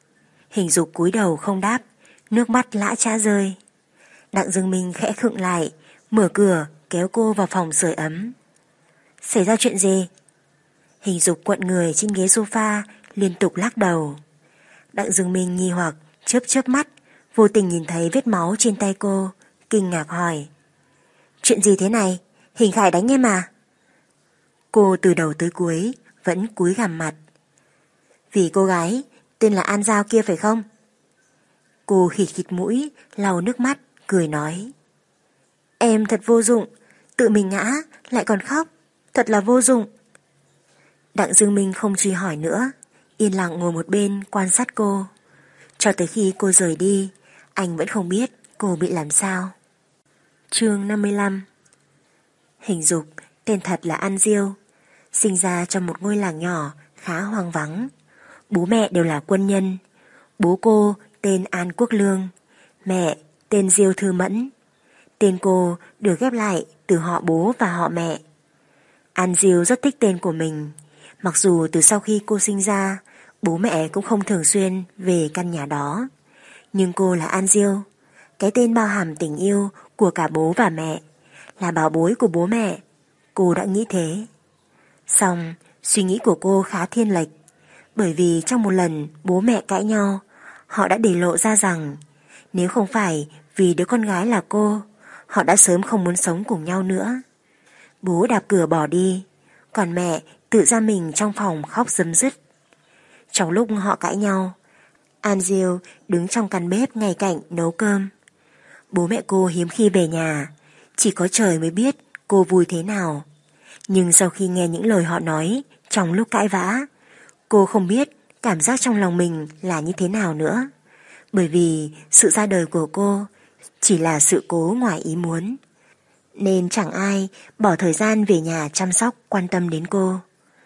Hình Dục cúi đầu không đáp, nước mắt lã chã rơi. Đặng Dương Minh khẽ khựng lại, mở cửa kéo cô vào phòng sưởi ấm. Xảy ra chuyện gì? Hình Dục quặn người trên ghế sofa, liên tục lắc đầu. Đặng Dương Minh nghi hoặc chớp chớp mắt, vô tình nhìn thấy vết máu trên tay cô, kinh ngạc hỏi. Chuyện gì thế này? Hình Khải đánh em à? Cô từ đầu tới cuối vẫn cúi gằm mặt. Vì cô gái tên là An Giao kia phải không? Cô khịt khịt mũi, lau nước mắt, cười nói. Em thật vô dụng, tự mình ngã lại còn khóc, thật là vô dụng. Đặng Dương Minh không truy hỏi nữa, yên lặng ngồi một bên quan sát cô. Cho tới khi cô rời đi, anh vẫn không biết cô bị làm sao. Chương 55. Hình Dục, tên thật là An Diêu, sinh ra trong một ngôi làng nhỏ khá hoang vắng. Bố mẹ đều là quân nhân. Bố cô tên An Quốc Lương, mẹ tên Diêu Thư Mẫn. Tên cô được ghép lại từ họ bố và họ mẹ. An Diêu rất thích tên của mình, mặc dù từ sau khi cô sinh ra, bố mẹ cũng không thường xuyên về căn nhà đó. Nhưng cô là An Diêu, cái tên bao hàm tình yêu của cả bố và mẹ, là bảo bối của bố mẹ. Cô đã nghĩ thế. Xong, suy nghĩ của cô khá thiên lệch, bởi vì trong một lần bố mẹ cãi nhau, họ đã để lộ ra rằng nếu không phải vì đứa con gái là cô, họ đã sớm không muốn sống cùng nhau nữa. Bố đạp cửa bỏ đi, còn mẹ tự ra mình trong phòng khóc rấm rứt. Trong lúc họ cãi nhau, An Diêu đứng trong căn bếp ngay cạnh nấu cơm. Bố mẹ cô hiếm khi về nhà, chỉ có trời mới biết cô vui thế nào. Nhưng sau khi nghe những lời họ nói trong lúc cãi vã, cô không biết cảm giác trong lòng mình là như thế nào nữa. Bởi vì sự ra đời của cô chỉ là sự cố ngoài ý muốn, nên chẳng ai bỏ thời gian về nhà chăm sóc quan tâm đến cô.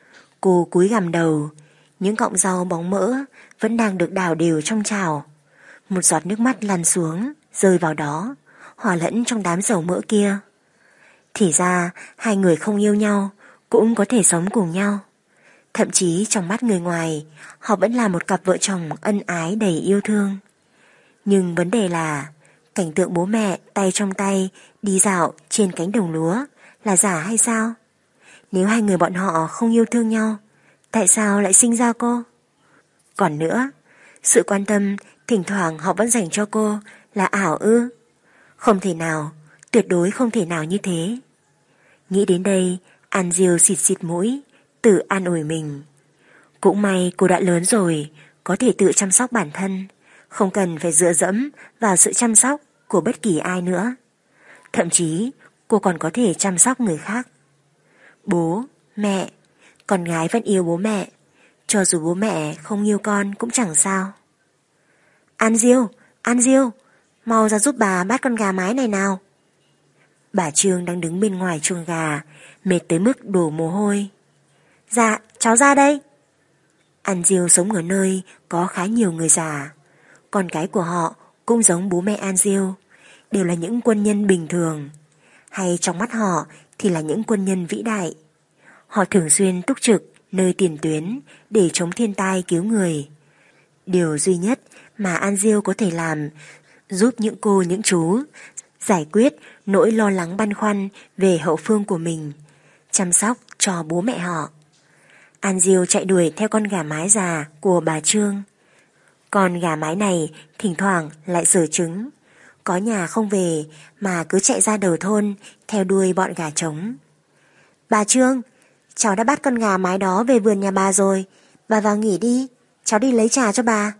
Cô cúi gằm đầu, những cọng rau bóng mỡ vẫn đang được đảo đều trong chảo. Một giọt nước mắt lăn xuống, rơi vào đó, hòa lẫn trong đám dầu mỡ kia. Thì ra hai người không yêu nhau cũng có thể sống cùng nhau. Thậm chí trong mắt người ngoài, họ vẫn là một cặp vợ chồng ân ái đầy yêu thương. Nhưng vấn đề là cảnh tượng bố mẹ tay trong tay đi dạo trên cánh đồng lúa là giả hay sao? Nếu hai người bọn họ không yêu thương nhau, tại sao lại sinh ra cô? Còn nữa, sự quan tâm thỉnh thoảng họ vẫn dành cho cô là ảo ư? Không thể nào, tuyệt đối không thể nào như thế. Nghĩ đến đây, An Diêu xịt xịt mũi, tự an ủi mình. Cũng may cô đã lớn rồi, có thể tự chăm sóc bản thân, không cần phải dựa dẫm vào sự chăm sóc của bất kỳ ai nữa. Thậm chí cô còn có thể chăm sóc người khác. Bố, mẹ, con gái vẫn yêu bố mẹ, cho dù bố mẹ không yêu con cũng chẳng sao. An Diêu, mau ra giúp bà bắt con gà mái này nào. Bà Trương đang đứng bên ngoài chuồng gà, mệt tới mức đổ mồ hôi. Dạ, cháu ra đây. An Diêu sống ở nơi có khá nhiều người già. Con cái của họ cũng giống bố mẹ An Diêu, đều là những quân nhân bình thường, hay trong mắt họ thì là những quân nhân vĩ đại. Họ thường xuyên túc trực nơi tiền tuyến để chống thiên tai cứu người. Điều duy nhất mà An Diêu có thể làm giúp những cô những chú giải quyết nỗi lo lắng băn khoăn về hậu phương của mình, chăm sóc cho bố mẹ họ. An Diêu chạy đuổi theo con gà mái già của bà Trương. Con gà mái này thỉnh thoảng lại giở trứng, có nhà không về mà cứ chạy ra đầu thôn theo đuôi bọn gà trống. Bà Trương, cháu đã bắt con gà mái đó về vườn nhà bà rồi, bà vào nghỉ đi, cháu đi lấy trà cho bà.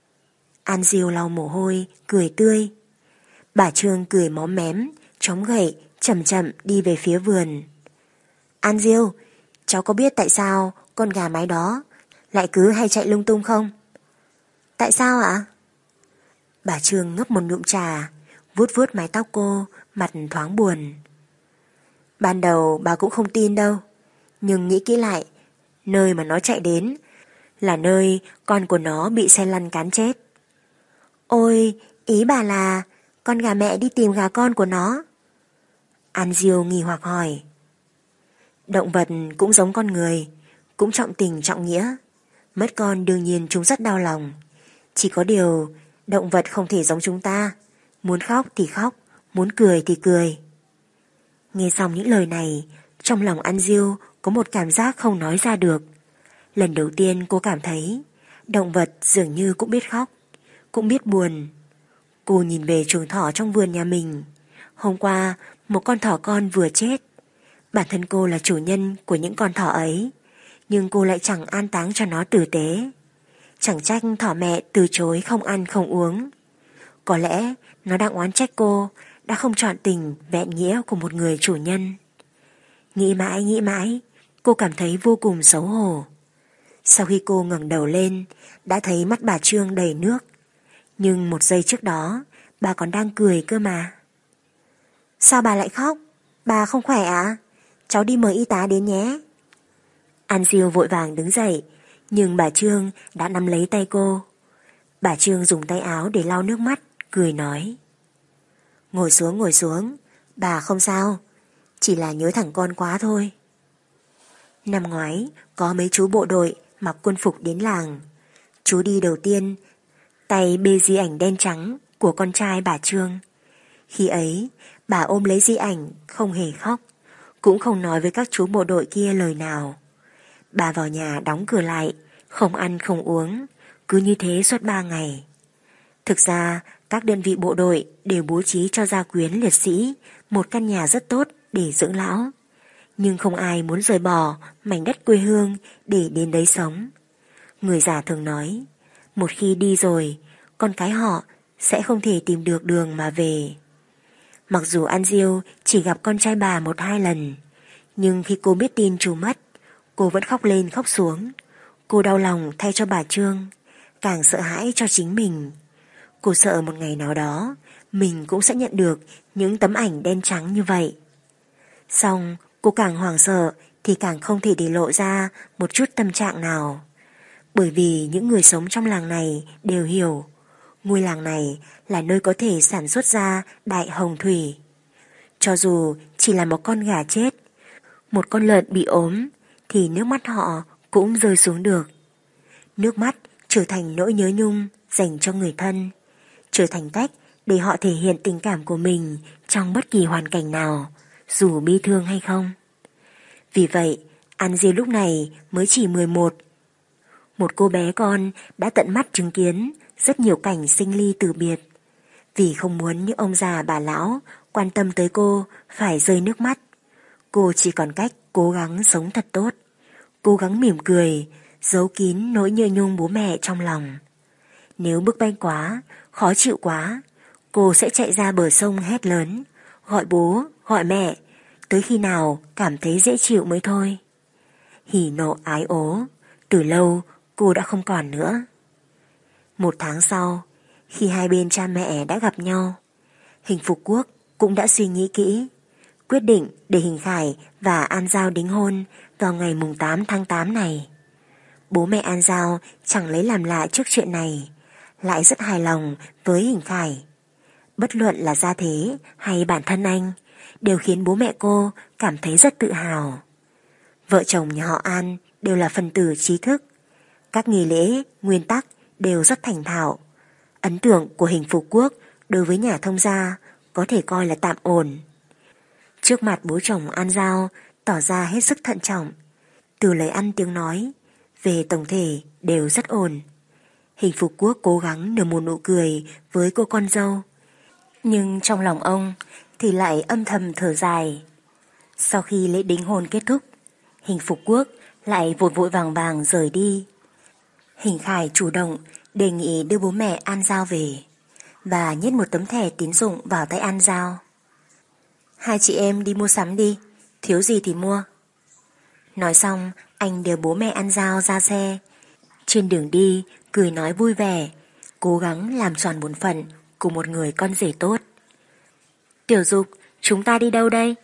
An Diêu lau mồ hôi, cười tươi. Bà Trương cười móm mém, chống gậy, chậm chậm đi về phía vườn. An Diêu, cháu có biết tại sao con gà mái đó lại cứ hay chạy lung tung không? Tại sao ạ? Bà Trương ngấp một ngụm trà, vuốt vuốt mái tóc cô, mặt thoáng buồn. Ban đầu bà cũng không tin đâu, nhưng nghĩ kỹ lại, nơi mà nó chạy đến là nơi con của nó bị xe lăn cán chết. Ôi, ý bà là con gà mẹ đi tìm gà con của nó? An Diêu nghi hoặc hỏi. Động vật cũng giống con người, cũng trọng tình trọng nghĩa. Mất con đương nhiên chúng rất đau lòng. Chỉ có điều, động vật không thể giống chúng ta, muốn khóc thì khóc, muốn cười thì cười. Nghe xong những lời này, trong lòng An Diêu có một cảm giác không nói ra được. Lần đầu tiên cô cảm thấy động vật dường như cũng biết khóc, cũng biết buồn. Cô nhìn về chuồng thỏ trong vườn nhà mình. Hôm qua một con thỏ con vừa chết. Bản thân cô là chủ nhân của những con thỏ ấy, nhưng cô lại chẳng an táng cho nó tử tế. Chẳng trách thỏ mẹ từ chối không ăn không uống. Có lẽ nó đang oán trách cô đã không trọn tình vẹn nghĩa của một người chủ nhân. Nghĩ mãi, cô cảm thấy vô cùng xấu hổ. Sau khi cô ngẩng đầu lên, đã thấy mắt bà Trương đầy nước. Nhưng một giây trước đó bà còn đang cười cơ mà. Sao bà lại khóc? Bà không khỏe à? Cháu đi mời y tá đến nhé. An Diêu vội vàng đứng dậy, nhưng bà Trương đã nắm lấy tay cô. Bà Trương dùng tay áo để lau nước mắt, cười nói. Ngồi xuống, bà không sao, chỉ là nhớ thằng con quá thôi. Năm ngoái, có mấy chú bộ đội mặc quân phục đến làng. Chú đi đầu tiên, tay bê di ảnh đen trắng của con trai bà Trương. Khi ấy, bà ôm lấy di ảnh, không hề khóc, cũng không nói với các chú bộ đội kia lời nào. Bà vào nhà đóng cửa lại, không ăn không uống, cứ như thế suốt 3 ngày. Thực ra, các đơn vị bộ đội đều bố trí cho gia quyến liệt sĩ một căn nhà rất tốt để dưỡng lão. Nhưng không ai muốn rời bỏ mảnh đất quê hương để đến đấy sống. Người già thường nói, một khi đi rồi, con cái họ sẽ không thể tìm được đường mà về. Mặc dù An Diêu chỉ gặp con trai bà 1-2 lần, nhưng khi cô biết tin chú mất, cô vẫn khóc lên khóc xuống. Cô đau lòng thay cho bà Trương, càng sợ hãi cho chính mình. Cô sợ một ngày nào đó mình cũng sẽ nhận được những tấm ảnh đen trắng như vậy. Xong cô càng hoảng sợ thì càng không thể để lộ ra một chút tâm trạng nào. Bởi vì những người sống trong làng này đều hiểu, ngôi làng này là nơi có thể sản xuất ra đại hồng thủy. Cho dù chỉ là một con gà chết, một con lợn bị ốm, thì nước mắt họ cũng rơi xuống được. Nước mắt trở thành nỗi nhớ nhung dành cho người thân, trở thành cách để họ thể hiện tình cảm của mình trong bất kỳ hoàn cảnh nào, dù bi thương hay không. Vì vậy, An Diêu lúc này mới chỉ 11. Một cô bé con đã tận mắt chứng kiến rất nhiều cảnh sinh ly từ biệt. Vì không muốn những ông già bà lão quan tâm tới cô phải rơi nước mắt, cô chỉ còn cách cố gắng sống thật tốt, cố gắng mỉm cười, giấu kín nỗi nhớ nhung bố mẹ trong lòng. Nếu bức bách quá, khó chịu quá, cô sẽ chạy ra bờ sông hét lớn, gọi bố, gọi mẹ, tới khi nào cảm thấy dễ chịu mới thôi. Hỉ nộ ái ố, từ lâu cô đã không còn nữa. 1 tháng sau, khi hai bên cha mẹ đã gặp nhau, Hình Phục Quốc cũng đã suy nghĩ kỹ, quyết định để Hình Khải và An Giao đính hôn vào ngày mùng 8 tháng 8 này. Bố mẹ An Giao chẳng lấy làm lạ trước chuyện này, lại rất hài lòng với Hình Khải. Bất luận là gia thế hay bản thân anh, đều khiến bố mẹ cô cảm thấy rất tự hào. Vợ chồng nhà họ An đều là phần tử trí thức, các nghi lễ, nguyên tắc đều rất thành thạo. Ấn tượng của Hình Phục Quốc đối với nhà thông gia có thể coi là tạm ổn. Trước mặt bố chồng An Giao tỏ ra hết sức thận trọng, từ lời ăn tiếng nói, về tổng thể đều rất ổn. Hình Phục Quốc cố gắng nở một nụ cười với cô con dâu, nhưng trong lòng ông thì lại âm thầm thở dài. Sau khi lễ đính hôn kết thúc, Hình Phục Quốc lại vội vội vàng vàng rời đi. Hình Khải chủ động đề nghị đưa bố mẹ An Giao về và nhét một tấm thẻ tín dụng vào tay An Giao. Hai chị em đi mua sắm đi, thiếu gì thì mua. Nói xong, anh đưa bố mẹ An Giao ra xe. Trên đường đi, cười nói vui vẻ, cố gắng làm tròn bổn phận của một người con rể tốt. Tiểu Dục, chúng ta đi đâu đây?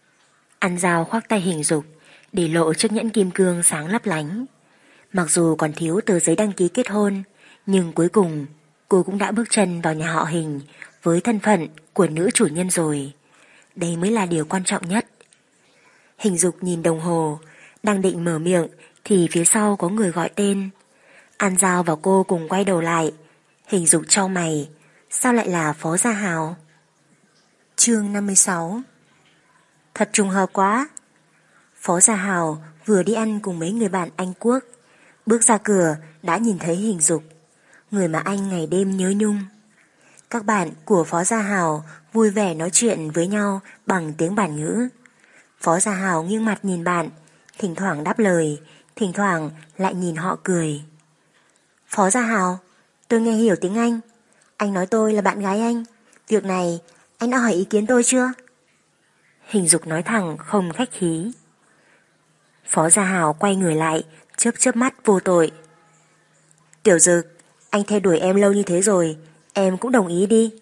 An Giao khoác tay Hình Dục, để lộ chiếc nhẫn kim cương sáng lấp lánh. Mặc dù còn thiếu tờ giấy đăng ký kết hôn, nhưng cuối cùng cô cũng đã bước chân vào nhà họ Hình với thân phận của nữ chủ nhân rồi. Đây mới là điều quan trọng nhất. Hình Dục nhìn đồng hồ, đang định mở miệng thì phía sau có người gọi tên. An Giao và cô cùng quay đầu lại. Hình Dục chau mày, sao lại là Phó Gia Hào? Chương 56. Thật trùng hợp quá. Phó Gia Hào vừa đi ăn cùng mấy người bạn Anh Quốc, bước ra cửa đã nhìn thấy Hình Dục, người mà anh ngày đêm nhớ nhung. Các bạn của Phó Gia Hào vui vẻ nói chuyện với nhau bằng tiếng bản ngữ. Phó Gia Hào nghiêng mặt nhìn bạn, thỉnh thoảng đáp lời, thỉnh thoảng lại nhìn họ cười. Phó Gia Hào, tôi nghe hiểu tiếng Anh. Anh nói tôi là bạn gái anh. Việc này anh đã hỏi ý kiến tôi chưa? Hình Dục nói thẳng không khách khí. Phó Gia Hào quay người lại, chớp chớp mắt vô tội. Tiểu Dực, anh theo đuổi em lâu như thế rồi, Em cũng đồng ý đi.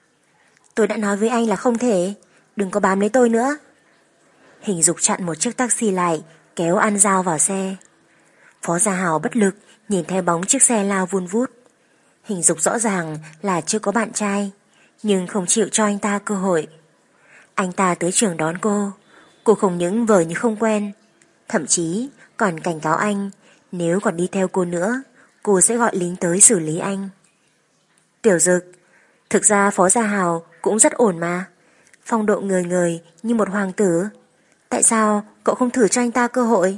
Tôi đã nói với anh là không thể. Đừng có bám lấy tôi nữa. Hình Dục chặn một chiếc taxi lại, kéo An Giao vào xe. Phó Gia Hào bất lực nhìn theo bóng chiếc xe lao vun vút. Hình Dục rõ ràng là chưa có bạn trai, nhưng không chịu cho anh ta cơ hội. Anh ta tới trường đón cô không những vờ như không quen, thậm chí còn cảnh cáo anh nếu còn đi theo cô nữa, cô sẽ gọi lính tới xử lý anh. Tiểu Dực, thực ra Phó Gia Hào cũng rất ổn mà, phong độ người người như một hoàng tử. Tại sao cậu không thử cho anh ta cơ hội?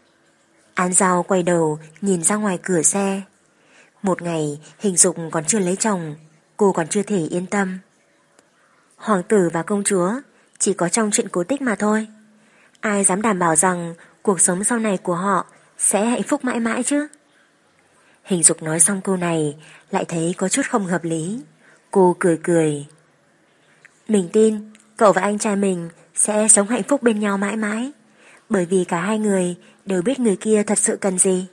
An Giao quay đầu nhìn ra ngoài cửa xe. Một ngày Hình Dục còn chưa lấy chồng, cô còn chưa thể yên tâm. Hoàng tử và công chúa chỉ có trong chuyện cổ tích mà thôi. Ai dám đảm bảo rằng cuộc sống sau này của họ sẽ hạnh phúc mãi mãi chứ? Hình Dục nói xong câu này lại thấy có chút không hợp lý. Cô cười cười. Mình tin cậu và anh trai mình sẽ sống hạnh phúc bên nhau mãi mãi, bởi vì cả hai người đều biết người kia thật sự cần gì.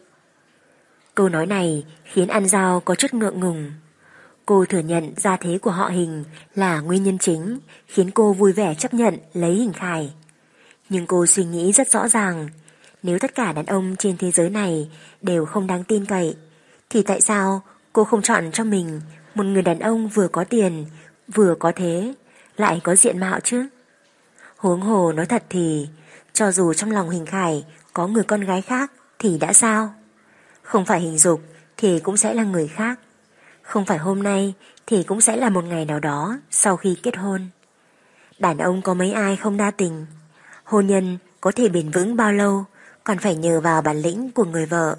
Câu nói này khiến An Giao có chút ngượng ngùng. Cô thừa nhận gia thế của họ Hình là nguyên nhân chính khiến cô vui vẻ chấp nhận lấy Hình Khải. Nhưng cô suy nghĩ rất rõ ràng, nếu tất cả đàn ông trên thế giới này đều không đáng tin cậy, thì tại sao cô không chọn cho mình một người đàn ông vừa có tiền, vừa có thế, lại có diện mạo chứ? Huống hồ nói thật thì, cho dù trong lòng Hình Khải có người con gái khác thì đã sao? Không phải Hình Dục thì cũng sẽ là người khác. Không phải hôm nay thì cũng sẽ là một ngày nào đó sau khi kết hôn. Đàn ông có mấy ai không đa tình. Hôn nhân có thể bền vững bao lâu còn phải nhờ vào bản lĩnh của người vợ.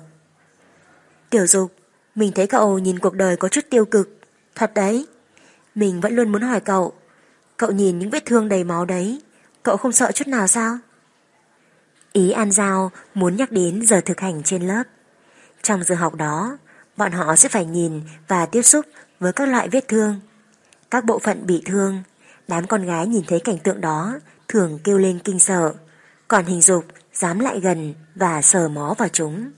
Tiểu Dục, mình thấy cậu nhìn cuộc đời có chút tiêu cực. Thật đấy. Mình vẫn luôn muốn hỏi cậu, cậu nhìn những vết thương đầy máu đấy, cậu không sợ chút nào sao? Ý An Giao muốn nhắc đến giờ thực hành trên lớp. Trong giờ học đó, bọn họ sẽ phải nhìn và tiếp xúc với các loại vết thương, các bộ phận bị thương. Đám con gái nhìn thấy cảnh tượng đó thường kêu lên kinh sợ, còn Hình Dục dám lại gần và sờ mó vào chúng.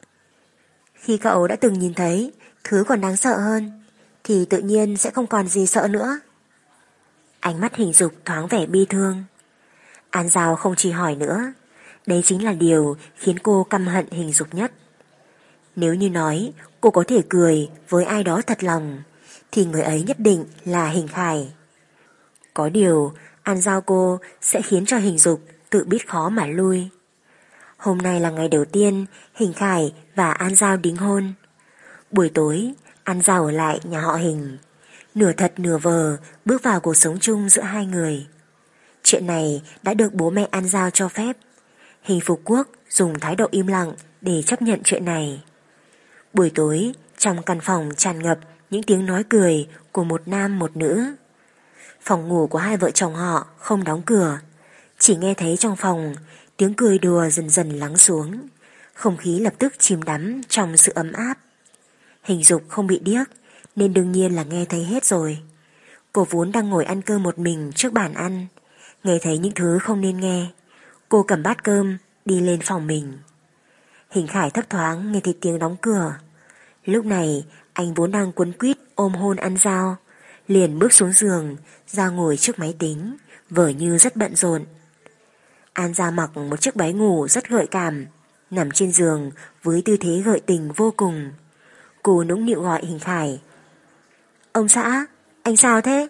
Khi cậu đã từng nhìn thấy thứ còn đáng sợ hơn, thì tự nhiên sẽ không còn gì sợ nữa. Ánh mắt Hình Dục thoáng vẻ bi thương. An Giao không chỉ hỏi nữa. Đấy chính là điều khiến cô căm hận Hình Dục nhất. Nếu như nói cô có thể cười với ai đó thật lòng, thì người ấy nhất định là Hình Khải. Có điều An Giao cô sẽ khiến cho Hình Dục tự biết khó mà lui. Hôm nay là ngày đầu tiên Hình Khải và An Giao đính hôn. Buổi tối An Giao ở lại nhà họ Hình, nửa thật nửa vờ bước vào cuộc sống chung giữa hai người. Chuyện này đã được bố mẹ An Giao cho phép. Hình Phục Quốc dùng thái độ im lặng để chấp nhận chuyện này. Buổi tối, trong căn phòng tràn ngập những tiếng nói cười của một nam một nữ. Phòng ngủ của hai vợ chồng họ không đóng cửa, chỉ nghe thấy trong phòng tiếng cười đùa dần dần lắng xuống. Không khí lập tức chìm đắm trong sự ấm áp. Hình Dục không bị điếc nên đương nhiên là nghe thấy hết rồi. Cô vốn đang ngồi ăn cơm một mình trước bàn ăn, nghe thấy những thứ không nên nghe. Cô cầm bát cơm đi lên phòng mình. Hình Khải thấp thoáng nghe thấy tiếng đóng cửa. Lúc này anh vốn đang cuống quýt ôm hôn An Giao, liền bước xuống giường ra ngồi trước máy tính, vờ như rất bận rộn. An Giao mặc một chiếc váy ngủ rất gợi cảm, nằm trên giường với tư thế gợi tình vô cùng. Cô nũng nịu gọi Hình Khải. Ông xã, anh sao thế?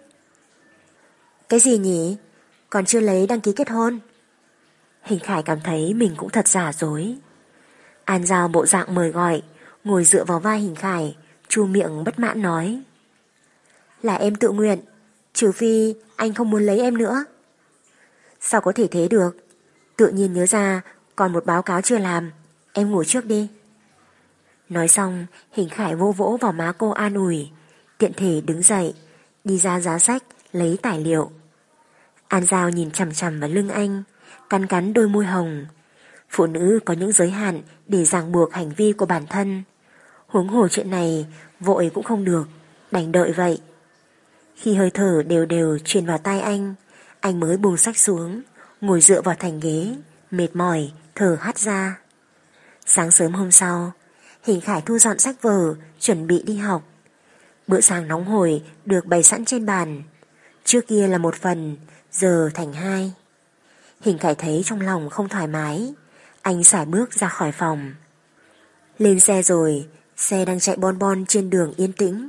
Cái gì nhỉ? Còn chưa lấy đăng ký kết hôn? Hình Khải cảm thấy mình cũng thật giả dối. An Giao bộ dạng mời gọi, ngồi dựa vào vai Hình Khải, chu miệng bất mãn nói. Là em tự nguyện, trừ phi anh không muốn lấy em nữa. Sao có thể thế được? Tự nhiên nhớ ra còn một báo cáo chưa làm, em ngủ trước đi. Nói xong, Hình Khải vỗ vỗ vào má cô an ủi, tiện thể đứng dậy, đi ra giá sách lấy tài liệu. An Giao nhìn chằm chằm vào lưng anh, cắn cắn đôi môi hồng. Phụ nữ có những giới hạn để ràng buộc hành vi của bản thân. Huống hồ chuyện này vội cũng không được, đành đợi vậy. Khi hơi thở đều đều truyền vào tai anh mới buông sách xuống, ngồi dựa vào thành ghế, mệt mỏi, thở hắt ra. Sáng sớm hôm sau, Hình Khải thu dọn sách vở, chuẩn bị đi học. Bữa sáng nóng hổi được bày sẵn trên bàn. Trước kia là một phần, giờ thành hai. Hình Khải thấy trong lòng không thoải mái. Anh sải bước ra khỏi phòng. Lên xe rồi, xe đang chạy bon bon trên đường yên tĩnh.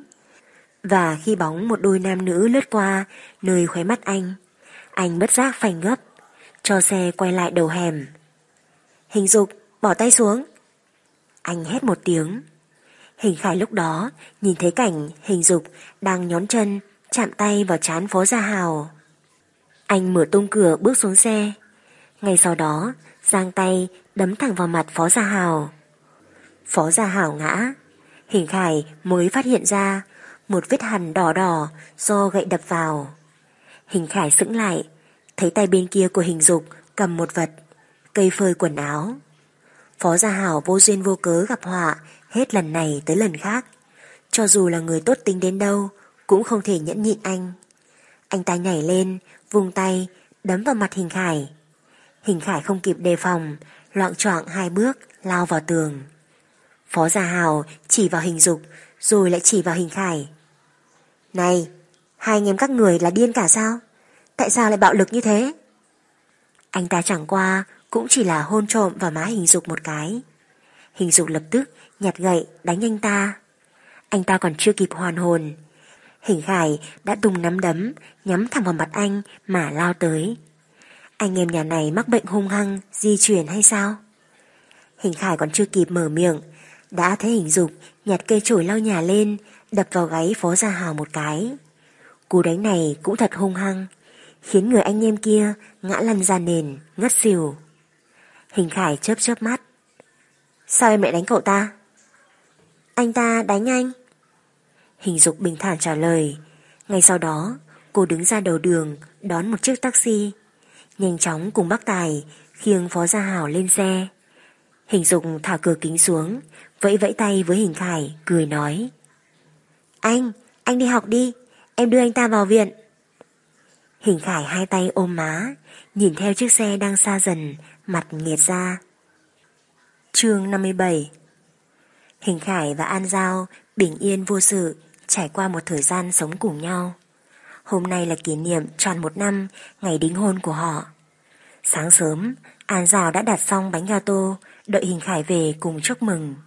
Và khi bóng một đôi nam nữ lướt qua nơi khóe mắt anh bất giác phanh gấp, cho xe quay lại đầu hẻm. Hình Dục, bỏ tay xuống. Anh hét một tiếng. Hình Khải lúc đó nhìn thấy cảnh Hình Dục đang nhón chân chạm tay vào trán Phó Gia Hào. Anh mở tung cửa bước xuống xe. Ngay sau đó giang tay đấm thẳng vào mặt Phó Gia Hào. Phó Gia Hào ngã. Hình Khải mới phát hiện ra một vết hằn đỏ đỏ do gậy đập vào. Hình Khải sững lại, thấy tay bên kia của Hình Dục cầm một vật, cây phơi quần áo. Phó Gia Hào vô duyên vô cớ gặp họa hết lần này tới lần khác. Cho dù là người tốt tính đến đâu cũng không thể nhẫn nhịn anh. Anh ta nhảy lên, vung tay, đấm vào mặt Hình Khải. Hình Khải không kịp đề phòng, loạng choạng 2 bước, lao vào tường. Phó Gia Hào chỉ vào Hình Dục, rồi lại chỉ vào Hình Khải. Này, hai anh em các người là điên cả sao? Tại sao lại bạo lực như thế? Anh ta chẳng qua cũng chỉ là hôn trộm vào má Hình Dục một cái. Hình Dục lập tức nhặt gậy đánh anh ta. Anh ta còn chưa kịp hoàn hồn, Hình Khải đã tung nắm đấm nhắm thẳng vào mặt anh mà lao tới. Anh em nhà này mắc bệnh hung hăng di truyền hay sao? Hình Khải còn chưa kịp mở miệng, đã thấy Hình Dục nhặt cây chổi lau nhà lên, đập vào gáy Phó Gia Hào một cái. Cú đánh này cũng thật hung hăng, khiến người anh em kia ngã lăn ra nền, ngất xỉu. Hình Khải chớp chớp mắt. Sao em lại đánh cậu ta? Anh ta đánh anh. Hình Dục bình thản trả lời. Ngay sau đó cô đứng ra đầu đường đón một chiếc taxi, nhanh chóng cùng bác Tài khiêng Phó Gia Hào lên xe. Hình Dục thả cửa kính xuống, vẫy vẫy tay với Hình Khải, cười nói: Anh đi học đi, em đưa anh ta vào viện. Hình Khải hai tay ôm má, nhìn theo chiếc xe đang xa dần, mặt nghiệt ra. Chương 57. Hình Khải và An Giao bình yên vô sự trải qua một thời gian sống cùng nhau. Hôm nay là kỷ niệm tròn 1 năm ngày đính hôn của họ. Sáng sớm, An Giao đã đặt xong bánh gato, đợi Hình Khải về cùng chúc mừng.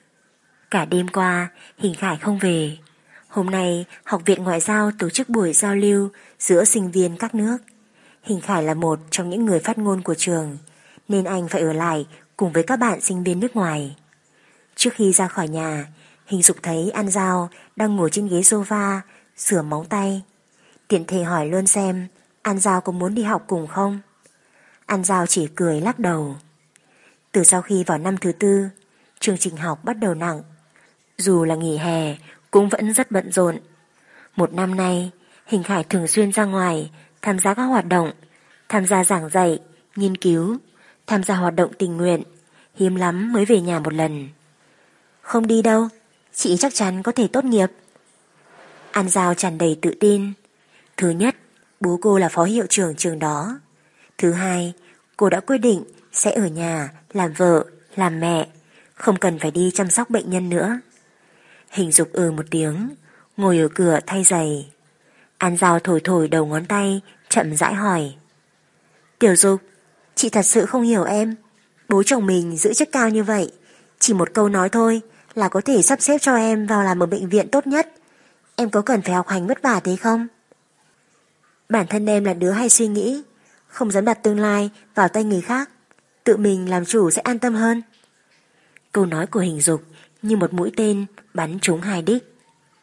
Cả đêm qua, Hình Khải không về. Hôm nay, Học viện Ngoại giao tổ chức buổi giao lưu giữa sinh viên các nước. Hình Khải là một trong những người phát ngôn của trường, nên anh phải ở lại cùng với các bạn sinh viên nước ngoài. Trước khi ra khỏi nhà, Hình Dục thấy An Giao đang ngồi trên ghế sofa sửa móng tay. Tiện thể hỏi luôn xem An Giao có muốn đi học cùng không. An Giao chỉ cười lắc đầu. Từ sau khi vào năm thứ 4, chương trình học bắt đầu nặng. Dù là nghỉ hè cũng vẫn rất bận rộn. 1 năm nay, Hình Khải thường xuyên ra ngoài tham gia các hoạt động, tham gia giảng dạy, nghiên cứu, tham gia hoạt động tình nguyện, hiếm lắm mới về nhà một lần. Không đi đâu, chị chắc chắn có thể tốt nghiệp. An Giao tràn đầy tự tin. Thứ nhất, bố cô là phó hiệu trưởng trường đó. Thứ hai, cô đã quyết định sẽ ở nhà làm vợ, làm mẹ, không cần phải đi chăm sóc bệnh nhân nữa. Hình Dục một tiếng, ngồi ở cửa thay giày. An Giao thổi thổi đầu ngón tay, chậm rãi hỏi: Tiểu Dục, chị thật sự không hiểu em. Bố chồng mình giữ chức cao như vậy, chỉ một câu nói thôi là có thể sắp xếp cho em vào làm ở bệnh viện tốt nhất. Em có cần phải học hành vất vả thế không? Bản thân em là đứa hay suy nghĩ, không dám đặt tương lai vào tay người khác, tự mình làm chủ sẽ an tâm hơn. Câu nói của Hình Dục như một mũi tên bắn trúng 2 đích.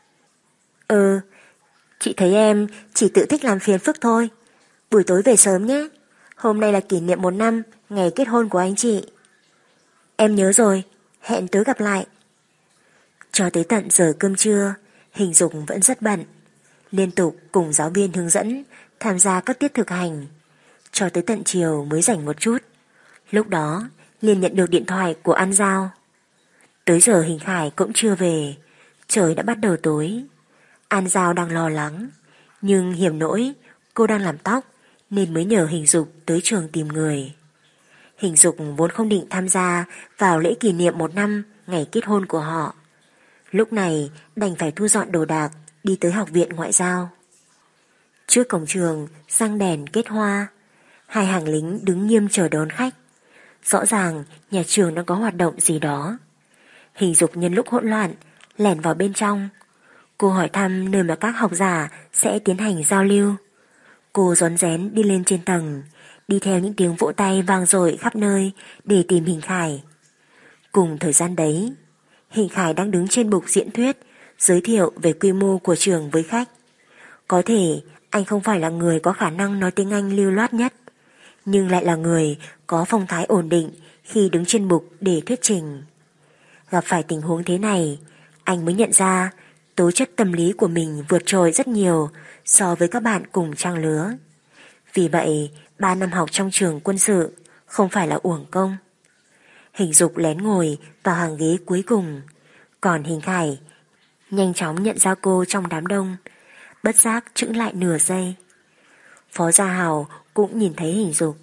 Chị thấy em chỉ tự thích làm phiền phức thôi. Buổi tối về sớm nhé. Hôm nay là kỷ niệm 1 năm ngày kết hôn của anh chị. Em nhớ rồi, hẹn tối gặp lại. Cho tới tận giờ cơm trưa, Hình Dục vẫn rất bận, liên tục cùng giáo viên hướng dẫn tham gia các tiết thực hành. Cho tới tận chiều mới rảnh một chút. Lúc đó liền nhận được điện thoại của An Giao. Tới giờ Hình Khải cũng chưa về, trời đã bắt đầu tối. An Giao đang lo lắng, nhưng hiểm nỗi cô đang làm tóc nên mới nhờ Hình Dục tới trường tìm người. Hình Dục vốn không định tham gia vào lễ kỷ niệm 1 năm ngày kết hôn của họ. Lúc này đành phải thu dọn đồ đạc, đi tới học viện ngoại giao. Trước cổng trường răng đèn kết hoa, hai hàng lính đứng nghiêm chờ đón khách. Rõ ràng nhà trường đang có hoạt động gì đó. Hình Dục nhân lúc hỗn loạn lẻn vào bên trong. Cô hỏi thăm nơi mà các học giả sẽ tiến hành giao lưu. Cô rón rén đi lên trên tầng, đi theo những tiếng vỗ tay vang dội khắp nơi để tìm Hình Khải. Cùng thời gian đấy, Hình Khải đang đứng trên bục diễn thuyết, giới thiệu về quy mô của trường với khách. Có thể anh không phải là người có khả năng nói tiếng Anh lưu loát nhất, nhưng lại là người có phong thái ổn định khi đứng trên bục để thuyết trình. Gặp phải tình huống thế này, anh mới nhận ra tố chất tâm lý của mình vượt trội rất nhiều so với các bạn cùng trang lứa. Vì vậy, 3 năm học trong trường quân sự không phải là uổng công. Hình Dục lén ngồi vào hàng ghế cuối cùng, còn Hình Khải nhanh chóng nhận ra cô trong đám đông, bất giác chững lại nửa giây. Phó Gia Hào cũng nhìn thấy Hình Dục.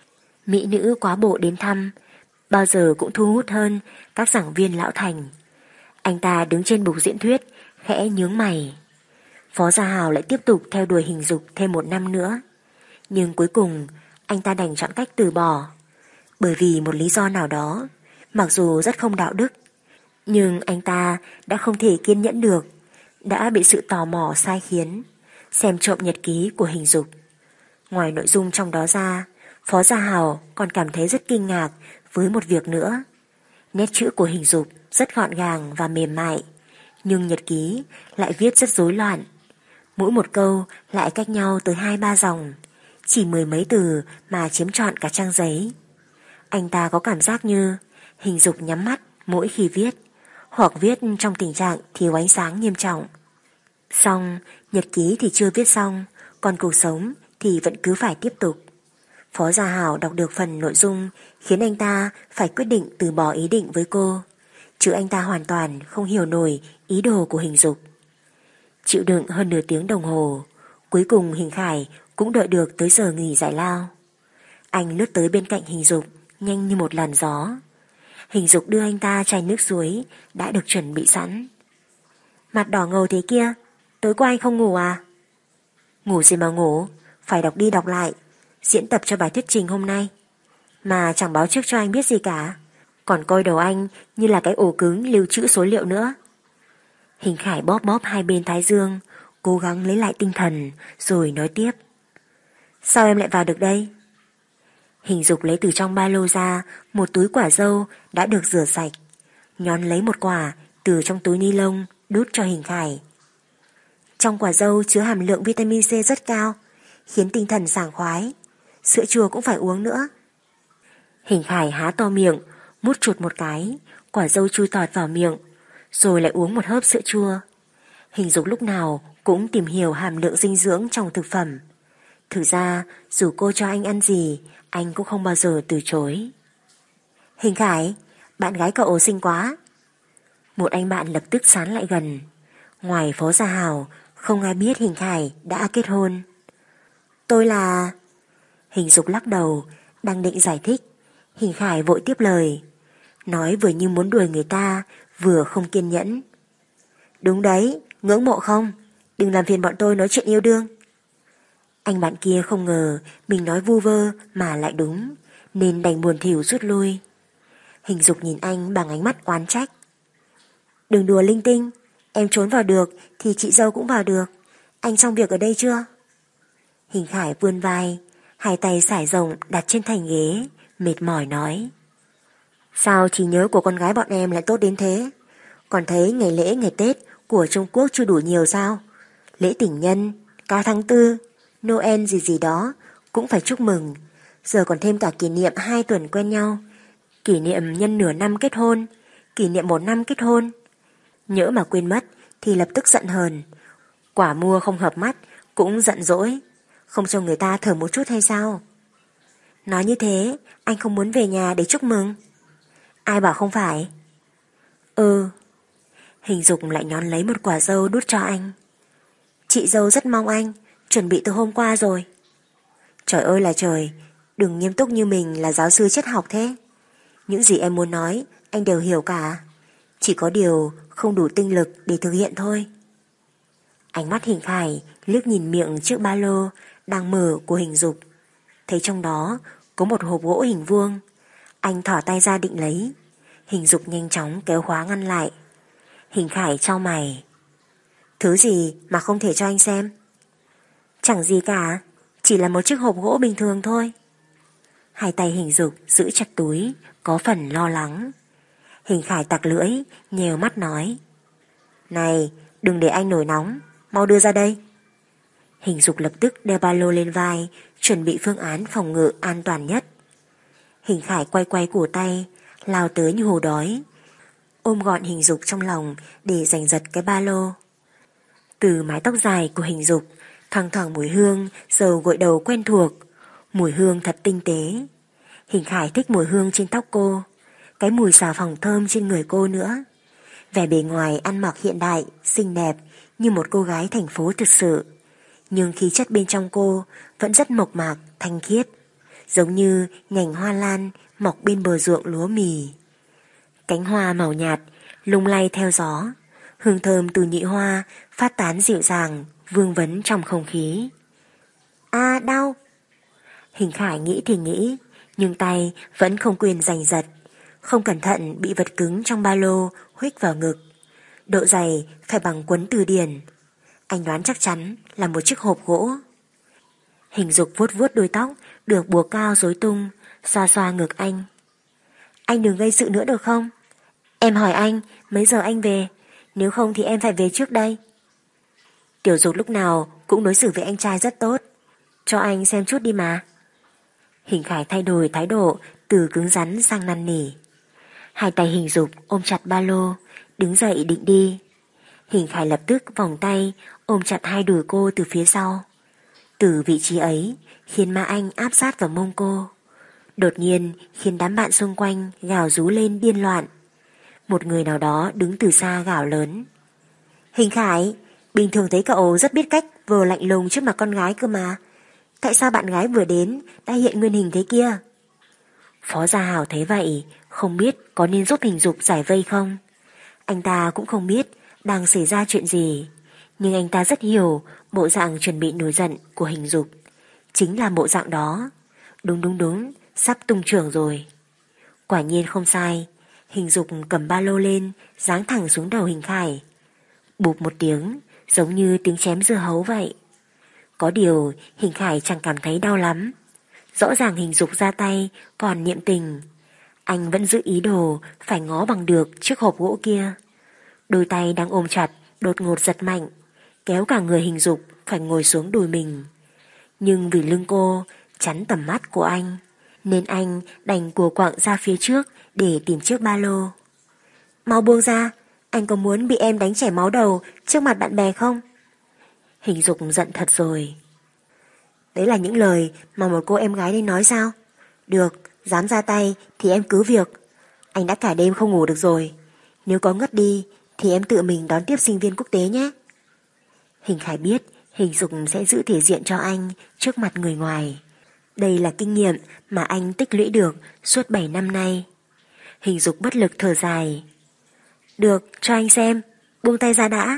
Mỹ nữ quá bộ đến thăm, bao giờ cũng thu hút hơn các giảng viên lão thành. Anh ta đứng trên bục diễn thuyết, khẽ nhướng mày. Phó Gia Hào lại tiếp tục theo đuổi Hình Dục thêm 1 năm nữa. Nhưng cuối cùng, anh ta đành chọn cách từ bỏ. Bởi vì một lý do nào đó, mặc dù rất không đạo đức, nhưng anh ta đã không thể kiên nhẫn được, đã bị sự tò mò sai khiến, xem trộm nhật ký của Hình Dục. Ngoài nội dung trong đó ra, Phó Gia Hào còn cảm thấy rất kinh ngạc với một việc nữa. Nét chữ của Hình Dục rất gọn gàng và mềm mại, nhưng nhật ký lại viết rất rối loạn. Mỗi một câu lại cách nhau tới 2-3 dòng, chỉ 10 mấy từ mà chiếm trọn cả trang giấy. Anh ta có cảm giác như Hình Dục nhắm mắt mỗi khi viết, hoặc viết trong tình trạng thiếu ánh sáng nghiêm trọng. Xong, nhật ký thì chưa viết xong, còn cuộc sống thì vẫn cứ phải tiếp tục. Phó Gia Hào đọc được phần nội dung khiến anh ta phải quyết định từ bỏ ý định với cô, chứ anh ta hoàn toàn không hiểu nổi ý đồ của Hình Dục. Chịu đựng hơn nửa tiếng đồng hồ, cuối cùng Hình Khải cũng đợi được tới giờ nghỉ giải lao. Anh lướt tới bên cạnh Hình Dục nhanh như một làn gió. Hình Dục đưa anh ta chai nước suối đã được chuẩn bị sẵn. Mặt đỏ ngầu thế kia, tối qua anh không ngủ à? Ngủ gì mà ngủ, phải đọc đi đọc lại, diễn tập cho bài thuyết trình hôm nay. Mà chẳng báo trước cho anh biết gì cả, còn coi đầu anh như là cái ổ cứng lưu trữ số liệu nữa. Hình Khải bóp bóp hai bên thái dương, cố gắng lấy lại tinh thần rồi nói tiếp. Sao em lại vào được đây? Hình Dục lấy từ trong ba lô ra một túi quả dâu đã được rửa sạch, nhón lấy một quả từ trong túi ni lông đút cho Hình Khải. Trong quả dâu chứa hàm lượng vitamin C rất cao, khiến tinh thần sảng khoái. Sữa chua cũng phải uống nữa. Hình Khải há to miệng, mút chụt một cái, quả dâu chui tọt vào miệng, rồi lại uống một hớp sữa chua. Hình Dục lúc nào cũng tìm hiểu hàm lượng dinh dưỡng trong thực phẩm. Thực ra, dù cô cho anh ăn gì, anh cũng không bao giờ từ chối. Hình Khải, bạn gái cậu xinh quá. Một anh bạn lập tức sán lại gần. Ngoài Phó Gia Hào, không ai biết Hình Khải đã kết hôn. Tôi là... Hình Dục lắc đầu, đang định giải thích. Hình Khải vội tiếp lời, nói vừa như muốn đuổi người ta, vừa không kiên nhẫn. Đúng đấy, ngưỡng mộ không? Đừng làm phiền bọn tôi nói chuyện yêu đương. Anh bạn kia không ngờ mình nói vu vơ mà lại đúng, nên đành buồn thỉu rút lui. Hình Dục nhìn anh bằng ánh mắt oán trách. Đừng đùa linh tinh, em trốn vào được thì chị dâu cũng vào được. Anh xong việc ở đây chưa? Hình Khải vươn vai, hai tay sải rộng đặt trên thành ghế, mệt mỏi nói. Sao trí nhớ của con gái bọn em lại tốt đến thế? Còn thấy ngày lễ ngày Tết của Trung Quốc chưa đủ nhiều sao? Lễ tình nhân, ca tháng 4, Noel gì gì đó cũng phải chúc mừng. Giờ còn thêm cả kỷ niệm 2 tuần quen nhau, kỷ niệm nhân nửa năm kết hôn, kỷ niệm 1 năm kết hôn. Nhỡ mà quên mất thì lập tức giận hờn. Quả mua không hợp mắt cũng giận dỗi, không cho người ta thở một chút hay sao? Nói như thế, anh không muốn về nhà để chúc mừng? Ai bảo không phải? Hình Dục lại nhón lấy một quả dâu đút cho anh. Chị dâu rất mong anh, chuẩn bị từ hôm qua rồi. Trời ơi là trời, đừng nghiêm túc như mình là giáo sư triết học thế. Những gì em muốn nói, anh đều hiểu cả. chỉ có điều không đủ tinh lực để thực hiện thôi. Ánh mắt Hình Khải liếc nhìn miệng chiếc ba lô đang mở của Hình Dục, thấy trong đó có một hộp gỗ hình vuông. Anh thỏ tay ra định lấy, Hình Dục nhanh chóng kéo khóa ngăn lại. Hình Khải chau mày. Thứ gì mà không thể cho anh xem? Chẳng gì cả, chỉ là một chiếc hộp gỗ bình thường thôi. Hai tay Hình Dục giữ chặt túi, có phần lo lắng. Hình Khải tặc lưỡi, nhèo mắt nói: Này, đừng để anh nổi nóng, mau đưa ra đây. Hình Dục lập tức đeo ba lô lên vai, chuẩn bị phương án phòng ngự an toàn nhất. Hình Khải quay quay cổ tay, lao tới như hổ đói, ôm gọn Hình Dục trong lòng để giành giật cái ba lô. Từ mái tóc dài của Hình Dục thoang thoảng mùi hương dầu gội đầu quen thuộc, mùi hương thật tinh tế. Hình Khải thích mùi hương trên tóc cô, cái mùi xà phòng thơm trên người cô nữa. Vẻ bề ngoài ăn mặc hiện đại, xinh đẹp như một cô gái thành phố thực sự, nhưng khí chất bên trong cô vẫn rất mộc mạc, thanh khiết, giống như nhành hoa lan mọc bên bờ ruộng lúa mì. Cánh hoa màu nhạt lung lay theo gió, hương thơm từ nhị hoa phát tán dịu dàng, vương vấn trong không khí. Đau! Hình Khải nghĩ thì nghĩ, nhưng tay vẫn không quên giành giật, không cẩn thận bị vật cứng trong ba lô huých vào ngực. Độ dày phải bằng cuốn từ điển. Anh đoán chắc chắn là một chiếc hộp gỗ. Hình Dục vuốt vuốt đuôi tóc được buộc cao rối tung, xoa xoa ngực anh. Anh đừng gây sự nữa được không? Em hỏi anh mấy giờ anh về, nếu không thì em phải về trước đây. Tiểu Dục lúc nào cũng đối xử với anh trai rất tốt, cho anh xem chút đi mà. Hình Khải thay đổi thái độ từ cứng rắn sang năn nỉ. Hai tay Hình Dục ôm chặt ba lô, đứng dậy định đi. Hình Khải lập tức vòng tay ôm chặt hai đùi cô từ phía sau. Từ vị trí ấy khiến má anh áp sát vào mông cô, đột nhiên khiến đám bạn xung quanh gào rú lên điên loạn. Một người nào đó đứng từ xa gào lớn: Hình Khải, bình thường thấy cậu rất biết cách vờ lạnh lùng trước mặt con gái cơ mà, tại sao bạn gái vừa đến đã hiện nguyên hình thế kia? Phó Gia Hào thấy vậy, không biết có nên giúp Hình Dục giải vây không. Anh ta cũng không biết đang xảy ra chuyện gì, nhưng anh ta rất hiểu bộ dạng chuẩn bị nổi giận của Hình Dục. Chính là bộ dạng đó. Đúng, sắp tung trưởng rồi. Quả nhiên không sai. Hình Dục cầm ba lô lên, giáng thẳng xuống đầu Hình Khải. Bụp một tiếng, giống như tiếng chém dưa hấu vậy. Có điều Hình Khải chẳng cảm thấy đau lắm. Rõ ràng Hình Dục ra tay còn niệm tình. Anh vẫn giữ ý đồ phải ngó bằng được chiếc hộp gỗ kia. Đôi tay đang ôm chặt đột ngột giật mạnh, kéo cả người Hình Dục phải ngồi xuống đùi mình. Nhưng vì lưng cô chắn tầm mắt của anh, nên anh đành cùa quạng ra phía trước để tìm chiếc ba lô. Mau buông ra, anh có muốn bị em đánh chảy máu đầu trước mặt bạn bè không? Hình Dục giận thật rồi. Đấy là những lời mà một cô em gái nên nói sao? Được, dám ra tay thì em cứ việc. Anh đã cả đêm không ngủ được rồi. Nếu có ngất đi thì em tự mình đón tiếp sinh viên quốc tế nhé. Hình Khải biết Hình Dục sẽ giữ thể diện cho anh trước mặt người ngoài. Đây là kinh nghiệm mà anh tích lũy được suốt 7 năm nay. Hình Dục bất lực thở dài. Được, cho anh xem, buông tay ra đã.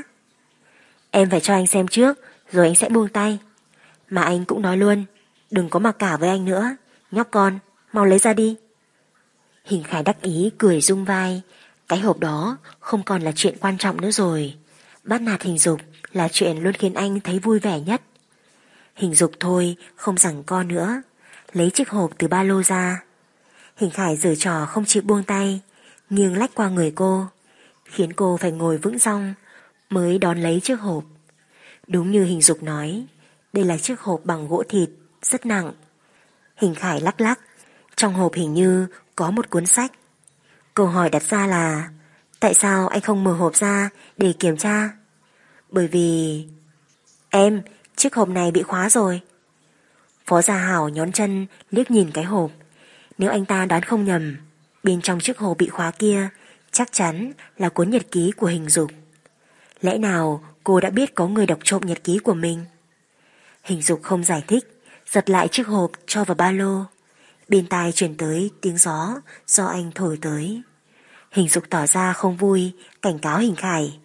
Em phải cho anh xem trước, rồi anh sẽ buông tay. Mà anh cũng nói luôn, đừng có mặc cả với anh nữa, nhóc con, mau lấy ra đi. Hình Khải đắc ý cười rung vai. Cái hộp đó không còn là chuyện quan trọng nữa rồi. Bắt nạt Hình Dục là chuyện luôn khiến anh thấy vui vẻ nhất. Hình Dục thôi, không giằng co nữa, lấy chiếc hộp từ ba lô ra. Hình Khải giở trò không chịu buông tay, nghiêng lách qua người cô, khiến cô phải ngồi vững dong mới đón lấy chiếc hộp. Đúng như Hình Dục nói, đây là chiếc hộp bằng gỗ thịt, rất nặng. Hình Khải lắc lắc, trong hộp hình như có một cuốn sách. Câu hỏi đặt ra là, tại sao anh không mở hộp ra để kiểm tra? Bởi vì... Em, chiếc hộp này bị khóa rồi. Phó Gia Hảo nhón chân liếc nhìn cái hộp. Nếu anh ta đoán không nhầm, bên trong chiếc hộp bị khóa kia chắc chắn là cuốn nhật ký của Hình Dục. Lẽ nào cô đã biết có người đọc trộm nhật ký của mình? Hình Dục không giải thích, giật lại chiếc hộp cho vào ba lô. Bên tai truyền tới tiếng gió do anh thổi tới. Hình Dục tỏ ra không vui, cảnh cáo Hình Khải.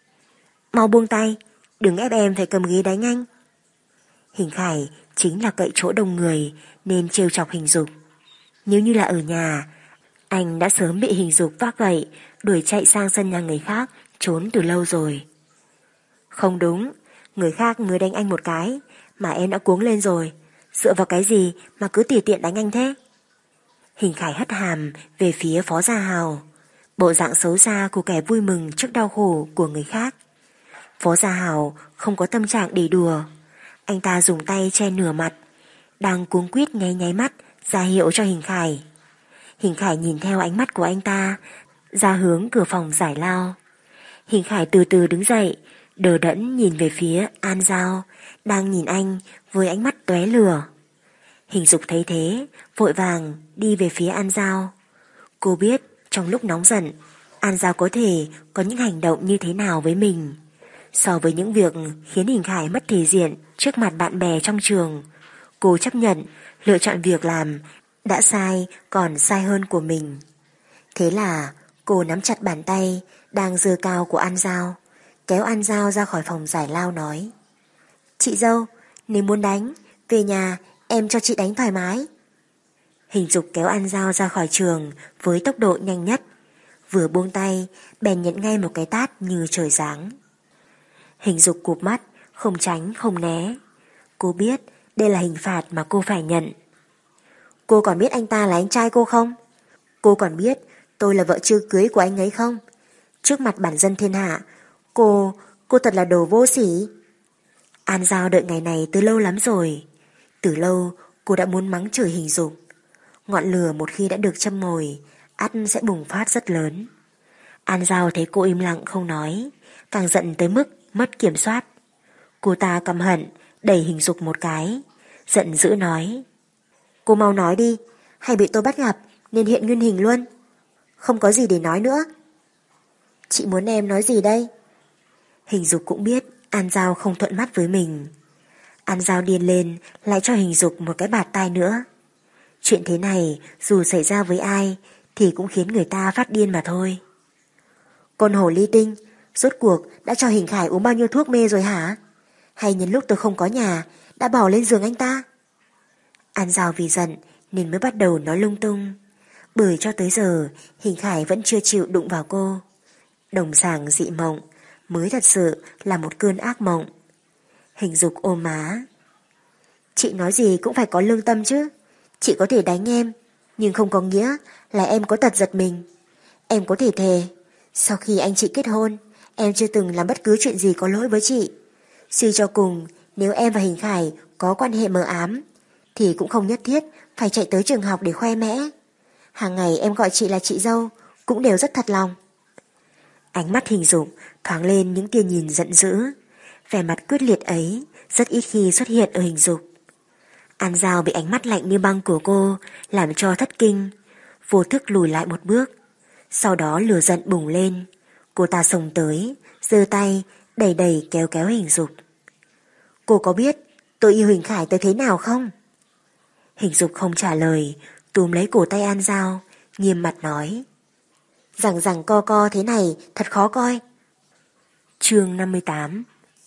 Mau buông tay, đừng ép em phải cầm ghế đánh anh. Hình Khải chính là cậy chỗ đông người nên trêu chọc Hình Dục. Nếu như là ở nhà, anh đã sớm bị Hình Dục vác gậy đuổi chạy sang sân nhà người khác trốn từ lâu rồi. Không đúng, người khác mới đánh anh một cái mà em đã cuống lên rồi. Dựa vào cái gì mà cứ tùy tiện đánh anh thế? Hình Khải hất hàm về phía Phó Gia Hào, bộ dạng xấu xa của kẻ vui mừng trước đau khổ của người khác. Phó Gia Hào không có tâm trạng để đùa. Anh ta dùng tay che nửa mặt, đang cuống quýt nháy nháy mắt ra hiệu cho Hình Khải. Hình Khải nhìn theo ánh mắt của anh ta ra hướng cửa phòng giải lao. Hình Khải từ từ đứng dậy, đờ đẫn nhìn về phía An Giao đang nhìn anh với ánh mắt tóe lửa. Hình Dục thấy thế, vội vàng đi về phía An Giao. Cô biết trong lúc nóng giận, An Giao có thể có những hành động như thế nào với mình. So với những việc khiến Hình Khải mất thể diện trước mặt bạn bè trong trường, cô chấp nhận lựa chọn việc làm đã sai còn sai hơn của mình. Thế là cô nắm chặt bàn tay đang giơ cao của An Giao, kéo An Giao ra khỏi phòng giải lao nói: Chị dâu, nếu muốn đánh, về nhà em cho chị đánh thoải mái. Hình Dục kéo An Giao ra khỏi trường với tốc độ nhanh nhất. Vừa buông tay, bèn nhận ngay một cái tát như trời giáng. Hình Dục cụp mắt, không tránh không né. Cô biết đây là hình phạt mà cô phải nhận. Cô còn biết anh ta là anh trai cô không? Cô còn biết tôi là vợ chưa cưới của anh ấy không? Trước mặt bản dân thiên hạ, cô thật là đồ vô sỉ. An Giao đợi ngày này từ lâu lắm rồi. Từ lâu cô đã muốn mắng chửi Hình Dục. Ngọn lửa một khi đã được châm ngòi, ắt sẽ bùng phát rất lớn. An Giao thấy cô im lặng không nói, càng giận tới mức mất kiểm soát. Cô ta căm hận đẩy Hình Dục một cái, giận dữ nói: Cô mau nói đi, hay bị tôi bắt gặp nên hiện nguyên hình luôn. Không có gì để nói nữa. Chị muốn em nói gì đây? Hình Dục cũng biết An Giao không thuận mắt với mình. An Giao điên lên lại cho Hình Dục một cái bạt tai nữa. Chuyện thế này dù xảy ra với ai thì cũng khiến người ta phát điên mà thôi. Con hồ ly tinh, rốt cuộc đã cho Hình Khải uống bao nhiêu thuốc mê rồi hả? Hay nhân lúc tôi không có nhà đã bỏ lên giường anh ta? An Giao vì giận nên mới bắt đầu nói lung tung. Bởi cho tới giờ Hình Khải vẫn chưa chịu đụng vào cô. Đồng sàng dị mộng mới thật sự là một cơn ác mộng. Hình Dục ôm má. Chị nói gì cũng phải có lương tâm chứ. Chị có thể đánh em, nhưng không có nghĩa là em có tật giật mình. Em có thể thề, sau khi anh chị kết hôn, em chưa từng làm bất cứ chuyện gì có lỗi với chị. Suy cho cùng, nếu em và Hình Khải có quan hệ mờ ám, thì cũng không nhất thiết phải chạy tới trường học để khoe mẽ. Hàng ngày em gọi chị là chị dâu, cũng đều rất thật lòng. Ánh mắt Hình Dục thoáng lên những tia nhìn giận dữ. Vẻ mặt quyết liệt ấy rất ít khi xuất hiện ở Hình Dục. An Giao bị ánh mắt lạnh như băng của cô làm cho thất kinh, vô thức lùi lại một bước. Sau đó lửa giận bùng lên. Cô ta xông tới, giơ tay đẩy đẩy kéo kéo Hình Dục. Cô có biết tôi yêu Hình Khải tới thế nào không? Hình Dục không trả lời, túm lấy cổ tay An Giao, nghiêm mặt nói: Rằng rằng co thế này thật khó coi. Chương 58.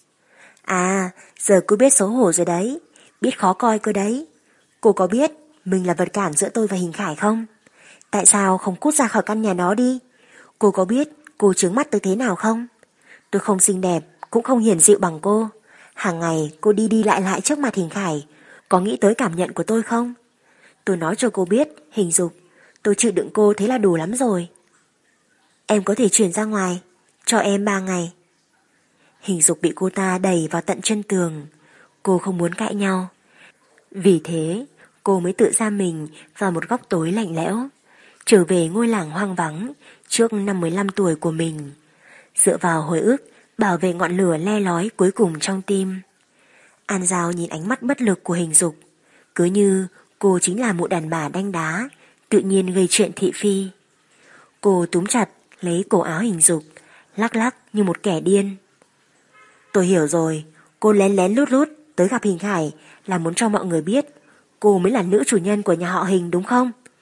À, giờ cô biết xấu hổ rồi đấy, biết khó coi cơ đấy. Cô có biết mình là vật cản giữa tôi và Hình Khải không? Tại sao không cút ra khỏi căn nhà đó đi? Cô có biết cô chướng mắt tôi thế nào không? Tôi không xinh đẹp, cũng không hiền dịu bằng cô. Hàng ngày cô đi đi lại lại trước mặt Hình Khải, có nghĩ tới cảm nhận của tôi không? Tôi nói cho cô biết, Hình Dục, tôi chịu đựng cô thế là đủ lắm rồi. Em có thể chuyển ra ngoài, cho em 3 ngày. Hình Dục bị cô ta đẩy vào tận chân tường. Cô không muốn cãi nhau. Vì thế, cô mới tự giam mình vào một góc tối lạnh lẽo, trở về ngôi làng hoang vắng trước năm 15 tuổi của mình, dựa vào hồi ức bảo vệ ngọn lửa le lói cuối cùng trong tim. An Giao nhìn ánh mắt bất lực của Hình Dục, cứ như cô chính là một đàn bà đanh đá, tự nhiên gây chuyện thị phi. Cô túm chặt lấy cổ áo Hình Dục, lắc lắc như một kẻ điên. Tôi hiểu rồi, cô lén lén lút lút tới gặp Hình Khải là muốn cho mọi người biết cô mới là nữ chủ nhân của nhà họ Hình đúng không?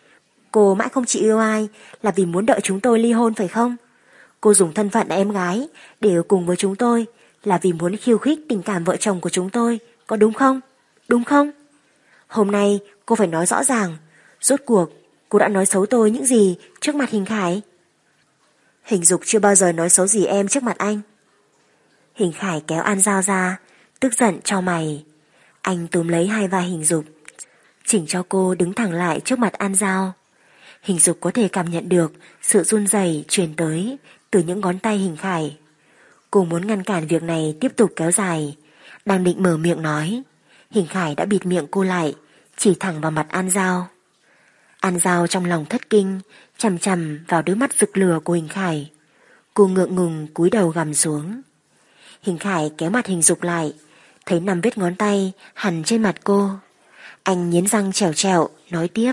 Cô mãi không chịu yêu ai là vì muốn đợi chúng tôi ly hôn phải không? Cô dùng thân phận là em gái để ở cùng với chúng tôi là vì muốn khiêu khích tình cảm vợ chồng của chúng tôi, có đúng không? Đúng không? Hôm nay cô phải nói rõ ràng, rốt cuộc cô đã nói xấu tôi những gì trước mặt Hình Khải? Hình Dục chưa bao giờ nói xấu gì em trước mặt anh. Hình Khải kéo An Giao ra, tức giận chau mày. Anh túm lấy hai vai Hình Dục, chỉnh cho cô đứng thẳng lại trước mặt An Giao. Hình Dục có thể cảm nhận được sự run rẩy truyền tới từ những ngón tay Hình Khải. Cô muốn ngăn cản việc này tiếp tục kéo dài, đang định mở miệng nói, Hình Khải đã bịt miệng cô lại, chỉ thẳng vào mặt An Giao. An Giao trong lòng thất kinh, chằm chằm vào đôi mắt rực lửa của Hình Khải. Cô ngượng ngùng cúi đầu gằm xuống. Hình Khải kéo mặt Hình Dục lại, thấy 5 vết ngón tay hằn trên mặt cô. Anh nghiến răng trèo trèo, nói tiếp.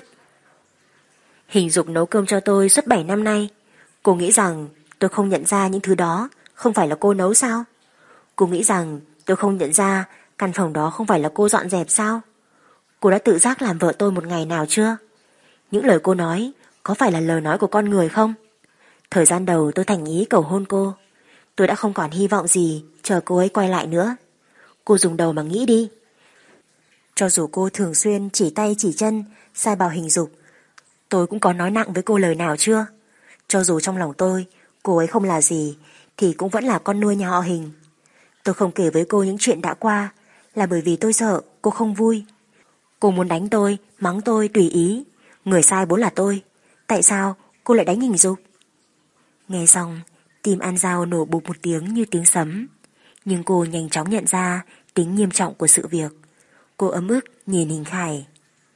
Hình Dục nấu cơm cho tôi suốt 7 năm nay. Cô nghĩ rằng tôi không nhận ra những thứ đó không phải là cô nấu sao? Cô nghĩ rằng tôi không nhận ra căn phòng đó không phải là cô dọn dẹp sao? Cô đã tự giác làm vợ tôi một ngày nào chưa? Những lời cô nói có phải là lời nói của con người không? Thời gian đầu tôi thành ý cầu hôn cô. Tôi đã không còn hy vọng gì chờ cô ấy quay lại nữa. Cô dùng đầu mà nghĩ đi. Cho dù cô thường xuyên chỉ tay chỉ chân sai bảo Hình Dục, tôi cũng có nói nặng với cô lời nào chưa? Cho dù trong lòng tôi cô ấy không là gì thì cũng vẫn là con nuôi nhà họ Hình. Tôi không kể với cô những chuyện đã qua là bởi vì tôi sợ cô không vui. Cô muốn đánh tôi, mắng tôi tùy ý. Người sai vốn là tôi. Tại sao cô lại đánh Hình Dục? Nghe xong, tim An Giao nổ bụp một tiếng như tiếng sấm. Nhưng cô nhanh chóng nhận ra tính nghiêm trọng của sự việc. Cô ấm ức nhìn Hình Khải.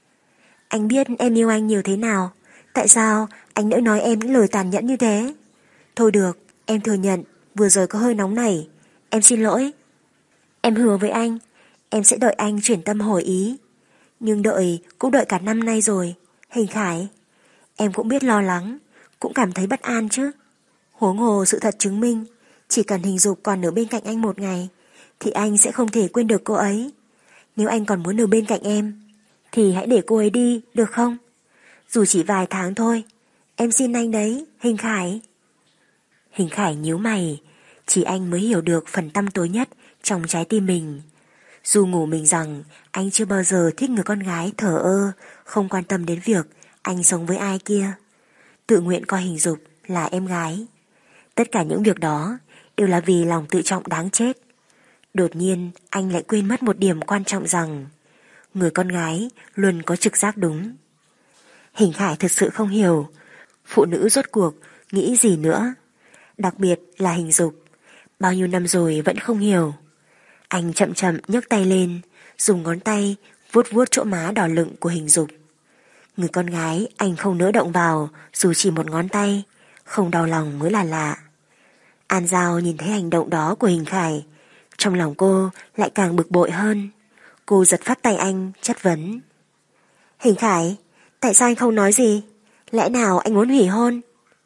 Anh biết em yêu anh nhiều thế nào. Tại sao anh nỡ nói em những lời tàn nhẫn như thế? Thôi được, em thừa nhận vừa rồi có hơi nóng nảy. Em xin lỗi. Em hứa với anh, em sẽ đợi anh chuyển tâm hồi ý. Nhưng đợi cũng đợi cả năm nay rồi. Hình Khải, em cũng biết lo lắng, cũng cảm thấy bất an chứ. Huống hồ sự thật chứng minh, chỉ cần Hình Dục còn ở bên cạnh anh một ngày thì anh sẽ không thể quên được cô ấy. Nếu anh còn muốn ở bên cạnh em thì hãy để cô ấy đi, được không? Dù chỉ vài tháng thôi. Em xin anh đấy, Hình Khải. Hình Khải nhíu mày. Chỉ anh mới hiểu được phần tăm tối nhất trong trái tim mình. Dù ngủ mình rằng anh chưa bao giờ thích người con gái thờ ơ, không quan tâm đến việc anh sống với ai kia. Tự nguyện coi Hình Dục là em gái. Tất cả những việc đó đều là vì lòng tự trọng đáng chết. Đột nhiên anh lại quên mất một điểm quan trọng rằng người con gái luôn có trực giác đúng. Hình Khải thực sự không hiểu phụ nữ rốt cuộc nghĩ gì nữa. Đặc biệt là Hình Dục. Bao nhiêu năm rồi vẫn không hiểu. Anh chậm chậm nhấc tay lên, dùng ngón tay vuốt vuốt chỗ má đỏ lựng của Hình Dục. Người con gái anh không nỡ động vào dù chỉ một ngón tay, không đau lòng mới là lạ. An Giao nhìn thấy hành động đó của Hình Khải, trong lòng cô lại càng bực bội hơn. Cô giật phát tay anh, chất vấn. Hình Khải, tại sao anh không nói gì? Lẽ nào anh muốn hủy hôn?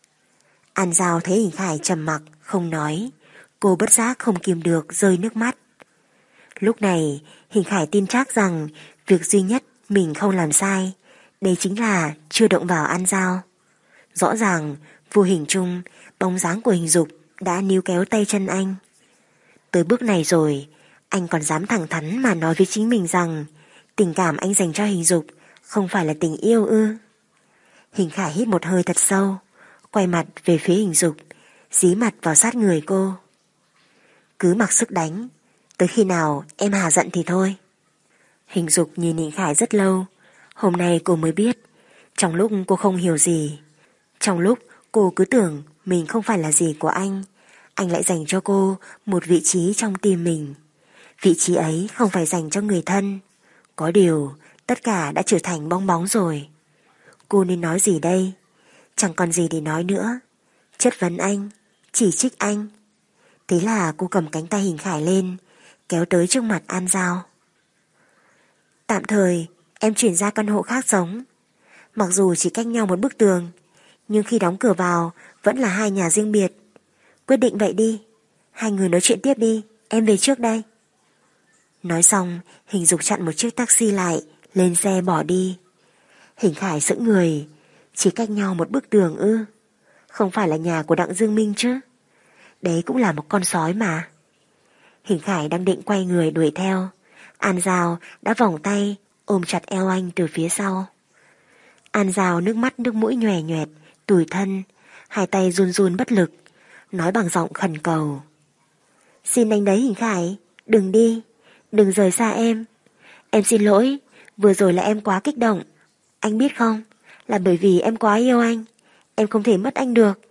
An Giao thấy Hình Khải trầm mặc, không nói. Cô bất giác không kìm được rơi nước mắt. Lúc này, Hình Khải tin chắc rằng việc duy nhất mình không làm sai, đây chính là chưa động vào An Giao. Rõ ràng, vô hình chung, bóng dáng của Hình Dục đã níu kéo tay chân anh. Tới bước này rồi, anh còn dám thẳng thắn mà nói với chính mình rằng tình cảm anh dành cho Hình Dục không phải là tình yêu ư? Hình Khải hít một hơi thật sâu, quay mặt về phía Hình Dục, dí mặt vào sát người cô. Cứ mặc sức đánh, tới khi nào em hà giận thì thôi. Hình Dục nhìn Hình Khải rất lâu. Hôm nay cô mới biết, trong lúc cô không hiểu gì, trong lúc cô cứ tưởng mình không phải là gì của anh lại dành cho cô một vị trí trong tim mình. Vị trí ấy không phải dành cho người thân. Có điều, tất cả đã trở thành bong bóng rồi. Cô nên nói gì đây? Chẳng còn gì để nói nữa. Chất vấn anh, chỉ trích anh. Thế là cô cầm cánh tay Hình Khải lên, kéo tới trước mặt An Giao. Tạm thời, em chuyển ra căn hộ khác sống. Mặc dù chỉ cách nhau một bức tường, nhưng khi đóng cửa vào vẫn là hai nhà riêng biệt. Quyết định vậy đi, hai người nói chuyện tiếp đi, em về trước đây. Nói xong, Hình Dục chặn một chiếc taxi lại, lên xe bỏ đi. Hình Khải sững người, Chỉ cách nhau một bức tường ư? Không phải là nhà của Đặng Dương Minh chứ? Đấy cũng là một con sói mà. Hình Khải đang định quay người đuổi theo, An Giao đã vòng tay ôm chặt eo anh từ phía sau. An Giao nước mắt nước mũi nhòe nhoẹt, tủi thân, hai tay run run bất lực, nói bằng giọng khẩn cầu. Xin anh đấy Hình Khải, đừng đi, đừng rời xa em. Em xin lỗi, vừa rồi là em quá kích động. Anh biết không, là bởi vì em quá yêu anh, em không thể mất anh được.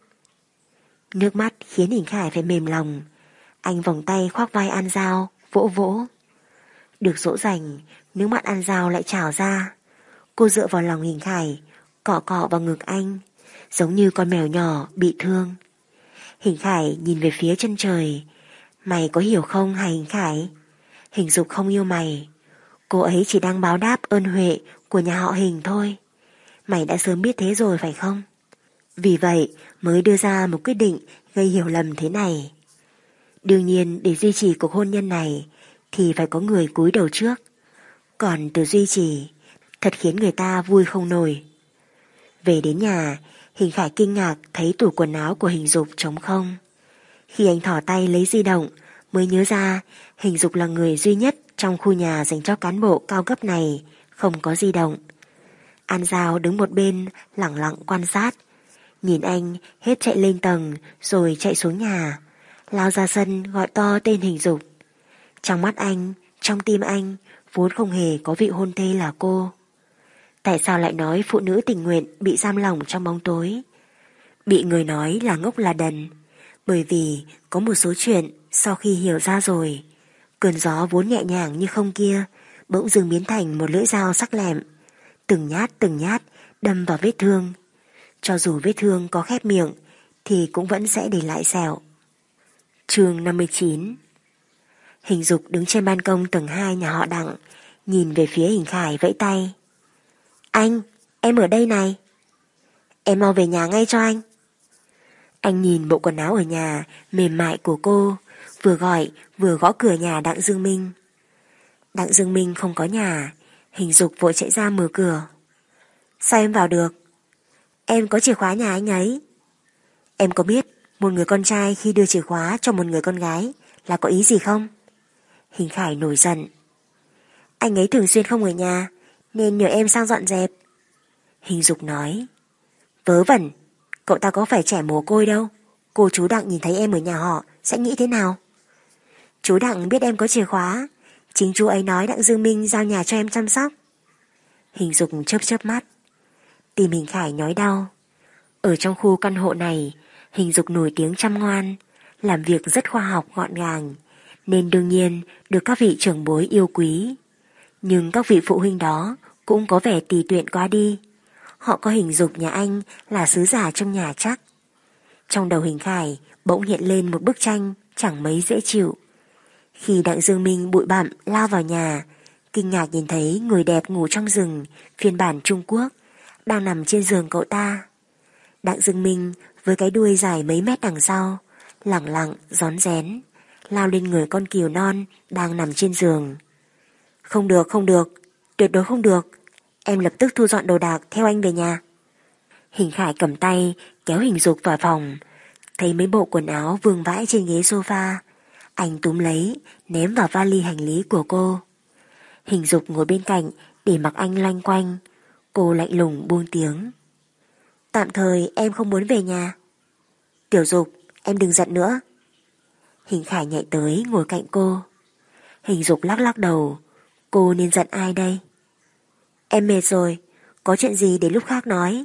Nước mắt khiến Hình Khải phải mềm lòng. Anh vòng tay khoác vai An Giao, vỗ vỗ. Được dỗ dành, nước mắt An Giao lại trào ra. Cô dựa vào lòng Hình Khải, cọ cọ vào ngực anh, giống như con mèo nhỏ bị thương. Hình Khải nhìn về phía chân trời. Mày có hiểu không hả Hình Khải? Hình Dục không yêu mày. Cô ấy chỉ đang báo đáp ơn huệ của nhà họ Hình thôi. Mày đã sớm biết thế rồi phải không? Vì vậy mới đưa ra một quyết định gây hiểu lầm thế này. Đương nhiên để duy trì cuộc hôn nhân này thì phải có người cúi đầu trước. Còn từ duy trì thật khiến người ta vui không nổi. Về đến nhà, Hình Khải kinh ngạc thấy tủ quần áo của Hình Dục trống không. Khi anh thỏ tay lấy di động mới nhớ ra Hình Dục là người duy nhất trong khu nhà dành cho cán bộ cao cấp này không có di động. An Giao đứng một bên lẳng lặng quan sát, nhìn anh hết chạy lên tầng rồi chạy xuống nhà, lao ra sân gọi to tên Hình Dục. Trong mắt anh, trong tim anh vốn không hề có vị hôn thê là cô. Tại sao lại nói phụ nữ tình nguyện bị giam lỏng trong bóng tối? Bị người nói là ngốc là đần, bởi vì có một số chuyện sau khi hiểu ra rồi, cơn gió vốn nhẹ nhàng như không kia bỗng dưng biến thành một lưỡi dao sắc lẹm, từng nhát đâm vào vết thương. Cho dù vết thương có khép miệng thì cũng vẫn sẽ để lại sẹo. Chương 59. Hình Dục đứng trên ban công tầng 2 nhà họ Đặng, nhìn về phía Hình Khải vẫy tay. Anh, em ở đây này. Em mau về nhà ngay cho anh. Anh nhìn bộ quần áo ở nhà mềm mại của cô, vừa gọi vừa gõ cửa nhà Đặng Dương Minh. Đặng Dương Minh không có nhà. Hình Dục vội chạy ra mở cửa. Sao em vào được? Em có chìa khóa nhà anh ấy. Em có biết một người con trai khi đưa chìa khóa cho một người con gái là có ý gì không? Hình Khải nổi giận. Anh ấy thường xuyên không ở nhà nên nhờ em sang dọn dẹp. Hình Dục nói. Vớ vẩn, cậu ta có phải trẻ mồ côi đâu. Cô chú Đặng nhìn thấy em ở nhà họ sẽ nghĩ thế nào? Chú Đặng biết em có chìa khóa, chính chú ấy nói Đặng Dương Minh giao nhà cho em chăm sóc. Hình Dục chớp chớp mắt. Tim Hình Khải nhói đau. Ở trong khu căn hộ này, Hình Dục nổi tiếng chăm ngoan, làm việc rất khoa học gọn gàng, nên đương nhiên được các vị trưởng bối yêu quý. Nhưng các vị phụ huynh đó cũng có vẻ tùy tiện quá đi. Họ có Hình Dục nhà anh là sứ giả trong nhà chắc. Trong đầu Hình Khải bỗng hiện lên một bức tranh chẳng mấy dễ chịu. Khi Đặng Dương Minh bụi bặm lao vào nhà, kinh ngạc nhìn thấy người đẹp ngủ trong rừng phiên bản Trung Quốc đang nằm trên giường cậu ta. Đặng Dương Minh với cái đuôi dài mấy mét đằng sau, lẳng lặng rón rén lao lên người con cừu non đang nằm trên giường. Không được, tuyệt đối không được. Em lập tức thu dọn đồ đạc theo anh về nhà. Hình Khải cầm tay kéo Hình Dục vào phòng, thấy mấy bộ quần áo vương vãi trên ghế sofa. Anh túm lấy ném vào vali hành lý của cô. Hình Dục ngồi bên cạnh để mặc anh loanh quanh. Cô lạnh lùng buông tiếng. Tạm thời em không muốn về nhà. Tiểu Dục, em đừng giận nữa. Hình Khải nhảy tới ngồi cạnh cô. Hình Dục lắc lắc đầu. Cô nên giận ai đây? Em mệt rồi, có chuyện gì để lúc khác nói.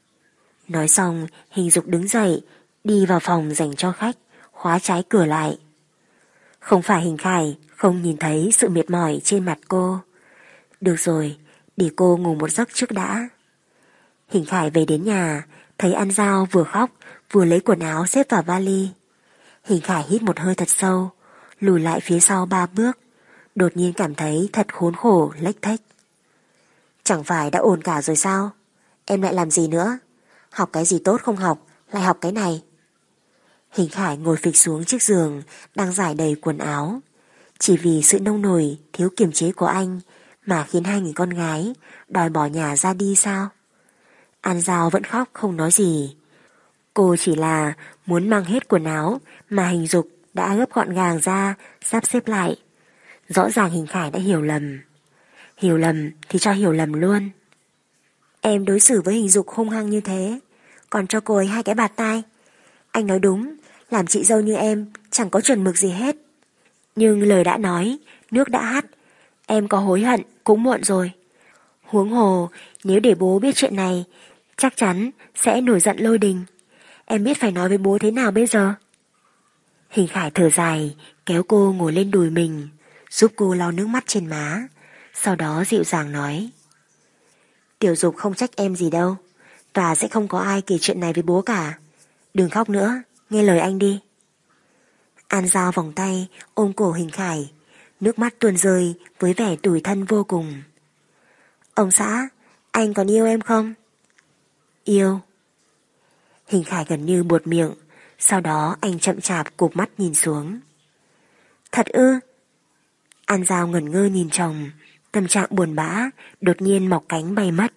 Nói xong, Hình Dục đứng dậy, đi vào phòng dành cho khách, khóa trái cửa lại. Không phải Hình Khải không nhìn thấy sự mệt mỏi trên mặt cô. Được rồi, để cô ngủ một giấc trước đã. Hình Khải về đến nhà, thấy An Giao vừa khóc vừa lấy quần áo xếp vào vali. Hình Khải hít một hơi thật sâu, lùi lại phía sau 3 bước, đột nhiên cảm thấy thật khốn khổ lếch thếch. Chẳng phải đã ổn cả rồi sao? Em lại làm gì nữa? Học cái gì tốt không học, lại học cái này. Hình Khải ngồi phịch xuống chiếc giường đang rải đầy quần áo. Chỉ vì sự nông nổi thiếu kiềm chế của anh mà khiến hai người con gái đòi bỏ nhà ra đi sao? An Giao vẫn khóc không nói gì. Cô chỉ là muốn mang hết quần áo mà Hình Dục đã gấp gọn gàng ra, sắp xếp lại. Rõ ràng Hình Khải đã hiểu lầm. Hiểu lầm thì cho hiểu lầm luôn. Em đối xử với Hình Dục hung hăng như thế, còn cho cô ấy 2 cái bạt tai. Anh nói đúng, làm chị dâu như em chẳng có chuẩn mực gì hết. Nhưng lời đã nói, nước đã hắt, em có hối hận cũng muộn rồi. Huống hồ, nếu để bố biết chuyện này, chắc chắn sẽ nổi giận lôi đình. Em biết phải nói với bố thế nào bây giờ? Hình Khải thở dài, kéo cô ngồi lên đùi mình, giúp cô lau nước mắt trên má. Sau đó dịu dàng nói: Tiểu Dục không trách em gì đâu, và sẽ không có ai kể chuyện này với bố cả. Đừng khóc nữa, nghe lời anh đi. An Giao vòng tay ôm cổ Hình Khải, nước mắt tuôn rơi với vẻ tủi thân vô cùng. Ông xã, anh còn yêu em không? Yêu. Hình Khải gần như buột miệng, sau đó anh chậm chạp cụp mắt nhìn xuống. Thật ư? An Giao ngẩn ngơ nhìn chồng, tâm trạng buồn bã đột nhiên mọc cánh bay mất.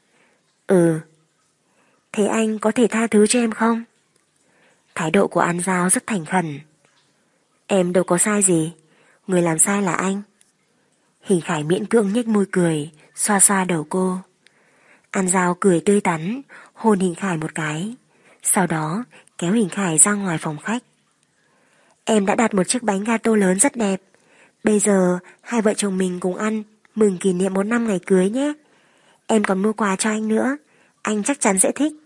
Ừ. Thế anh có thể tha thứ cho em không? Thái độ của An Giao rất thành khẩn. Em đâu có sai gì, người làm sai là anh. Hình Khải miễn cưỡng nhếch môi cười, xoa xoa đầu cô. An Giao cười tươi tắn, hôn Hình Khải một cái, sau đó kéo Hình Khải ra ngoài phòng khách. Em đã đặt một chiếc bánh gato lớn rất đẹp. Bây giờ hai vợ chồng mình cùng ăn, mừng kỷ niệm 1 năm ngày cưới nhé. Em còn mua quà cho anh nữa, anh chắc chắn sẽ thích.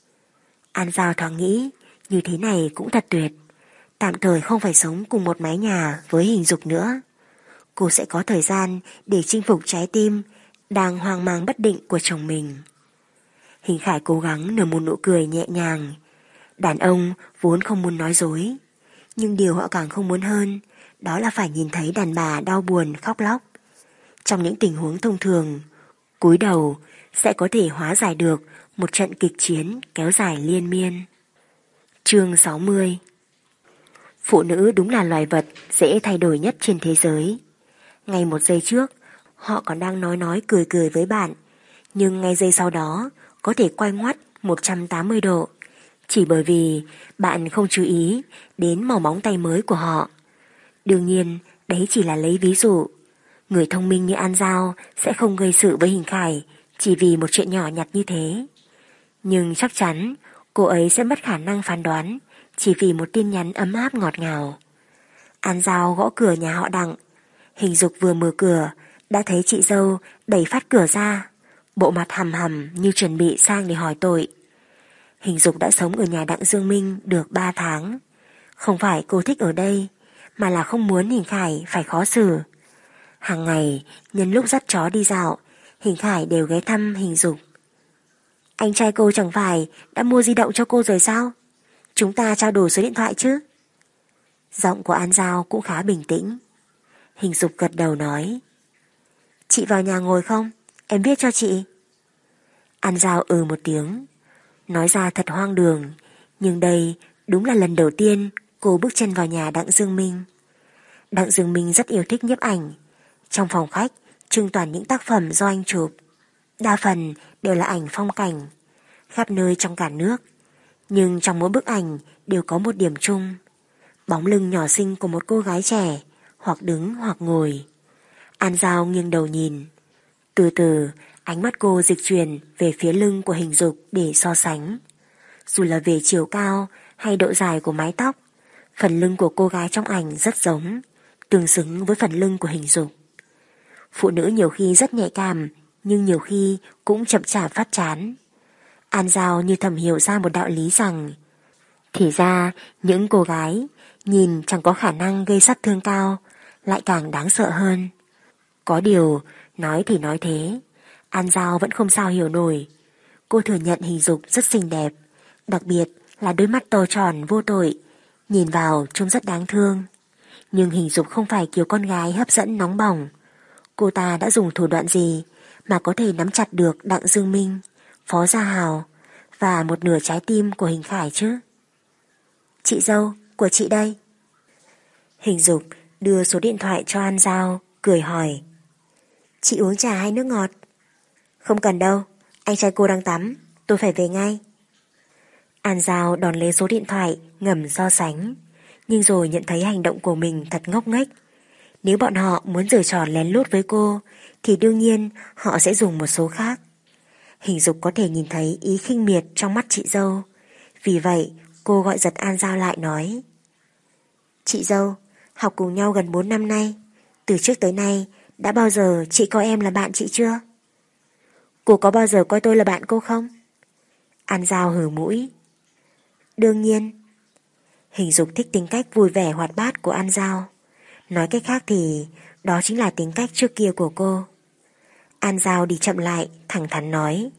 An Giao thoáng nghĩ, như thế này cũng thật tuyệt. Tạm thời không phải sống cùng một mái nhà với Hình Dục nữa. Cô sẽ có thời gian để chinh phục trái tim đang hoang mang bất định của chồng mình. Hình Khải cố gắng nở một nụ cười nhẹ nhàng. Đàn ông vốn không muốn nói dối, nhưng điều họ càng không muốn hơn đó là phải nhìn thấy đàn bà đau buồn khóc lóc. Trong những tình huống thông thường, cúi đầu sẽ có thể hóa giải được một trận kịch chiến kéo dài liên miên. Chương 60. Phụ nữ đúng là loài vật dễ thay đổi nhất trên thế giới. Ngay 1 giây trước, họ còn đang nói cười cười với bạn, nhưng ngay giây sau đó có thể quay ngoắt 180 độ, chỉ bởi vì bạn không chú ý đến màu móng tay mới của họ. Đương nhiên, đấy chỉ là lấy ví dụ. Người thông minh như An Giao sẽ không gây sự với Hình Khải chỉ vì một chuyện nhỏ nhặt như thế. Nhưng chắc chắn cô ấy sẽ mất khả năng phán đoán chỉ vì một tin nhắn ấm áp ngọt ngào. An Giao gõ cửa nhà họ Đặng. Hình Dục vừa mở cửa đã thấy chị dâu đẩy phát cửa ra, bộ mặt hầm hầm như chuẩn bị sang để hỏi tội. Hình Dục đã sống ở nhà Đặng Dương Minh được 3 tháng. Không phải cô thích ở đây, mà là không muốn Hình Khải phải khó xử. Hàng ngày, nhân lúc dắt chó đi dạo, Hình Khải đều ghé thăm Hình Dục. Anh trai cô chẳng phải đã mua di động cho cô rồi sao? Chúng ta trao đổi số điện thoại chứ? Giọng của An Giao cũng khá bình tĩnh. Hình Dục gật đầu nói: Chị vào nhà ngồi không? Em viết cho chị. An Giao một tiếng. Nói ra thật hoang đường, nhưng đây đúng là lần đầu tiên cô bước chân vào nhà Đặng Dương Minh. Đặng Dương Minh rất yêu thích nhiếp ảnh. Trong phòng khách trưng toàn những tác phẩm do anh chụp. Đa phần đều là ảnh phong cảnh, khắp nơi trong cả nước. Nhưng trong mỗi bức ảnh đều có một điểm chung: bóng lưng nhỏ xinh của một cô gái trẻ, hoặc đứng hoặc ngồi. An Giao nghiêng đầu nhìn. Từ từ, ánh mắt cô dịch chuyển về phía lưng của Hình Dục để so sánh. Dù là về chiều cao hay độ dài của mái tóc, phần lưng của cô gái trong ảnh rất giống, tương xứng với phần lưng của Hình Dục. Phụ nữ nhiều khi rất nhạy cảm, nhưng nhiều khi cũng chậm chạp phát chán. An Giao như thầm hiểu ra một đạo lý rằng thì ra những cô gái nhìn chẳng có khả năng gây sát thương cao lại càng đáng sợ hơn. Có điều, nói thì nói thế, An Giao vẫn không sao hiểu nổi. Cô thừa nhận Hình Dục rất xinh đẹp, đặc biệt là đôi mắt to tròn vô tội, nhìn vào trông rất đáng thương. Nhưng Hình Dục không phải kiểu con gái hấp dẫn nóng bỏng. Cô ta đã dùng thủ đoạn gì mà có thể nắm chặt được Đặng Dương Minh, Phó Gia Hào và một nửa trái tim của Hình Khải chứ? Chị dâu, của chị đây. Hình Dục đưa số điện thoại cho An Giao, cười hỏi: Chị uống trà hay nước ngọt? Không cần đâu, anh trai cô đang tắm, tôi phải về ngay. An Giao đón lấy số điện thoại, ngầm so sánh, nhưng rồi nhận thấy hành động của mình thật ngốc nghếch. Nếu bọn họ muốn giở trò lén lút với cô, thì đương nhiên họ sẽ dùng một số khác. Hình Dục có thể nhìn thấy ý khinh miệt trong mắt chị dâu. Vì vậy, cô gọi giật An Giao lại nói: Chị dâu, học cùng nhau gần 4 năm nay. Từ trước tới nay, đã bao giờ chị coi em là bạn chị chưa? Cô có bao giờ coi tôi là bạn cô không? An Giao hừ mũi. Đương nhiên. Hình Dục thích tính cách vui vẻ hoạt bát của An Giao. Nói cách khác thì đó chính là tính cách trước kia của cô. An Giao đi chậm lại, thẳng thắn nói: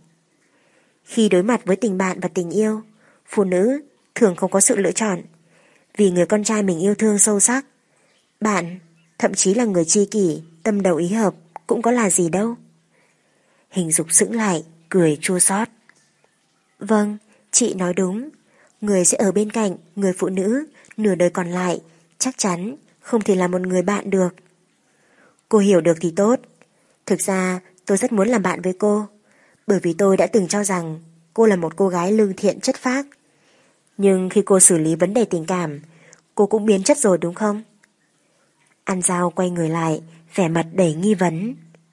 Khi đối mặt với tình bạn và tình yêu, phụ nữ thường không có sự lựa chọn. Vì người con trai mình yêu thương sâu sắc, bạn, thậm chí là người tri kỷ, tâm đầu ý hợp cũng có là gì đâu. Hình Dục sững lại, cười chua xót. Vâng, chị nói đúng. Người sẽ ở bên cạnh người phụ nữ nửa đời còn lại, chắc chắn không thể là một người bạn được. Cô hiểu được thì tốt. Thực ra tôi rất muốn làm bạn với cô, bởi vì tôi đã từng cho rằng cô là một cô gái lương thiện chất phác. Nhưng khi cô xử lý vấn đề tình cảm, cô cũng biến chất rồi đúng không? An Giao quay người lại, vẻ mặt đầy nghi vấn.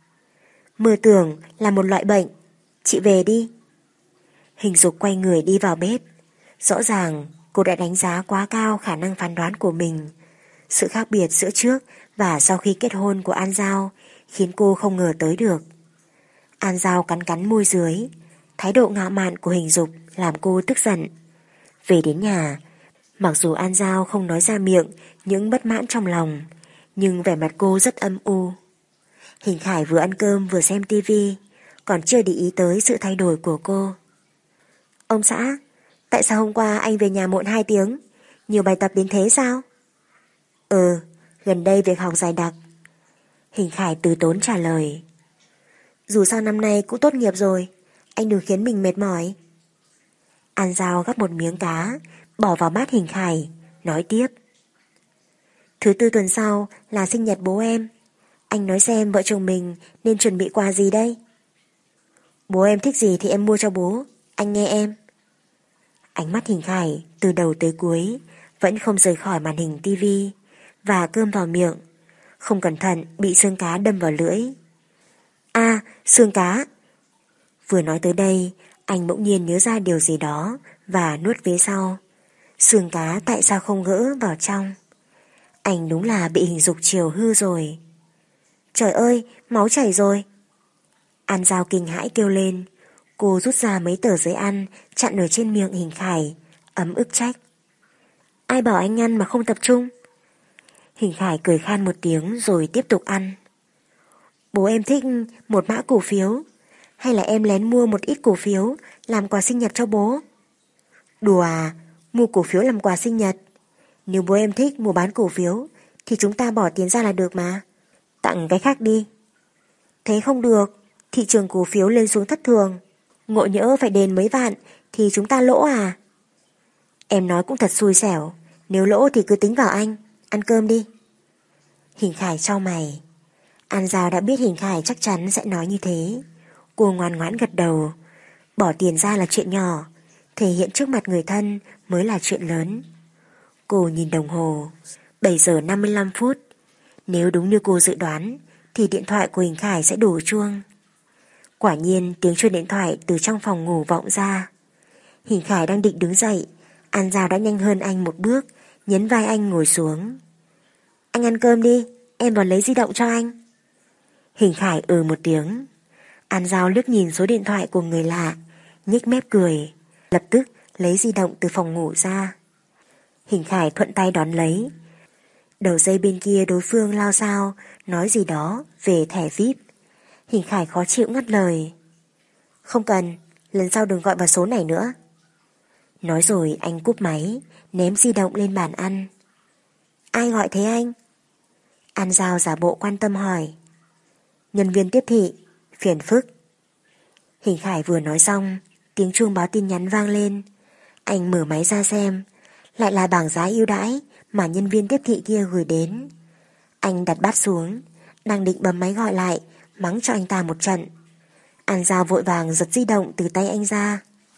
Mơ tưởng là một loại bệnh. Chị về đi. Hình Dục quay người đi vào bếp. Rõ ràng cô đã đánh giá quá cao khả năng phán đoán của mình. Sự khác biệt giữa trước và sau khi kết hôn của An Giao khiến cô không ngờ tới được. An Giao cắn cắn môi dưới. Thái độ ngạo mạn của Hình Dục làm cô tức giận. Về đến nhà, mặc dù An Giao không nói ra miệng những bất mãn trong lòng, nhưng vẻ mặt cô rất âm u. Hình Khải vừa ăn cơm vừa xem tivi, còn chưa để ý tới sự thay đổi của cô. Ông xã, tại sao hôm qua anh về nhà muộn 2 tiếng? Nhiều bài tập đến thế sao? Gần đây việc học dày đặc. Hình Khải từ tốn trả lời. Dù sao năm nay cũng tốt nghiệp rồi, anh đừng khiến mình mệt mỏi. An Giao gắp một miếng cá, bỏ vào bát Hình Khải, nói tiếp. Thứ Tư tuần sau là sinh nhật bố em. Anh nói xem vợ chồng mình nên chuẩn bị quà gì đây? Bố em thích gì thì em mua cho bố, anh nghe em. Ánh mắt Hình Khải từ đầu tới cuối vẫn không rời khỏi màn hình tivi và cơm vào miệng, không cẩn thận bị xương cá đâm vào lưỡi. À, xương cá. Vừa nói tới đây, anh bỗng nhiên nhớ ra điều gì đó và nuốt vế sau. Xương cá tại sao không gỡ vào trong? Anh đúng là bị Hình Dục chiều hư rồi. Trời ơi, máu chảy rồi. An Giao kinh hãi kêu lên. Cô rút ra mấy tờ giấy ăn chặn ở trên miệng Hình Khải, ấm ức trách. Ai bảo anh ăn mà không tập trung? Hình Khải cười khan một tiếng rồi tiếp tục ăn. Bố em thích một mã cổ phiếu, hay là em lén mua một ít cổ phiếu làm quà sinh nhật cho bố? Đùa à, mua cổ phiếu làm quà sinh nhật? Nếu bố em thích mua bán cổ phiếu thì chúng ta bỏ tiền ra là được mà. Tặng cái khác đi. Thế không được, thị trường cổ phiếu lên xuống thất thường. Ngộ nhỡ phải đền mấy vạn thì chúng ta lỗ à? Em nói cũng thật xui xẻo. Nếu lỗ thì cứ tính vào anh. Ăn cơm đi. Hình Khải chau mày. An Giao đã biết Hình Khải chắc chắn sẽ nói như thế. Cô ngoan ngoãn gật đầu. Bỏ tiền ra là chuyện nhỏ, thể hiện trước mặt người thân mới là chuyện lớn. Cô nhìn đồng hồ. 7 giờ 55 phút. Nếu đúng như cô dự đoán thì điện thoại của Hình Khải sẽ đổ chuông. Quả nhiên tiếng chuông điện thoại từ trong phòng ngủ vọng ra. Hình Khải đang định đứng dậy, An Giao đã nhanh hơn anh một bước, nhấn vai anh ngồi xuống. Anh ăn cơm đi, em vào lấy di động cho anh. Hình Khải một tiếng. An Giao liếc nhìn số điện thoại của người lạ, nhếch mép cười, lập tức lấy di động từ phòng ngủ ra. Hình Khải thuận tay đón lấy. Đầu dây bên kia đối phương lao xao nói gì đó về thẻ VIP. Hình Khải khó chịu ngắt lời. Không cần, lần sau đừng gọi vào số này nữa. Nói rồi anh cúp máy, ném di động lên bàn ăn. Ai gọi thế anh? An Giao giả bộ quan tâm hỏi. Nhân viên tiếp thị, phiền phức. Hình Khải vừa nói xong, tiếng chuông báo tin nhắn vang lên. Anh mở máy ra xem, lại là bảng giá ưu đãi mà nhân viên tiếp thị kia gửi đến. Anh đặt bát xuống, đang định bấm máy gọi lại, mắng cho anh ta một trận. An Giao vội vàng giật di động từ tay anh ra.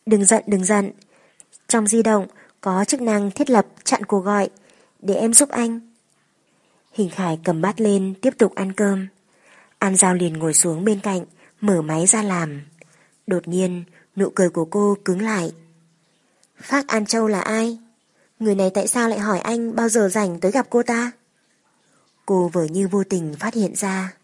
Đừng giận. Trong di động có chức năng thiết lập chặn cuộc gọi, để em giúp anh. Hình Khải cầm bát lên tiếp tục ăn cơm. An Giao liền ngồi xuống bên cạnh, mở máy ra làm. Đột nhiên, nụ cười của cô cứng lại. Phác An Châu là ai? Người này tại sao lại hỏi anh bao giờ rảnh tới gặp cô ta? Cô vừa như vô tình phát hiện ra.